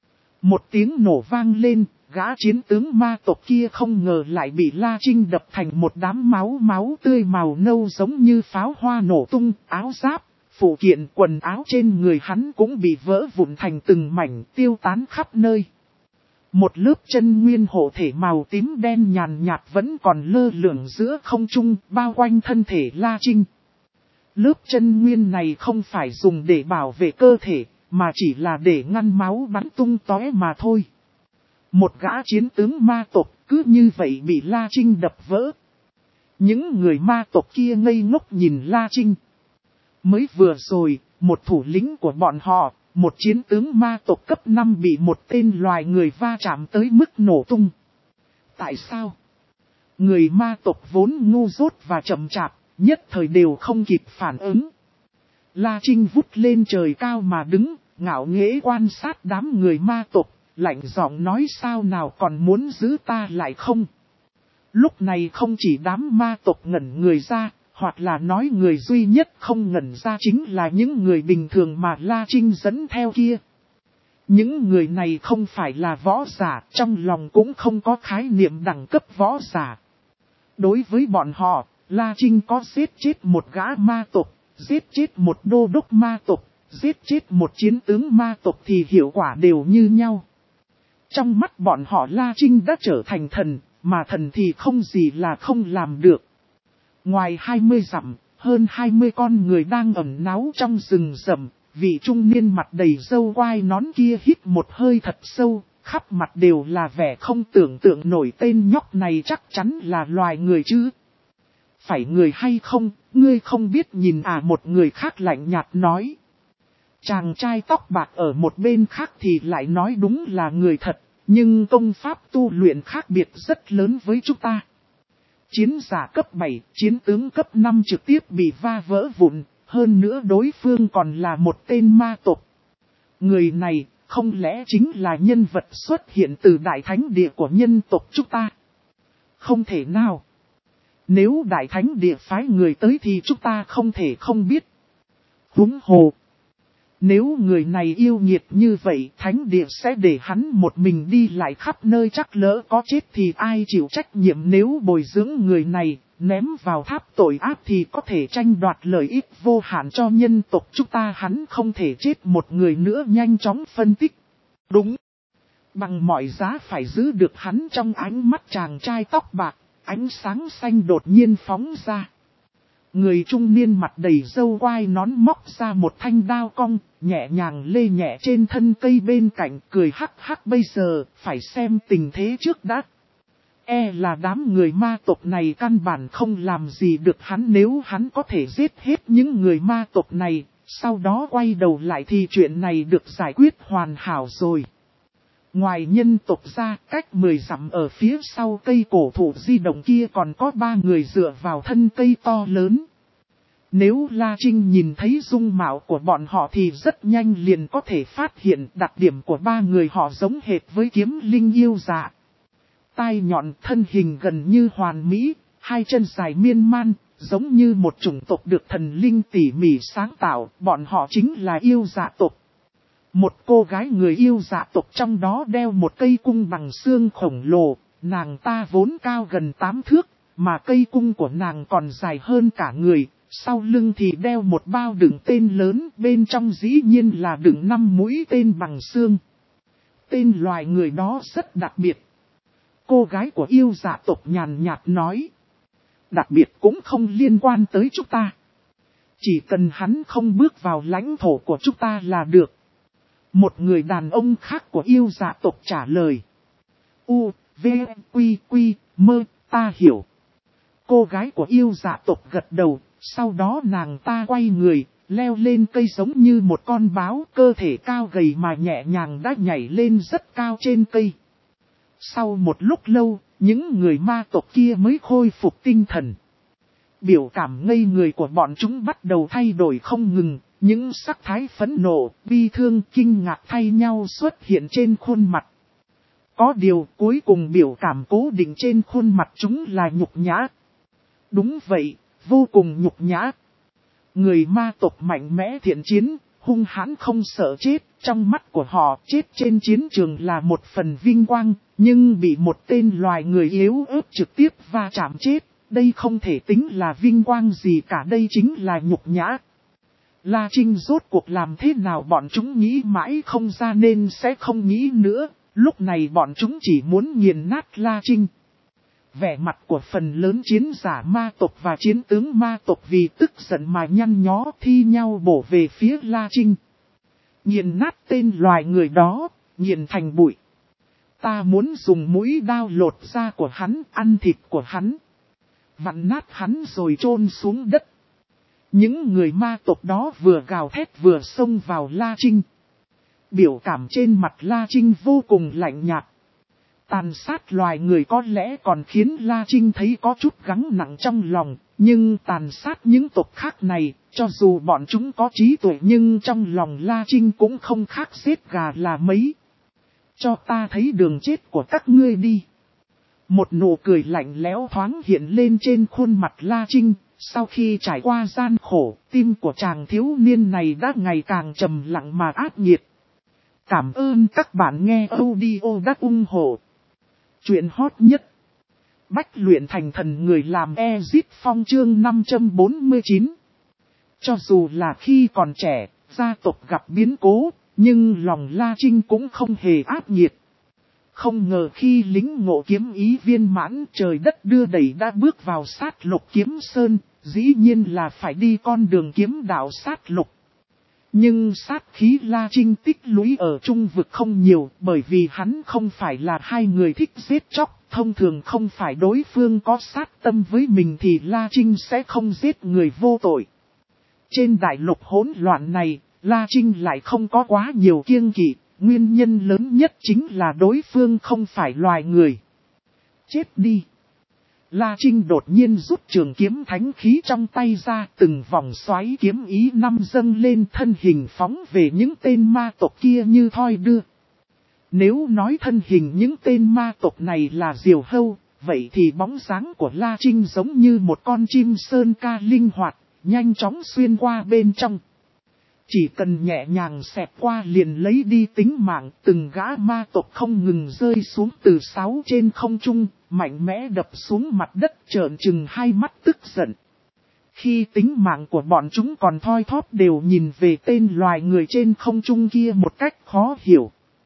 S1: Một tiếng nổ vang lên, gã chiến tướng ma tộc kia không ngờ lại bị La Trinh đập thành một đám máu máu tươi màu nâu giống như pháo hoa nổ tung, áo giáp, phụ kiện quần áo trên người hắn cũng bị vỡ vụn thành từng mảnh tiêu tán khắp nơi. Một lớp chân nguyên hộ thể màu tím đen nhàn nhạt vẫn còn lơ lửng giữa không trung bao quanh thân thể La Trinh. Lớp chân nguyên này không phải dùng để bảo vệ cơ thể, mà chỉ là để ngăn máu bắn tung tóe mà thôi. Một gã chiến tướng ma tộc cứ như vậy bị La Trinh đập vỡ. Những người ma tộc kia ngây ngốc nhìn La Trinh. Mới vừa rồi, một thủ lĩnh của bọn họ, một chiến tướng ma tộc cấp năm bị một tên loài người va chạm tới mức nổ tung. Tại sao? Người ma tộc vốn ngu dốt và chậm chạp, nhất thời đều không kịp phản ứng. La Trinh vút lên trời cao mà đứng, ngạo nghễ quan sát đám người ma tộc, lạnh giọng nói sao nào còn muốn giữ ta lại không? Lúc này không chỉ đám ma tộc ngẩn người ra, hoặc là nói người duy nhất không ngẩn ra chính là những người bình thường mà La Trinh dẫn theo kia. Những người này không phải là võ giả, trong lòng cũng không có khái niệm đẳng cấp võ giả. Đối với bọn họ, La Trinh có giết chết một gã ma tộc, giết chết một đô đốc ma tộc, giết chết một chiến tướng ma tộc thì hiệu quả đều như nhau. Trong mắt bọn họ La Trinh đã trở thành thần, mà thần thì không gì là không làm được. Ngoài hai mươi dặm, hơn hai mươi con người đang ẩn náu trong rừng rậm, vị trung niên mặt đầy râu quai nón kia hít một hơi thật sâu, khắp mặt đều là vẻ không tưởng tượng nổi tên nhóc này chắc chắn là loài người chứ. phải người hay không, ngươi không biết nhìn à, một người khác lạnh nhạt nói. Chàng trai tóc bạc ở một bên khác thì lại nói đúng là người thật, nhưng công pháp tu luyện khác biệt rất lớn với chúng ta. Chiến giả cấp bảy, chiến tướng cấp năm trực tiếp bị va vỡ vụn, hơn nữa đối phương còn là một tên ma tộc. Người này không lẽ chính là nhân vật xuất hiện từ đại thánh địa của nhân tộc chúng ta? Không thể nào. Nếu đại thánh địa phái người tới thì chúng ta không thể không biết. Huống hồ. Nếu người này yêu nghiệt như vậy, thánh địa sẽ để hắn một mình đi lại khắp nơi, chắc lỡ có chết thì ai chịu trách nhiệm. Nếu bồi dưỡng người này, ném vào tháp tội ác thì có thể tranh đoạt lợi ích vô hạn cho nhân tộc chúng ta, hắn không thể chết một người nữa. Nhanh chóng phân tích. Đúng. Bằng mọi giá phải giữ được hắn. Trong ánh mắt chàng trai tóc bạc, ánh sáng xanh đột nhiên phóng ra. Người trung niên mặt đầy râu quai nón móc ra một thanh đao cong, nhẹ nhàng lê nhẹ trên thân cây bên cạnh, cười hắc hắc. Bây giờ, phải xem tình thế trước đã. E là đám người ma tộc này căn bản không làm gì được hắn. Nếu hắn có thể giết hết những người ma tộc này, sau đó quay đầu lại thì chuyện này được giải quyết hoàn hảo rồi. Ngoài nhân tộc ra, cách mười dặm ở phía sau cây cổ thụ di động kia còn có ba người dựa vào thân cây to lớn. Nếu La Trinh nhìn thấy dung mạo của bọn họ thì rất nhanh liền có thể phát hiện đặc điểm của ba người họ giống hệt với kiếm linh yêu dạ. Tai nhọn, thân hình gần như hoàn mỹ, hai chân dài miên man, giống như một chủng tộc được thần linh tỉ mỉ sáng tạo, bọn họ chính là yêu dạ tộc. Một cô gái người yêu dạ tộc trong đó đeo một cây cung bằng xương khổng lồ, nàng ta vốn cao gần tám thước, mà cây cung của nàng còn dài hơn cả người, sau lưng thì đeo một bao đựng tên lớn, bên trong dĩ nhiên là đựng năm mũi tên bằng xương. Tên loài người đó rất đặc biệt. Cô gái của yêu dạ tộc nhàn nhạt nói. Đặc biệt cũng không liên quan tới chúng ta. Chỉ cần hắn không bước vào lãnh thổ của chúng ta là được. Một người đàn ông khác của yêu dạ tộc trả lời. U, V, Quy, Quy, Mơ, ta hiểu. Cô gái của yêu dạ tộc gật đầu, sau đó nàng ta quay người, leo lên cây giống như một con báo, cơ thể cao gầy mà nhẹ nhàng đã nhảy lên rất cao trên cây. Sau một lúc lâu, những người ma tộc kia mới khôi phục tinh thần. Biểu cảm ngây người của bọn chúng bắt đầu thay đổi không ngừng, những sắc thái phẫn nộ, bi thương, kinh ngạc thay nhau xuất hiện trên khuôn mặt. Có điều cuối cùng biểu cảm cố định trên khuôn mặt chúng là nhục nhã. Đúng vậy, vô cùng nhục nhã. Người ma tộc mạnh mẽ thiện chiến, hung hãn không sợ chết, trong mắt của họ chết trên chiến trường là một phần vinh quang, nhưng bị một tên loài người yếu ớt trực tiếp va chạm chết, đây không thể tính là vinh quang gì cả, đây chính là nhục nhã. La Trinh rốt cuộc làm thế nào bọn chúng nghĩ mãi không ra nên sẽ không nghĩ nữa, lúc này bọn chúng chỉ muốn nghiền nát La Trinh. Vẻ mặt của phần lớn chiến giả ma tộc và chiến tướng ma tộc vì tức giận mà nhăn nhó thi nhau bổ về phía La Trinh. Nghiền nát tên loài người đó, nghiền thành bụi. Ta muốn dùng mũi đao lột da của hắn, ăn thịt của hắn. Vặn nát hắn rồi chôn xuống đất. Những người ma tộc đó vừa gào thét vừa xông vào La Trinh. Biểu cảm trên mặt La Trinh vô cùng lạnh nhạt. Tàn sát loài người có lẽ còn khiến La Trinh thấy có chút gắng nặng trong lòng, nhưng tàn sát những tộc khác này, cho dù bọn chúng có trí tuệ nhưng trong lòng La Trinh cũng không khác giết gà là mấy. Cho ta thấy đường chết của các ngươi đi. Một nụ cười lạnh lẽo thoáng hiện lên trên khuôn mặt La Trinh, sau khi trải qua gian khổ, tim của chàng thiếu niên này đã ngày càng trầm lặng mà ác nghiệt. Cảm ơn các bạn nghe audio đắc ủng hộ. Chuyện hot nhất. Bách luyện thành thần người làm Exit Phong chương năm trăm bốn mươi chín. Cho dù là khi còn trẻ, gia tộc gặp biến cố, nhưng lòng La Trinh cũng không hề ác nghiệt. Không ngờ khi lính ngộ kiếm ý viên mãn, trời đất đưa đẩy đã bước vào sát lục kiếm sơn, dĩ nhiên là phải đi con đường kiếm đạo sát lục. Nhưng sát khí La Trinh tích lũy ở trung vực không nhiều, bởi vì hắn không phải là hai người thích giết chóc, Thông thường không phải đối phương có sát tâm với mình thì La Trinh sẽ không giết người vô tội. Trên đại lục hỗn loạn này, La Trinh lại không có quá nhiều kiêng kỵ, nguyên nhân lớn nhất chính là đối phương không phải loài người. Chết đi! La Trinh đột nhiên rút trường kiếm thánh khí trong tay ra, từng vòng xoáy kiếm ý năm dâng lên, thân hình phóng về những tên ma tộc kia như thoi đưa. Nếu nói thân hình những tên ma tộc này là diều hâu, vậy thì bóng dáng của La Trinh giống như một con chim sơn ca linh hoạt, nhanh chóng xuyên qua bên trong. Chỉ cần nhẹ nhàng xẹt qua liền lấy đi tính mạng, từng gã ma tộc không ngừng rơi xuống từ sáu trên không trung, mạnh mẽ đập xuống mặt đất, trợn trừng hai mắt tức giận. Khi tính mạng của bọn chúng còn thoi thóp đều nhìn về tên loài người trên không trung kia một cách khó hiểu.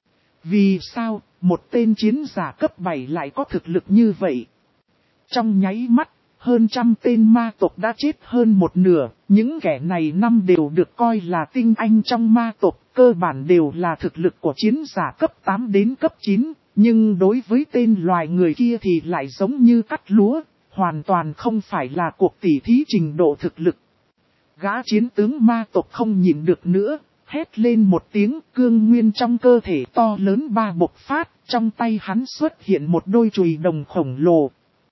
S1: Vì sao, một tên chiến giả cấp bảy lại có thực lực như vậy? Trong nháy mắt, hơn trăm tên ma tộc đã chết hơn một nửa, những kẻ này năm đều được coi là tinh anh trong ma tộc, cơ bản đều là thực lực của chiến giả cấp tám đến cấp chín, nhưng đối với tên loài người kia thì lại giống như cắt lúa, hoàn toàn không phải là cuộc tỉ thí trình độ thực lực. Gã chiến tướng ma tộc không nhịn được nữa, hét lên một tiếng, cương nguyên trong cơ thể to lớn ba bộc phát, trong tay hắn xuất hiện một đôi chùy đồng khổng lồ.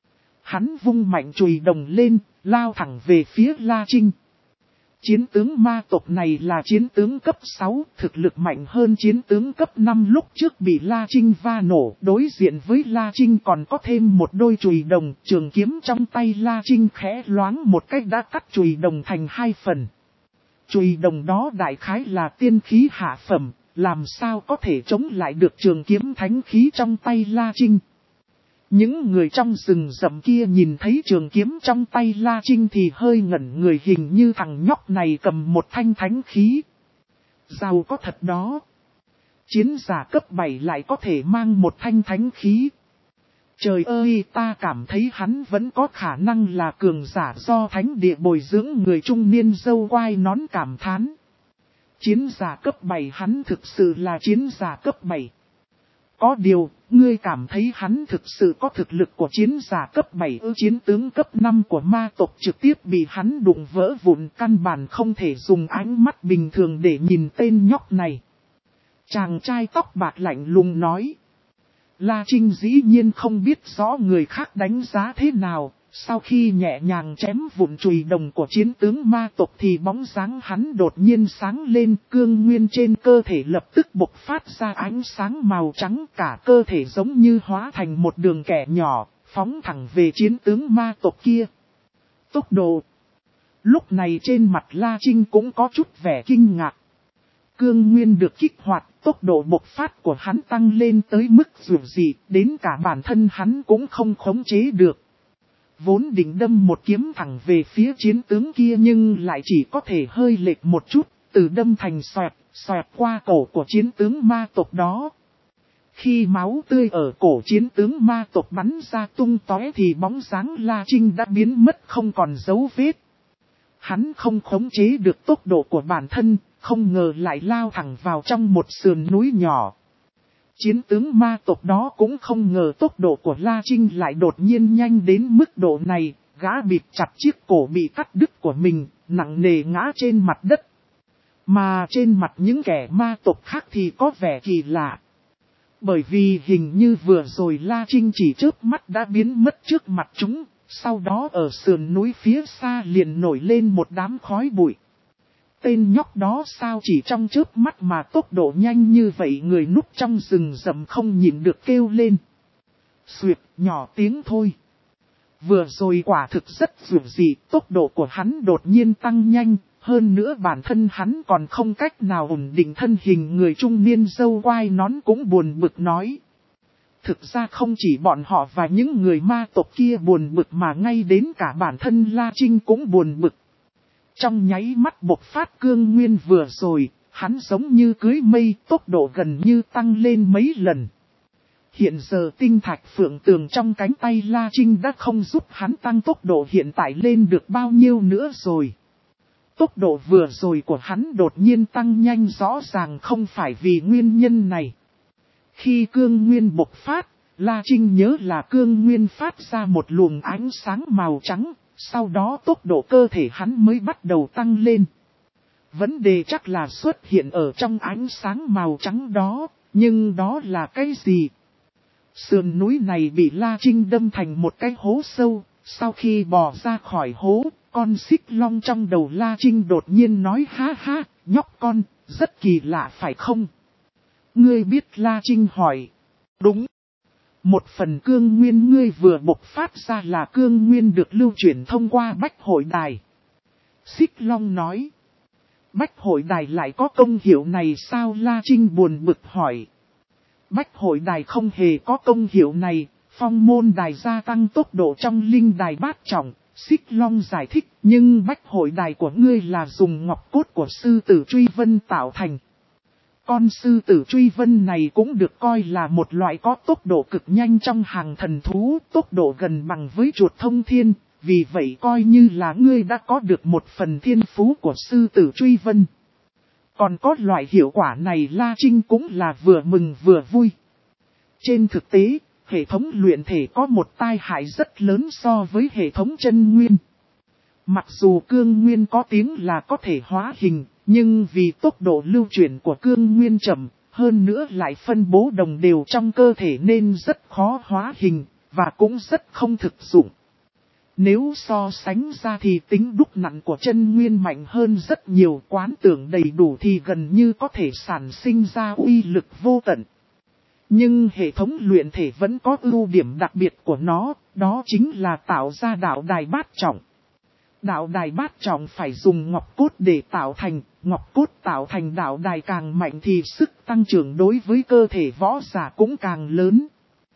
S1: Hắn vung mạnh chùy đồng lên, lao thẳng về phía La Trinh. Chiến tướng ma tộc này là chiến tướng cấp sáu, thực lực mạnh hơn chiến tướng cấp năm lúc trước bị La Trinh va nổ. Đối diện với La Trinh còn có thêm một đôi chùy đồng, trường kiếm trong tay La Trinh khẽ loáng một cách đã cắt chùy đồng thành hai phần. Chùy đồng đó đại khái là tiên khí hạ phẩm, làm sao có thể chống lại được trường kiếm thánh khí trong tay La Trinh. Những người trong rừng rậm kia nhìn thấy trường kiếm trong tay La Trinh thì hơi ngẩn người, hình như thằng nhóc này cầm một thanh thánh khí. Giàu có thật đó. Chiến giả cấp bảy lại có thể mang một thanh thánh khí. Trời ơi, ta cảm thấy hắn vẫn có khả năng là cường giả do thánh địa bồi dưỡng. Người trung niên râu quai nón cảm thán. Chiến giả cấp bảy, hắn thực sự là chiến giả cấp bảy. Có điều, ngươi cảm thấy hắn thực sự có thực lực của chiến giả cấp bảy ư? Chiến tướng cấp năm của ma tộc trực tiếp bị hắn đụng vỡ vụn, căn bản không thể dùng ánh mắt bình thường để nhìn tên nhóc này. Chàng trai tóc bạc lạnh lùng nói. La Trinh dĩ nhiên không biết rõ người khác đánh giá thế nào, sau khi nhẹ nhàng chém vụn chùy đồng của chiến tướng ma tộc thì bóng dáng hắn đột nhiên sáng lên, cương nguyên trên cơ thể lập tức bộc phát ra ánh sáng màu trắng, cả cơ thể giống như hóa thành một đường kẻ nhỏ, phóng thẳng về chiến tướng ma tộc kia. Tốc độ. Lúc này trên mặt La Trinh cũng có chút vẻ kinh ngạc. Cương nguyên được kích hoạt, tốc độ bộc phát của hắn tăng lên tới mức dữ dị, đến cả bản thân hắn cũng không khống chế được. Vốn định đâm một kiếm thẳng về phía chiến tướng kia nhưng lại chỉ có thể hơi lệch một chút, từ đâm thành xoẹt, xoẹt qua cổ của chiến tướng ma tộc đó. Khi máu tươi ở cổ chiến tướng ma tộc bắn ra tung tóe thì bóng dáng La Trinh đã biến mất không còn dấu vết. Hắn không khống chế được tốc độ của bản thân, không ngờ lại lao thẳng vào trong một sườn núi nhỏ. Chiến tướng ma tộc đó cũng không ngờ tốc độ của La Trinh lại đột nhiên nhanh đến mức độ này, gã bịt chặt chiếc cổ bị cắt đứt của mình, nặng nề ngã trên mặt đất. Mà trên mặt những kẻ ma tộc khác thì có vẻ kỳ lạ. Bởi vì hình như vừa rồi La Trinh chỉ chớp mắt đã biến mất trước mặt chúng, sau đó ở sườn núi phía xa liền nổi lên một đám khói bụi. Tên nhóc đó sao chỉ trong chớp mắt mà tốc độ nhanh như vậy? Người núp trong rừng rậm không nhịn được kêu lên. Xuyệt, nhỏ tiếng thôi. Vừa rồi quả thực rất dữ dị, tốc độ của hắn đột nhiên tăng nhanh, hơn nữa bản thân hắn còn không cách nào ổn định thân hình. Người trung niên râu quai nón cũng buồn bực nói. Thực ra không chỉ bọn họ và những người ma tộc kia buồn bực mà ngay đến cả bản thân La Trinh cũng buồn bực. Trong nháy mắt bộc phát cương nguyên vừa rồi, hắn giống như cưới mây, tốc độ gần như tăng lên mấy lần. Hiện giờ tinh thạch phượng tường trong cánh tay La Trinh đã không giúp hắn tăng tốc độ hiện tại lên được bao nhiêu nữa rồi. Tốc độ vừa rồi của hắn đột nhiên tăng nhanh rõ ràng không phải vì nguyên nhân này. Khi cương nguyên bộc phát, La Trinh nhớ là cương nguyên phát ra một luồng ánh sáng màu trắng, sau đó tốc độ cơ thể hắn mới bắt đầu tăng lên. Vấn đề chắc là xuất hiện ở trong ánh sáng màu trắng đó, nhưng đó là cái gì? Sườn núi này bị La Trinh đâm thành một cái hố sâu, sau khi bò ra khỏi hố, con xích long trong đầu La Trinh đột nhiên nói ha ha, nhóc con, rất kỳ lạ phải không? Ngươi biết La Trinh hỏi. Đúng. Một phần cương nguyên ngươi vừa bộc phát ra là cương nguyên được lưu chuyển thông qua bách hội đài. Xích long nói. Bách hội đài lại có công hiệu này sao? La Trinh buồn bực hỏi. Bách hội đài không hề có công hiệu này, phong môn đài gia tăng tốc độ trong linh đài bát trọng. Xích long giải thích, nhưng bách hội đài của ngươi là dùng ngọc cốt của sư tử truy vân tạo thành. Con sư tử truy vân này cũng được coi là một loại có tốc độ cực nhanh trong hàng thần thú, tốc độ gần bằng với chuột thông thiên, vì vậy coi như là ngươi đã có được một phần thiên phú của sư tử truy vân. Còn có loại hiệu quả này La Trinh cũng là vừa mừng vừa vui. Trên thực tế, hệ thống luyện thể có một tai hại rất lớn so với hệ thống chân nguyên. Mặc dù cương nguyên có tiếng là có thể hóa hình, nhưng vì tốc độ lưu chuyển của cương nguyên chậm, hơn nữa lại phân bố đồng đều trong cơ thể nên rất khó hóa hình, và cũng rất không thực dụng. Nếu so sánh ra thì tính đúc nặng của chân nguyên mạnh hơn rất nhiều, quán tưởng đầy đủ thì gần như có thể sản sinh ra uy lực vô tận. Nhưng hệ thống luyện thể vẫn có ưu điểm đặc biệt của nó, đó chính là tạo ra đạo đài bát trọng. Đạo đài bát trọng phải dùng ngọc cốt để tạo thành, ngọc cốt tạo thành đạo đài càng mạnh thì sức tăng trưởng đối với cơ thể võ giả cũng càng lớn.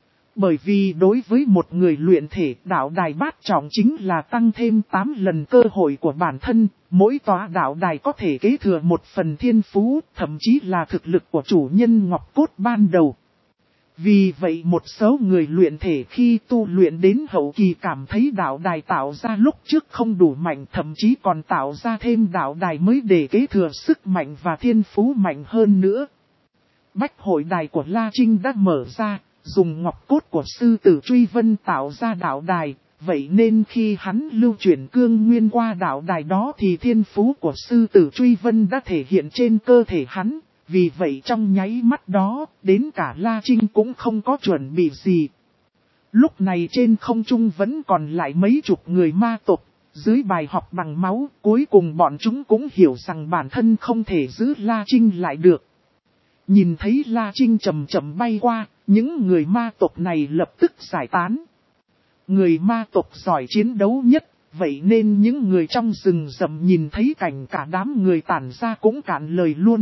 S1: Bởi vì đối với một người luyện thể, đạo đài bát trọng chính là tăng thêm tám lần cơ hội của bản thân, mỗi tòa đạo đài có thể kế thừa một phần thiên phú, thậm chí là thực lực của chủ nhân ngọc cốt ban đầu. Vì vậy một số người luyện thể khi tu luyện đến hậu kỳ cảm thấy đạo đài tạo ra lúc trước không đủ mạnh, thậm chí còn tạo ra thêm đạo đài mới để kế thừa sức mạnh và thiên phú mạnh hơn nữa. Bách hội đài của La Trinh đã mở ra, dùng ngọc cốt của sư tử truy vân tạo ra đạo đài, vậy nên khi hắn lưu chuyển cương nguyên qua đạo đài đó thì thiên phú của sư tử truy vân đã thể hiện trên cơ thể hắn. Vì vậy trong nháy mắt đó, đến cả La Trinh cũng không có chuẩn bị gì. Lúc này trên không trung vẫn còn lại mấy chục người ma tộc, dưới bài học bằng máu, cuối cùng bọn chúng cũng hiểu rằng bản thân không thể giữ La Trinh lại được. Nhìn thấy La Trinh chậm chậm bay qua, những người ma tộc này lập tức giải tán. Người ma tộc giỏi chiến đấu nhất, vậy nên những người trong rừng rậm nhìn thấy cảnh cả đám người tản ra cũng cạn lời luôn.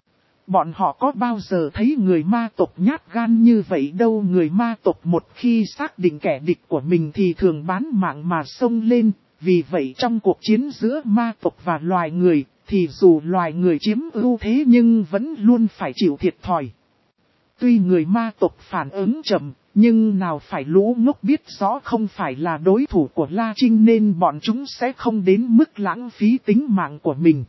S1: Bọn họ có bao giờ thấy người ma tộc nhát gan như vậy đâu. Người ma tộc một khi xác định kẻ địch của mình thì thường bán mạng mà xông lên. Vì vậy trong cuộc chiến giữa ma tộc và loài người, thì dù loài người chiếm ưu thế nhưng vẫn luôn phải chịu thiệt thòi. Tuy người ma tộc phản ứng chậm, nhưng nào phải lũ ngốc biết rõ không phải là đối thủ của La Trinh nên bọn chúng sẽ không đến mức lãng phí tính mạng của mình.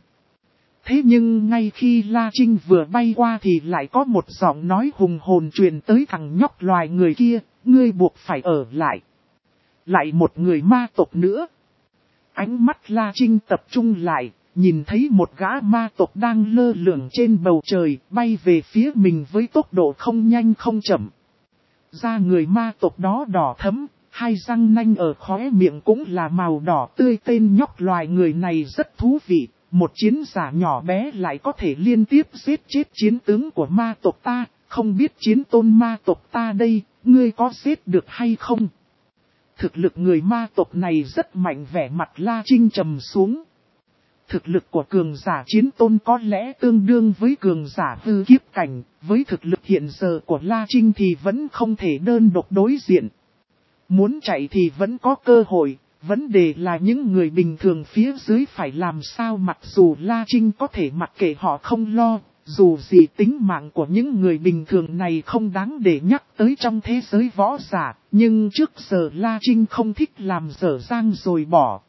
S1: Thế nhưng ngay khi La Trinh vừa bay qua thì lại có một giọng nói hùng hồn truyền tới thằng nhóc loài người kia, ngươi buộc phải ở lại. Lại một người ma tộc nữa. Ánh mắt La Trinh tập trung lại, nhìn thấy một gã ma tộc đang lơ lửng trên bầu trời, bay về phía mình với tốc độ không nhanh không chậm. Da người ma tộc đó đỏ thẫm, hai răng nanh ở khóe miệng cũng là màu đỏ tươi. Tên nhóc loài người này rất thú vị. Một chiến giả nhỏ bé lại có thể liên tiếp giết chết chiến tướng của ma tộc ta, không biết chiến tôn ma tộc ta đây, ngươi có giết được hay không? Thực lực người ma tộc này rất mạnh. Vẻ mặt La Trinh trầm xuống. Thực lực của cường giả chiến tôn có lẽ tương đương với cường giả hư kiếp cảnh, với thực lực hiện giờ của La Trinh thì vẫn không thể đơn độc đối diện. Muốn chạy thì vẫn có cơ hội. Vấn đề là những người bình thường phía dưới phải làm sao. Mặc dù La Trinh có thể mặc kệ họ không lo, dù gì tính mạng của những người bình thường này không đáng để nhắc tới trong thế giới võ giả, nhưng trước giờ La Trinh không thích làm dở dang rồi bỏ.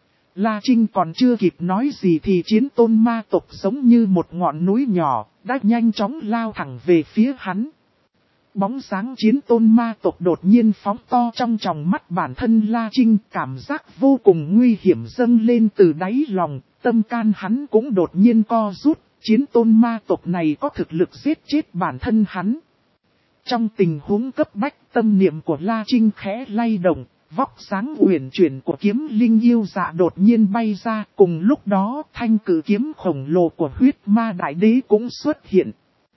S1: La Trinh còn chưa kịp nói gì thì chiến tôn ma tộc giống như một ngọn núi nhỏ, đã nhanh chóng lao thẳng về phía hắn. Bóng dáng chiến tôn ma tộc đột nhiên phóng to trong tròng mắt bản thân La Trinh, cảm giác vô cùng nguy hiểm dâng lên từ đáy lòng, tâm can hắn cũng đột nhiên co rút, chiến tôn ma tộc này có thực lực giết chết bản thân hắn. Trong tình huống cấp bách, tâm niệm của La Trinh khẽ lay động, vóc dáng uyển chuyển của kiếm linh yêu dạ đột nhiên bay ra, cùng lúc đó thanh cử kiếm khổng lồ của huyết ma đại đế cũng xuất hiện.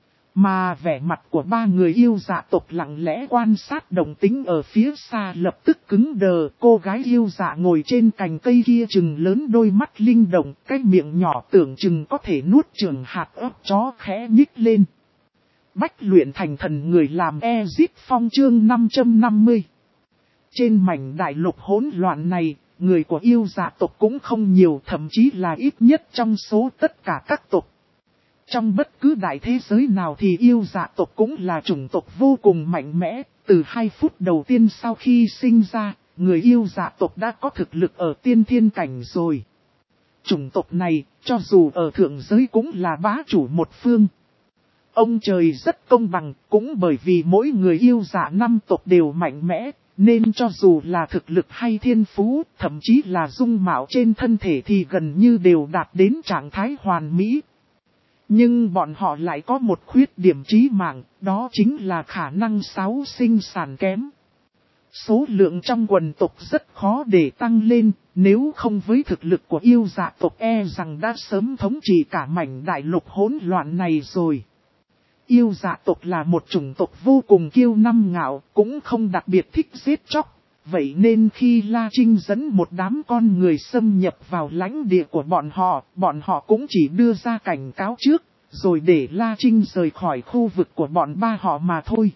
S1: Mà vẻ mặt của ba người yêu dạ tộc lặng lẽ quan sát động tĩnh ở phía xa lập tức cứng đờ. Cô gái yêu dạ ngồi trên cành cây kia trừng lớn đôi mắt linh động, cái miệng nhỏ tưởng chừng có thể nuốt chửng hạt ớt chó khẽ nhích lên. Bách luyện thành thần người làm Ezit Phong chương năm trăm năm mươi. Trên mảnh đại lục hỗn loạn này, người của yêu dạ tộc cũng không nhiều, thậm chí là ít nhất trong số tất cả các tộc. Trong bất cứ đại thế giới nào thì yêu dạ tộc cũng là chủng tộc vô cùng mạnh mẽ. Từ hai phút đầu tiên sau khi sinh ra, người yêu dạ tộc đã có thực lực ở tiên thiên cảnh rồi. Chủng tộc này, cho dù ở thượng giới cũng là bá chủ một phương. Ông trời rất công bằng, cũng bởi vì mỗi người yêu dạ năm tộc đều mạnh mẽ, nên cho dù là thực lực hay thiên phú, thậm chí là dung mạo trên thân thể thì gần như đều đạt đến trạng thái hoàn mỹ. Nhưng bọn họ lại có một khuyết điểm chí mạng, đó chính là khả năng sáu sinh sản kém. Số lượng trong quần tộc rất khó để tăng lên, nếu không với thực lực của yêu dạ tộc e rằng đã sớm thống trị cả mảnh đại lục hỗn loạn này rồi. Yêu dạ tộc là một chủng tộc vô cùng kiêu năm ngạo, cũng không đặc biệt thích giết chóc. Vậy nên khi La Trinh dẫn một đám con người xâm nhập vào lãnh địa của bọn họ, bọn họ cũng chỉ đưa ra cảnh cáo trước, rồi để La Trinh rời khỏi khu vực của bọn ba họ mà thôi.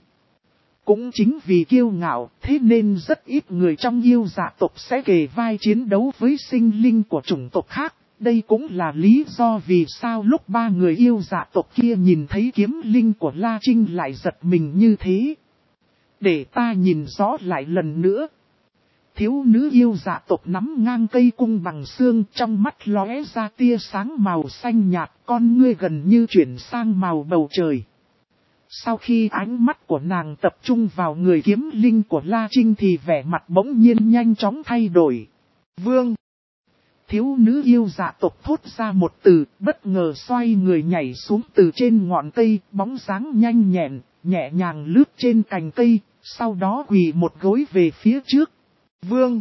S1: Cũng chính vì kiêu ngạo, thế nên rất ít người trong yêu dạ tộc sẽ kề vai chiến đấu với sinh linh của chủng tộc khác. Đây cũng là lý do vì sao lúc ba người yêu dạ tộc kia nhìn thấy kiếm linh của La Trinh lại giật mình như thế. Để ta nhìn rõ lại lần nữa. Thiếu nữ yêu dạ tộc nắm ngang cây cung bằng xương, trong mắt lóe ra tia sáng màu xanh nhạt, con ngươi gần như chuyển sang màu bầu trời. Sau khi ánh mắt của nàng tập trung vào người kiếm linh của La Trinh thì vẻ mặt bỗng nhiên nhanh chóng thay đổi. Vương! Thiếu nữ yêu dạ tộc thốt ra một từ, bất ngờ xoay người nhảy xuống từ trên ngọn cây, bóng dáng nhanh nhẹn, nhẹ nhàng lướt trên cành cây, sau đó quỳ một gối về phía trước. Vương!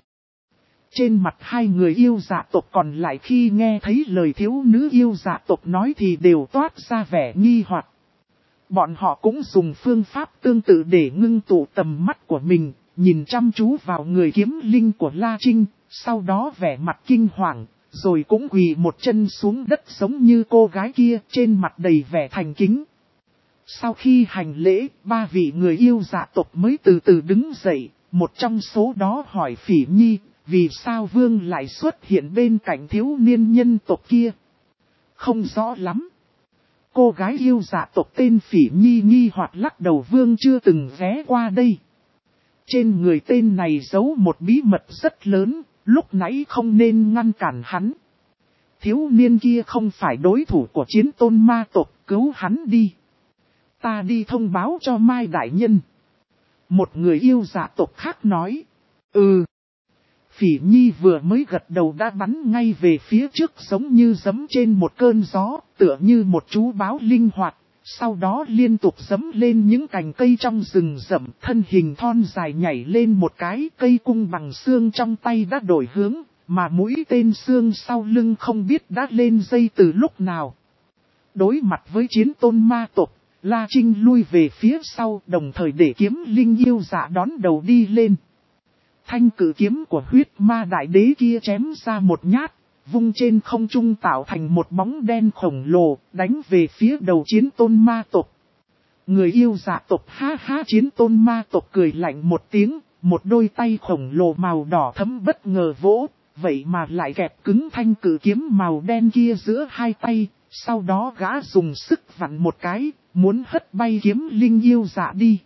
S1: Trên mặt hai người yêu dạ tộc còn lại khi nghe thấy lời thiếu nữ yêu dạ tộc nói thì đều toát ra vẻ nghi hoặc. Bọn họ cũng dùng phương pháp tương tự để ngưng tụ tầm mắt của mình, nhìn chăm chú vào người kiếm linh của La Trinh, sau đó vẻ mặt kinh hoàng, rồi cũng quỳ một chân xuống đất giống như cô gái kia, trên mặt đầy vẻ thành kính. Sau khi hành lễ, ba vị người yêu dạ tộc mới từ từ đứng dậy, một trong số đó hỏi Phỉ Nhi, vì sao Vương lại xuất hiện bên cạnh thiếu niên nhân tộc kia? Không rõ lắm. Cô gái yêu dạ tộc tên Phỉ Nhi nghi hoặc lắc đầu, Vương chưa từng ghé qua đây. Trên người tên này giấu một bí mật rất lớn, lúc nãy không nên ngăn cản hắn. Thiếu niên kia không phải đối thủ của chiến tôn ma tộc, cứu hắn đi. Ta đi thông báo cho Mai Đại Nhân. Một người yêu dạ tộc khác nói. Ừ. Phỉ Nhi vừa mới gật đầu đã bắn ngay về phía trước giống như giẫm trên một cơn gió, tựa như một chú báo linh hoạt. Sau đó liên tục giẫm lên những cành cây trong rừng rậm, thân hình thon dài nhảy lên một cái, cây cung bằng xương trong tay đã đổi hướng, mà mũi tên xương sau lưng không biết đã lên dây từ lúc nào. Đối mặt với chiến tôn ma tộc, La Trinh lui về phía sau, đồng thời để kiếm linh yêu dạ đón đầu đi lên. Thanh cử kiếm của huyết ma đại đế kia chém ra một nhát, vung trên không trung tạo thành một bóng đen khổng lồ, đánh về phía đầu chiến tôn ma tộc. Người yêu dạ tộc ha ha, chiến tôn ma tộc cười lạnh một tiếng, một đôi tay khổng lồ màu đỏ thẫm bất ngờ vỗ, vậy mà lại kẹp cứng thanh cử kiếm màu đen kia giữa hai tay, sau đó gã dùng sức vặn một cái, muốn hất bay kiếm linh yêu dạ đi.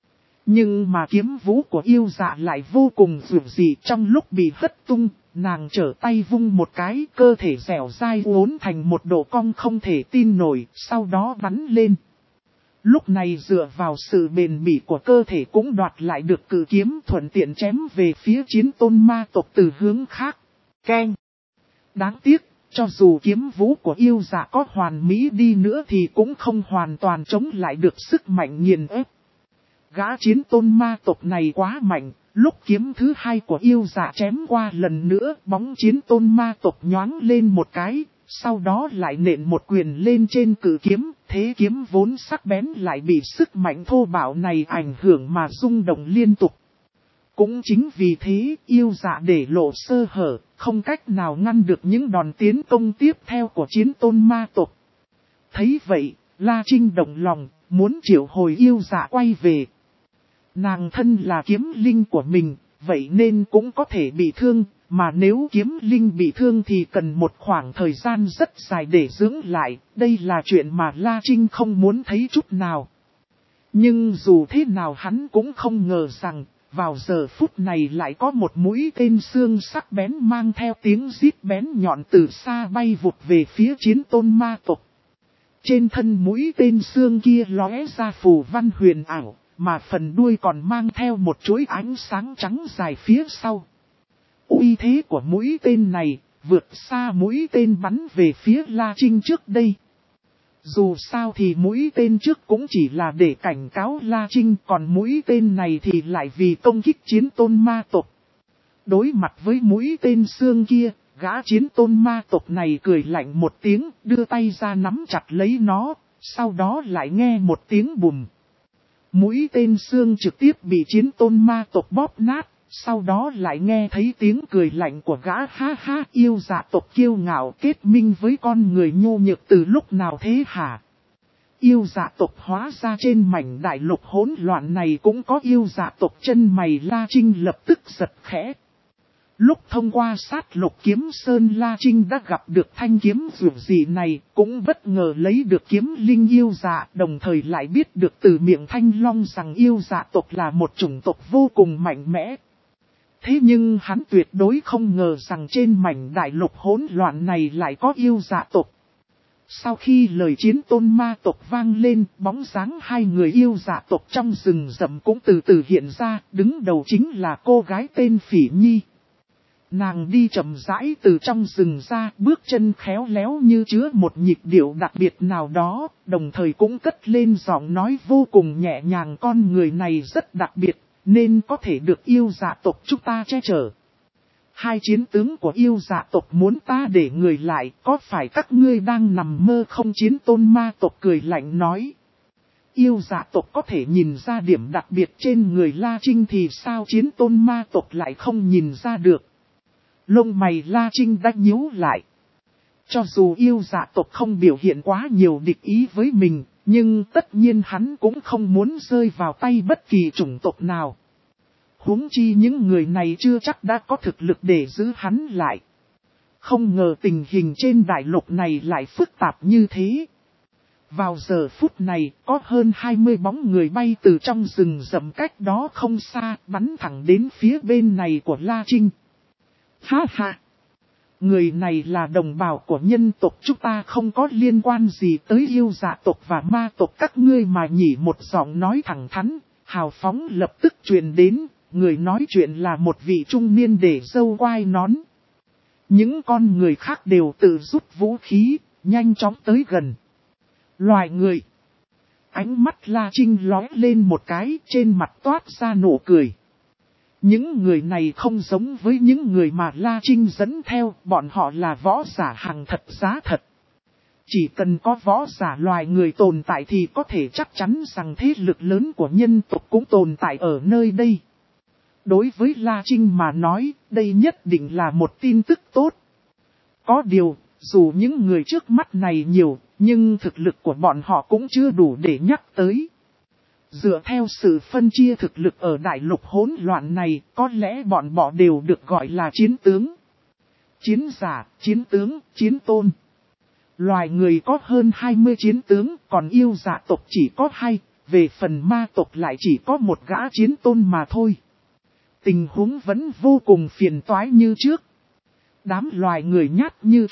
S1: Nhưng mà kiếm vũ của yêu dạ lại vô cùng dữ dị, trong lúc bị hất tung, nàng trở tay vung một cái, cơ thể dẻo dai uốn thành một độ cong không thể tin nổi, sau đó bắn lên. Lúc này dựa vào sự bền bỉ của cơ thể cũng đoạt lại được cự kiếm thuận tiện chém về phía chiến tôn ma tộc từ hướng khác. Keng! Đáng tiếc, cho dù kiếm vũ của yêu dạ có hoàn mỹ đi nữa thì cũng không hoàn toàn chống lại được sức mạnh nghiền ép. Gã chiến tôn ma tộc này quá mạnh, lúc kiếm thứ hai của yêu dạ chém qua lần nữa, bóng chiến tôn ma tộc nhoáng lên một cái, sau đó lại nện một quyền lên trên cự kiếm, thế kiếm vốn sắc bén lại bị sức mạnh thô bạo này ảnh hưởng mà rung động liên tục. Cũng chính vì thế, yêu dạ để lộ sơ hở, không cách nào ngăn được những đòn tiến công tiếp theo của chiến tôn ma tộc. Thấy vậy, La Trinh động lòng, muốn triệu hồi yêu dạ quay về. Nàng thân là kiếm linh của mình, vậy nên cũng có thể bị thương, mà nếu kiếm linh bị thương thì cần một khoảng thời gian rất dài để dưỡng lại, đây là chuyện mà La Trinh không muốn thấy chút nào. Nhưng dù thế nào hắn cũng không ngờ rằng, vào giờ phút này lại có một mũi tên xương sắc bén mang theo tiếng rít bén nhọn từ xa bay vụt về phía chiến tôn ma tộc. Trên thân mũi tên xương kia lóe ra phù văn huyền ảo, mà phần đuôi còn mang theo một chuỗi ánh sáng trắng dài phía sau. Uy thế của mũi tên này vượt xa mũi tên bắn về phía La Trinh trước đây. Dù sao thì mũi tên trước cũng chỉ là để cảnh cáo La Trinh, còn mũi tên này thì lại vì công kích chiến tôn ma tộc. Đối mặt với mũi tên xương kia, gã chiến tôn ma tộc này cười lạnh một tiếng, đưa tay ra nắm chặt lấy nó, sau đó lại nghe một tiếng bùm. Mũi tên xương trực tiếp bị chiến tôn ma tộc bóp nát, sau đó lại nghe thấy tiếng cười lạnh của gã. Ha ha, yêu dạ tộc kiêu ngạo kết minh với con người nhu nhược từ lúc nào thế hả? Yêu dạ tộc hóa ra trên mảnh đại lục hỗn loạn này cũng có yêu dạ tộc, chân mày La Trinh lập tức giật khẽ. Lúc thông qua sát lục kiếm sơn, La Trinh đã gặp được thanh kiếm dữ dị này, cũng bất ngờ lấy được kiếm linh yêu dạ, đồng thời lại biết được từ miệng Thanh Long rằng yêu dạ tộc là một chủng tộc vô cùng mạnh mẽ. Thế nhưng hắn tuyệt đối không ngờ rằng trên mảnh đại lục hỗn loạn này lại có yêu dạ tộc. Sau khi lời chiến tôn ma tộc vang lên, bóng dáng hai người yêu dạ tộc trong rừng rậm cũng từ từ hiện ra, đứng đầu chính là cô gái tên Phỉ Nhi. Nàng đi chậm rãi từ trong rừng ra, bước chân khéo léo như chứa một nhịp điệu đặc biệt nào đó, đồng thời cũng cất lên giọng nói vô cùng nhẹ nhàng. Con người này rất đặc biệt, nên có thể được yêu dạ tộc chúng ta che chở. Hai chiến tướng của yêu dạ tộc muốn ta để người lại, có phải các ngươi đang nằm mơ không? Chiến tôn ma tộc cười lạnh nói. Yêu dạ tộc có thể nhìn ra điểm đặc biệt trên người La Trinh thì sao chiến tôn ma tộc lại không nhìn ra được? Lông mày La Trinh đã nhíu lại. Cho dù yêu dạ tộc không biểu hiện quá nhiều địch ý với mình, nhưng tất nhiên hắn cũng không muốn rơi vào tay bất kỳ chủng tộc nào. Huống chi những người này chưa chắc đã có thực lực để giữ hắn lại. Không ngờ tình hình trên đại lục này lại phức tạp như thế. Vào giờ phút này, có hơn hai mươi bóng người bay từ trong rừng rậm cách đó không xa, bắn thẳng đến phía bên này của La Trinh. Ha ha! Người này là đồng bào của nhân tộc, chúng ta không có liên quan gì tới yêu dạ tộc và ma tộc các ngươi mà nhỉ. Một giọng nói thẳng thắn, hào phóng lập tức truyền đến, người nói chuyện là một vị trung niên để râu quai nón. Những con người khác đều tự rút vũ khí, nhanh chóng tới gần. Loài người! Ánh mắt La Trinh lóe lên một cái, trên mặt toát ra nụ cười. Những người này không giống với những người mà La Trinh dẫn theo, bọn họ là võ giả hàng thật giá thật. Chỉ cần có võ giả loài người tồn tại thì có thể chắc chắn rằng thế lực lớn của nhân tộc cũng tồn tại ở nơi đây. Đối với La Trinh mà nói, đây nhất định là một tin tức tốt. Có điều, dù những người trước mắt này nhiều, nhưng thực lực của bọn họ cũng chưa đủ để nhắc tới. Dựa theo sự phân chia thực lực ở đại lục hỗn loạn này, có lẽ bọn họ đều được gọi là chiến tướng. Chiến giả, chiến tướng, chiến tôn. Loài người có hơn hai mươi chiến tướng, còn yêu dạ tộc chỉ có hai, về phần ma tộc lại chỉ có một gã chiến tôn mà thôi. Tình huống vẫn vô cùng phiền toái như trước. Đám loài người nhát như chuột,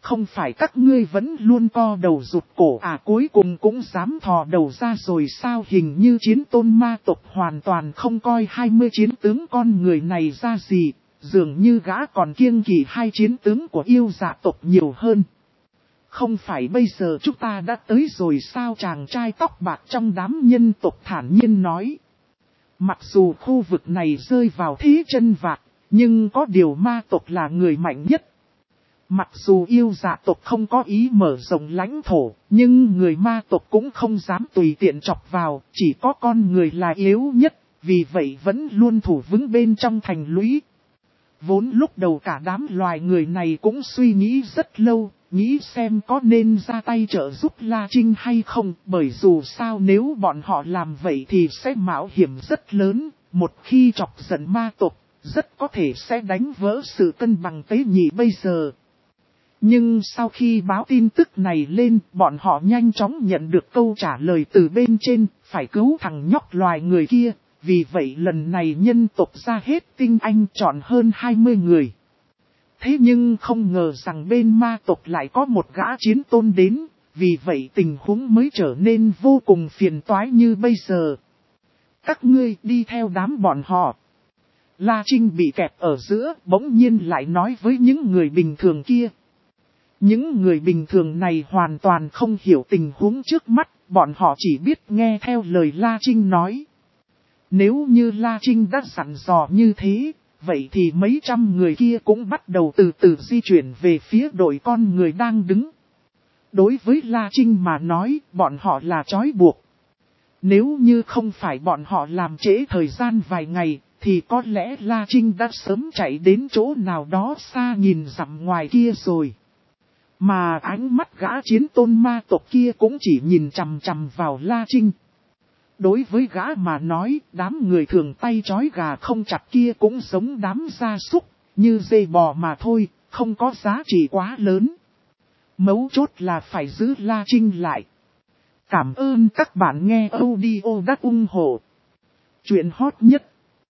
S1: không phải các ngươi vẫn luôn co đầu rụt cổ à, cuối cùng cũng dám thò đầu ra rồi sao? Hình như chiến tôn ma tộc hoàn toàn không coi hai mươi chiến tướng con người này ra gì, dường như gã còn kiêng kỵ hai chiến tướng của yêu dạ tộc nhiều hơn. Không phải bây giờ chúng ta đã tới rồi sao? Chàng trai tóc bạc trong đám nhân tộc thản nhiên nói. Mặc dù khu vực này rơi vào thế chân vạc, nhưng có điều ma tộc là người mạnh nhất. Mặc dù yêu dạ tộc không có ý mở rộng lãnh thổ, nhưng người ma tộc cũng không dám tùy tiện chọc vào, chỉ có con người là yếu nhất, vì vậy vẫn luôn thủ vững bên trong thành lũy. Vốn lúc đầu cả đám loài người này cũng suy nghĩ rất lâu, nghĩ xem có nên ra tay trợ giúp La Trinh hay không, bởi dù sao nếu bọn họ làm vậy thì sẽ mạo hiểm rất lớn, một khi chọc giận ma tộc, rất có thể sẽ đánh vỡ sự cân bằng tế nhị bây giờ. Nhưng sau khi báo tin tức này lên, bọn họ nhanh chóng nhận được câu trả lời từ bên trên, phải cứu thằng nhóc loài người kia, vì vậy lần này nhân tộc ra hết tinh anh chọn hơn hai mươi người. Thế nhưng không ngờ rằng bên ma tộc lại có một gã chiến tôn đến, vì vậy tình huống mới trở nên vô cùng phiền toái như bây giờ. Các ngươi đi theo đám bọn họ. La Trinh bị kẹp ở giữa, bỗng nhiên lại nói với những người bình thường kia. Những người bình thường này hoàn toàn không hiểu tình huống trước mắt, bọn họ chỉ biết nghe theo lời La Trinh nói. Nếu như La Trinh đã dặn dò như thế, vậy thì mấy trăm người kia cũng bắt đầu từ từ di chuyển về phía đội con người đang đứng. Đối với La Trinh mà nói, bọn họ là trói buộc. Nếu như không phải bọn họ làm trễ thời gian vài ngày, thì có lẽ La Trinh đã sớm chạy đến chỗ nào đó xa nhìn dặm ngoài kia rồi. Mà ánh mắt gã chiến tôn ma tộc kia cũng chỉ nhìn chằm chằm vào La Trinh. Đối với gã mà nói, đám người thường tay trói gà không chặt kia cũng giống đám gia súc, như dê bò mà thôi, không có giá trị quá lớn. Mấu chốt là phải giữ La Trinh lại. Cảm ơn các bạn nghe audio đã ủng hộ chuyện hot nhất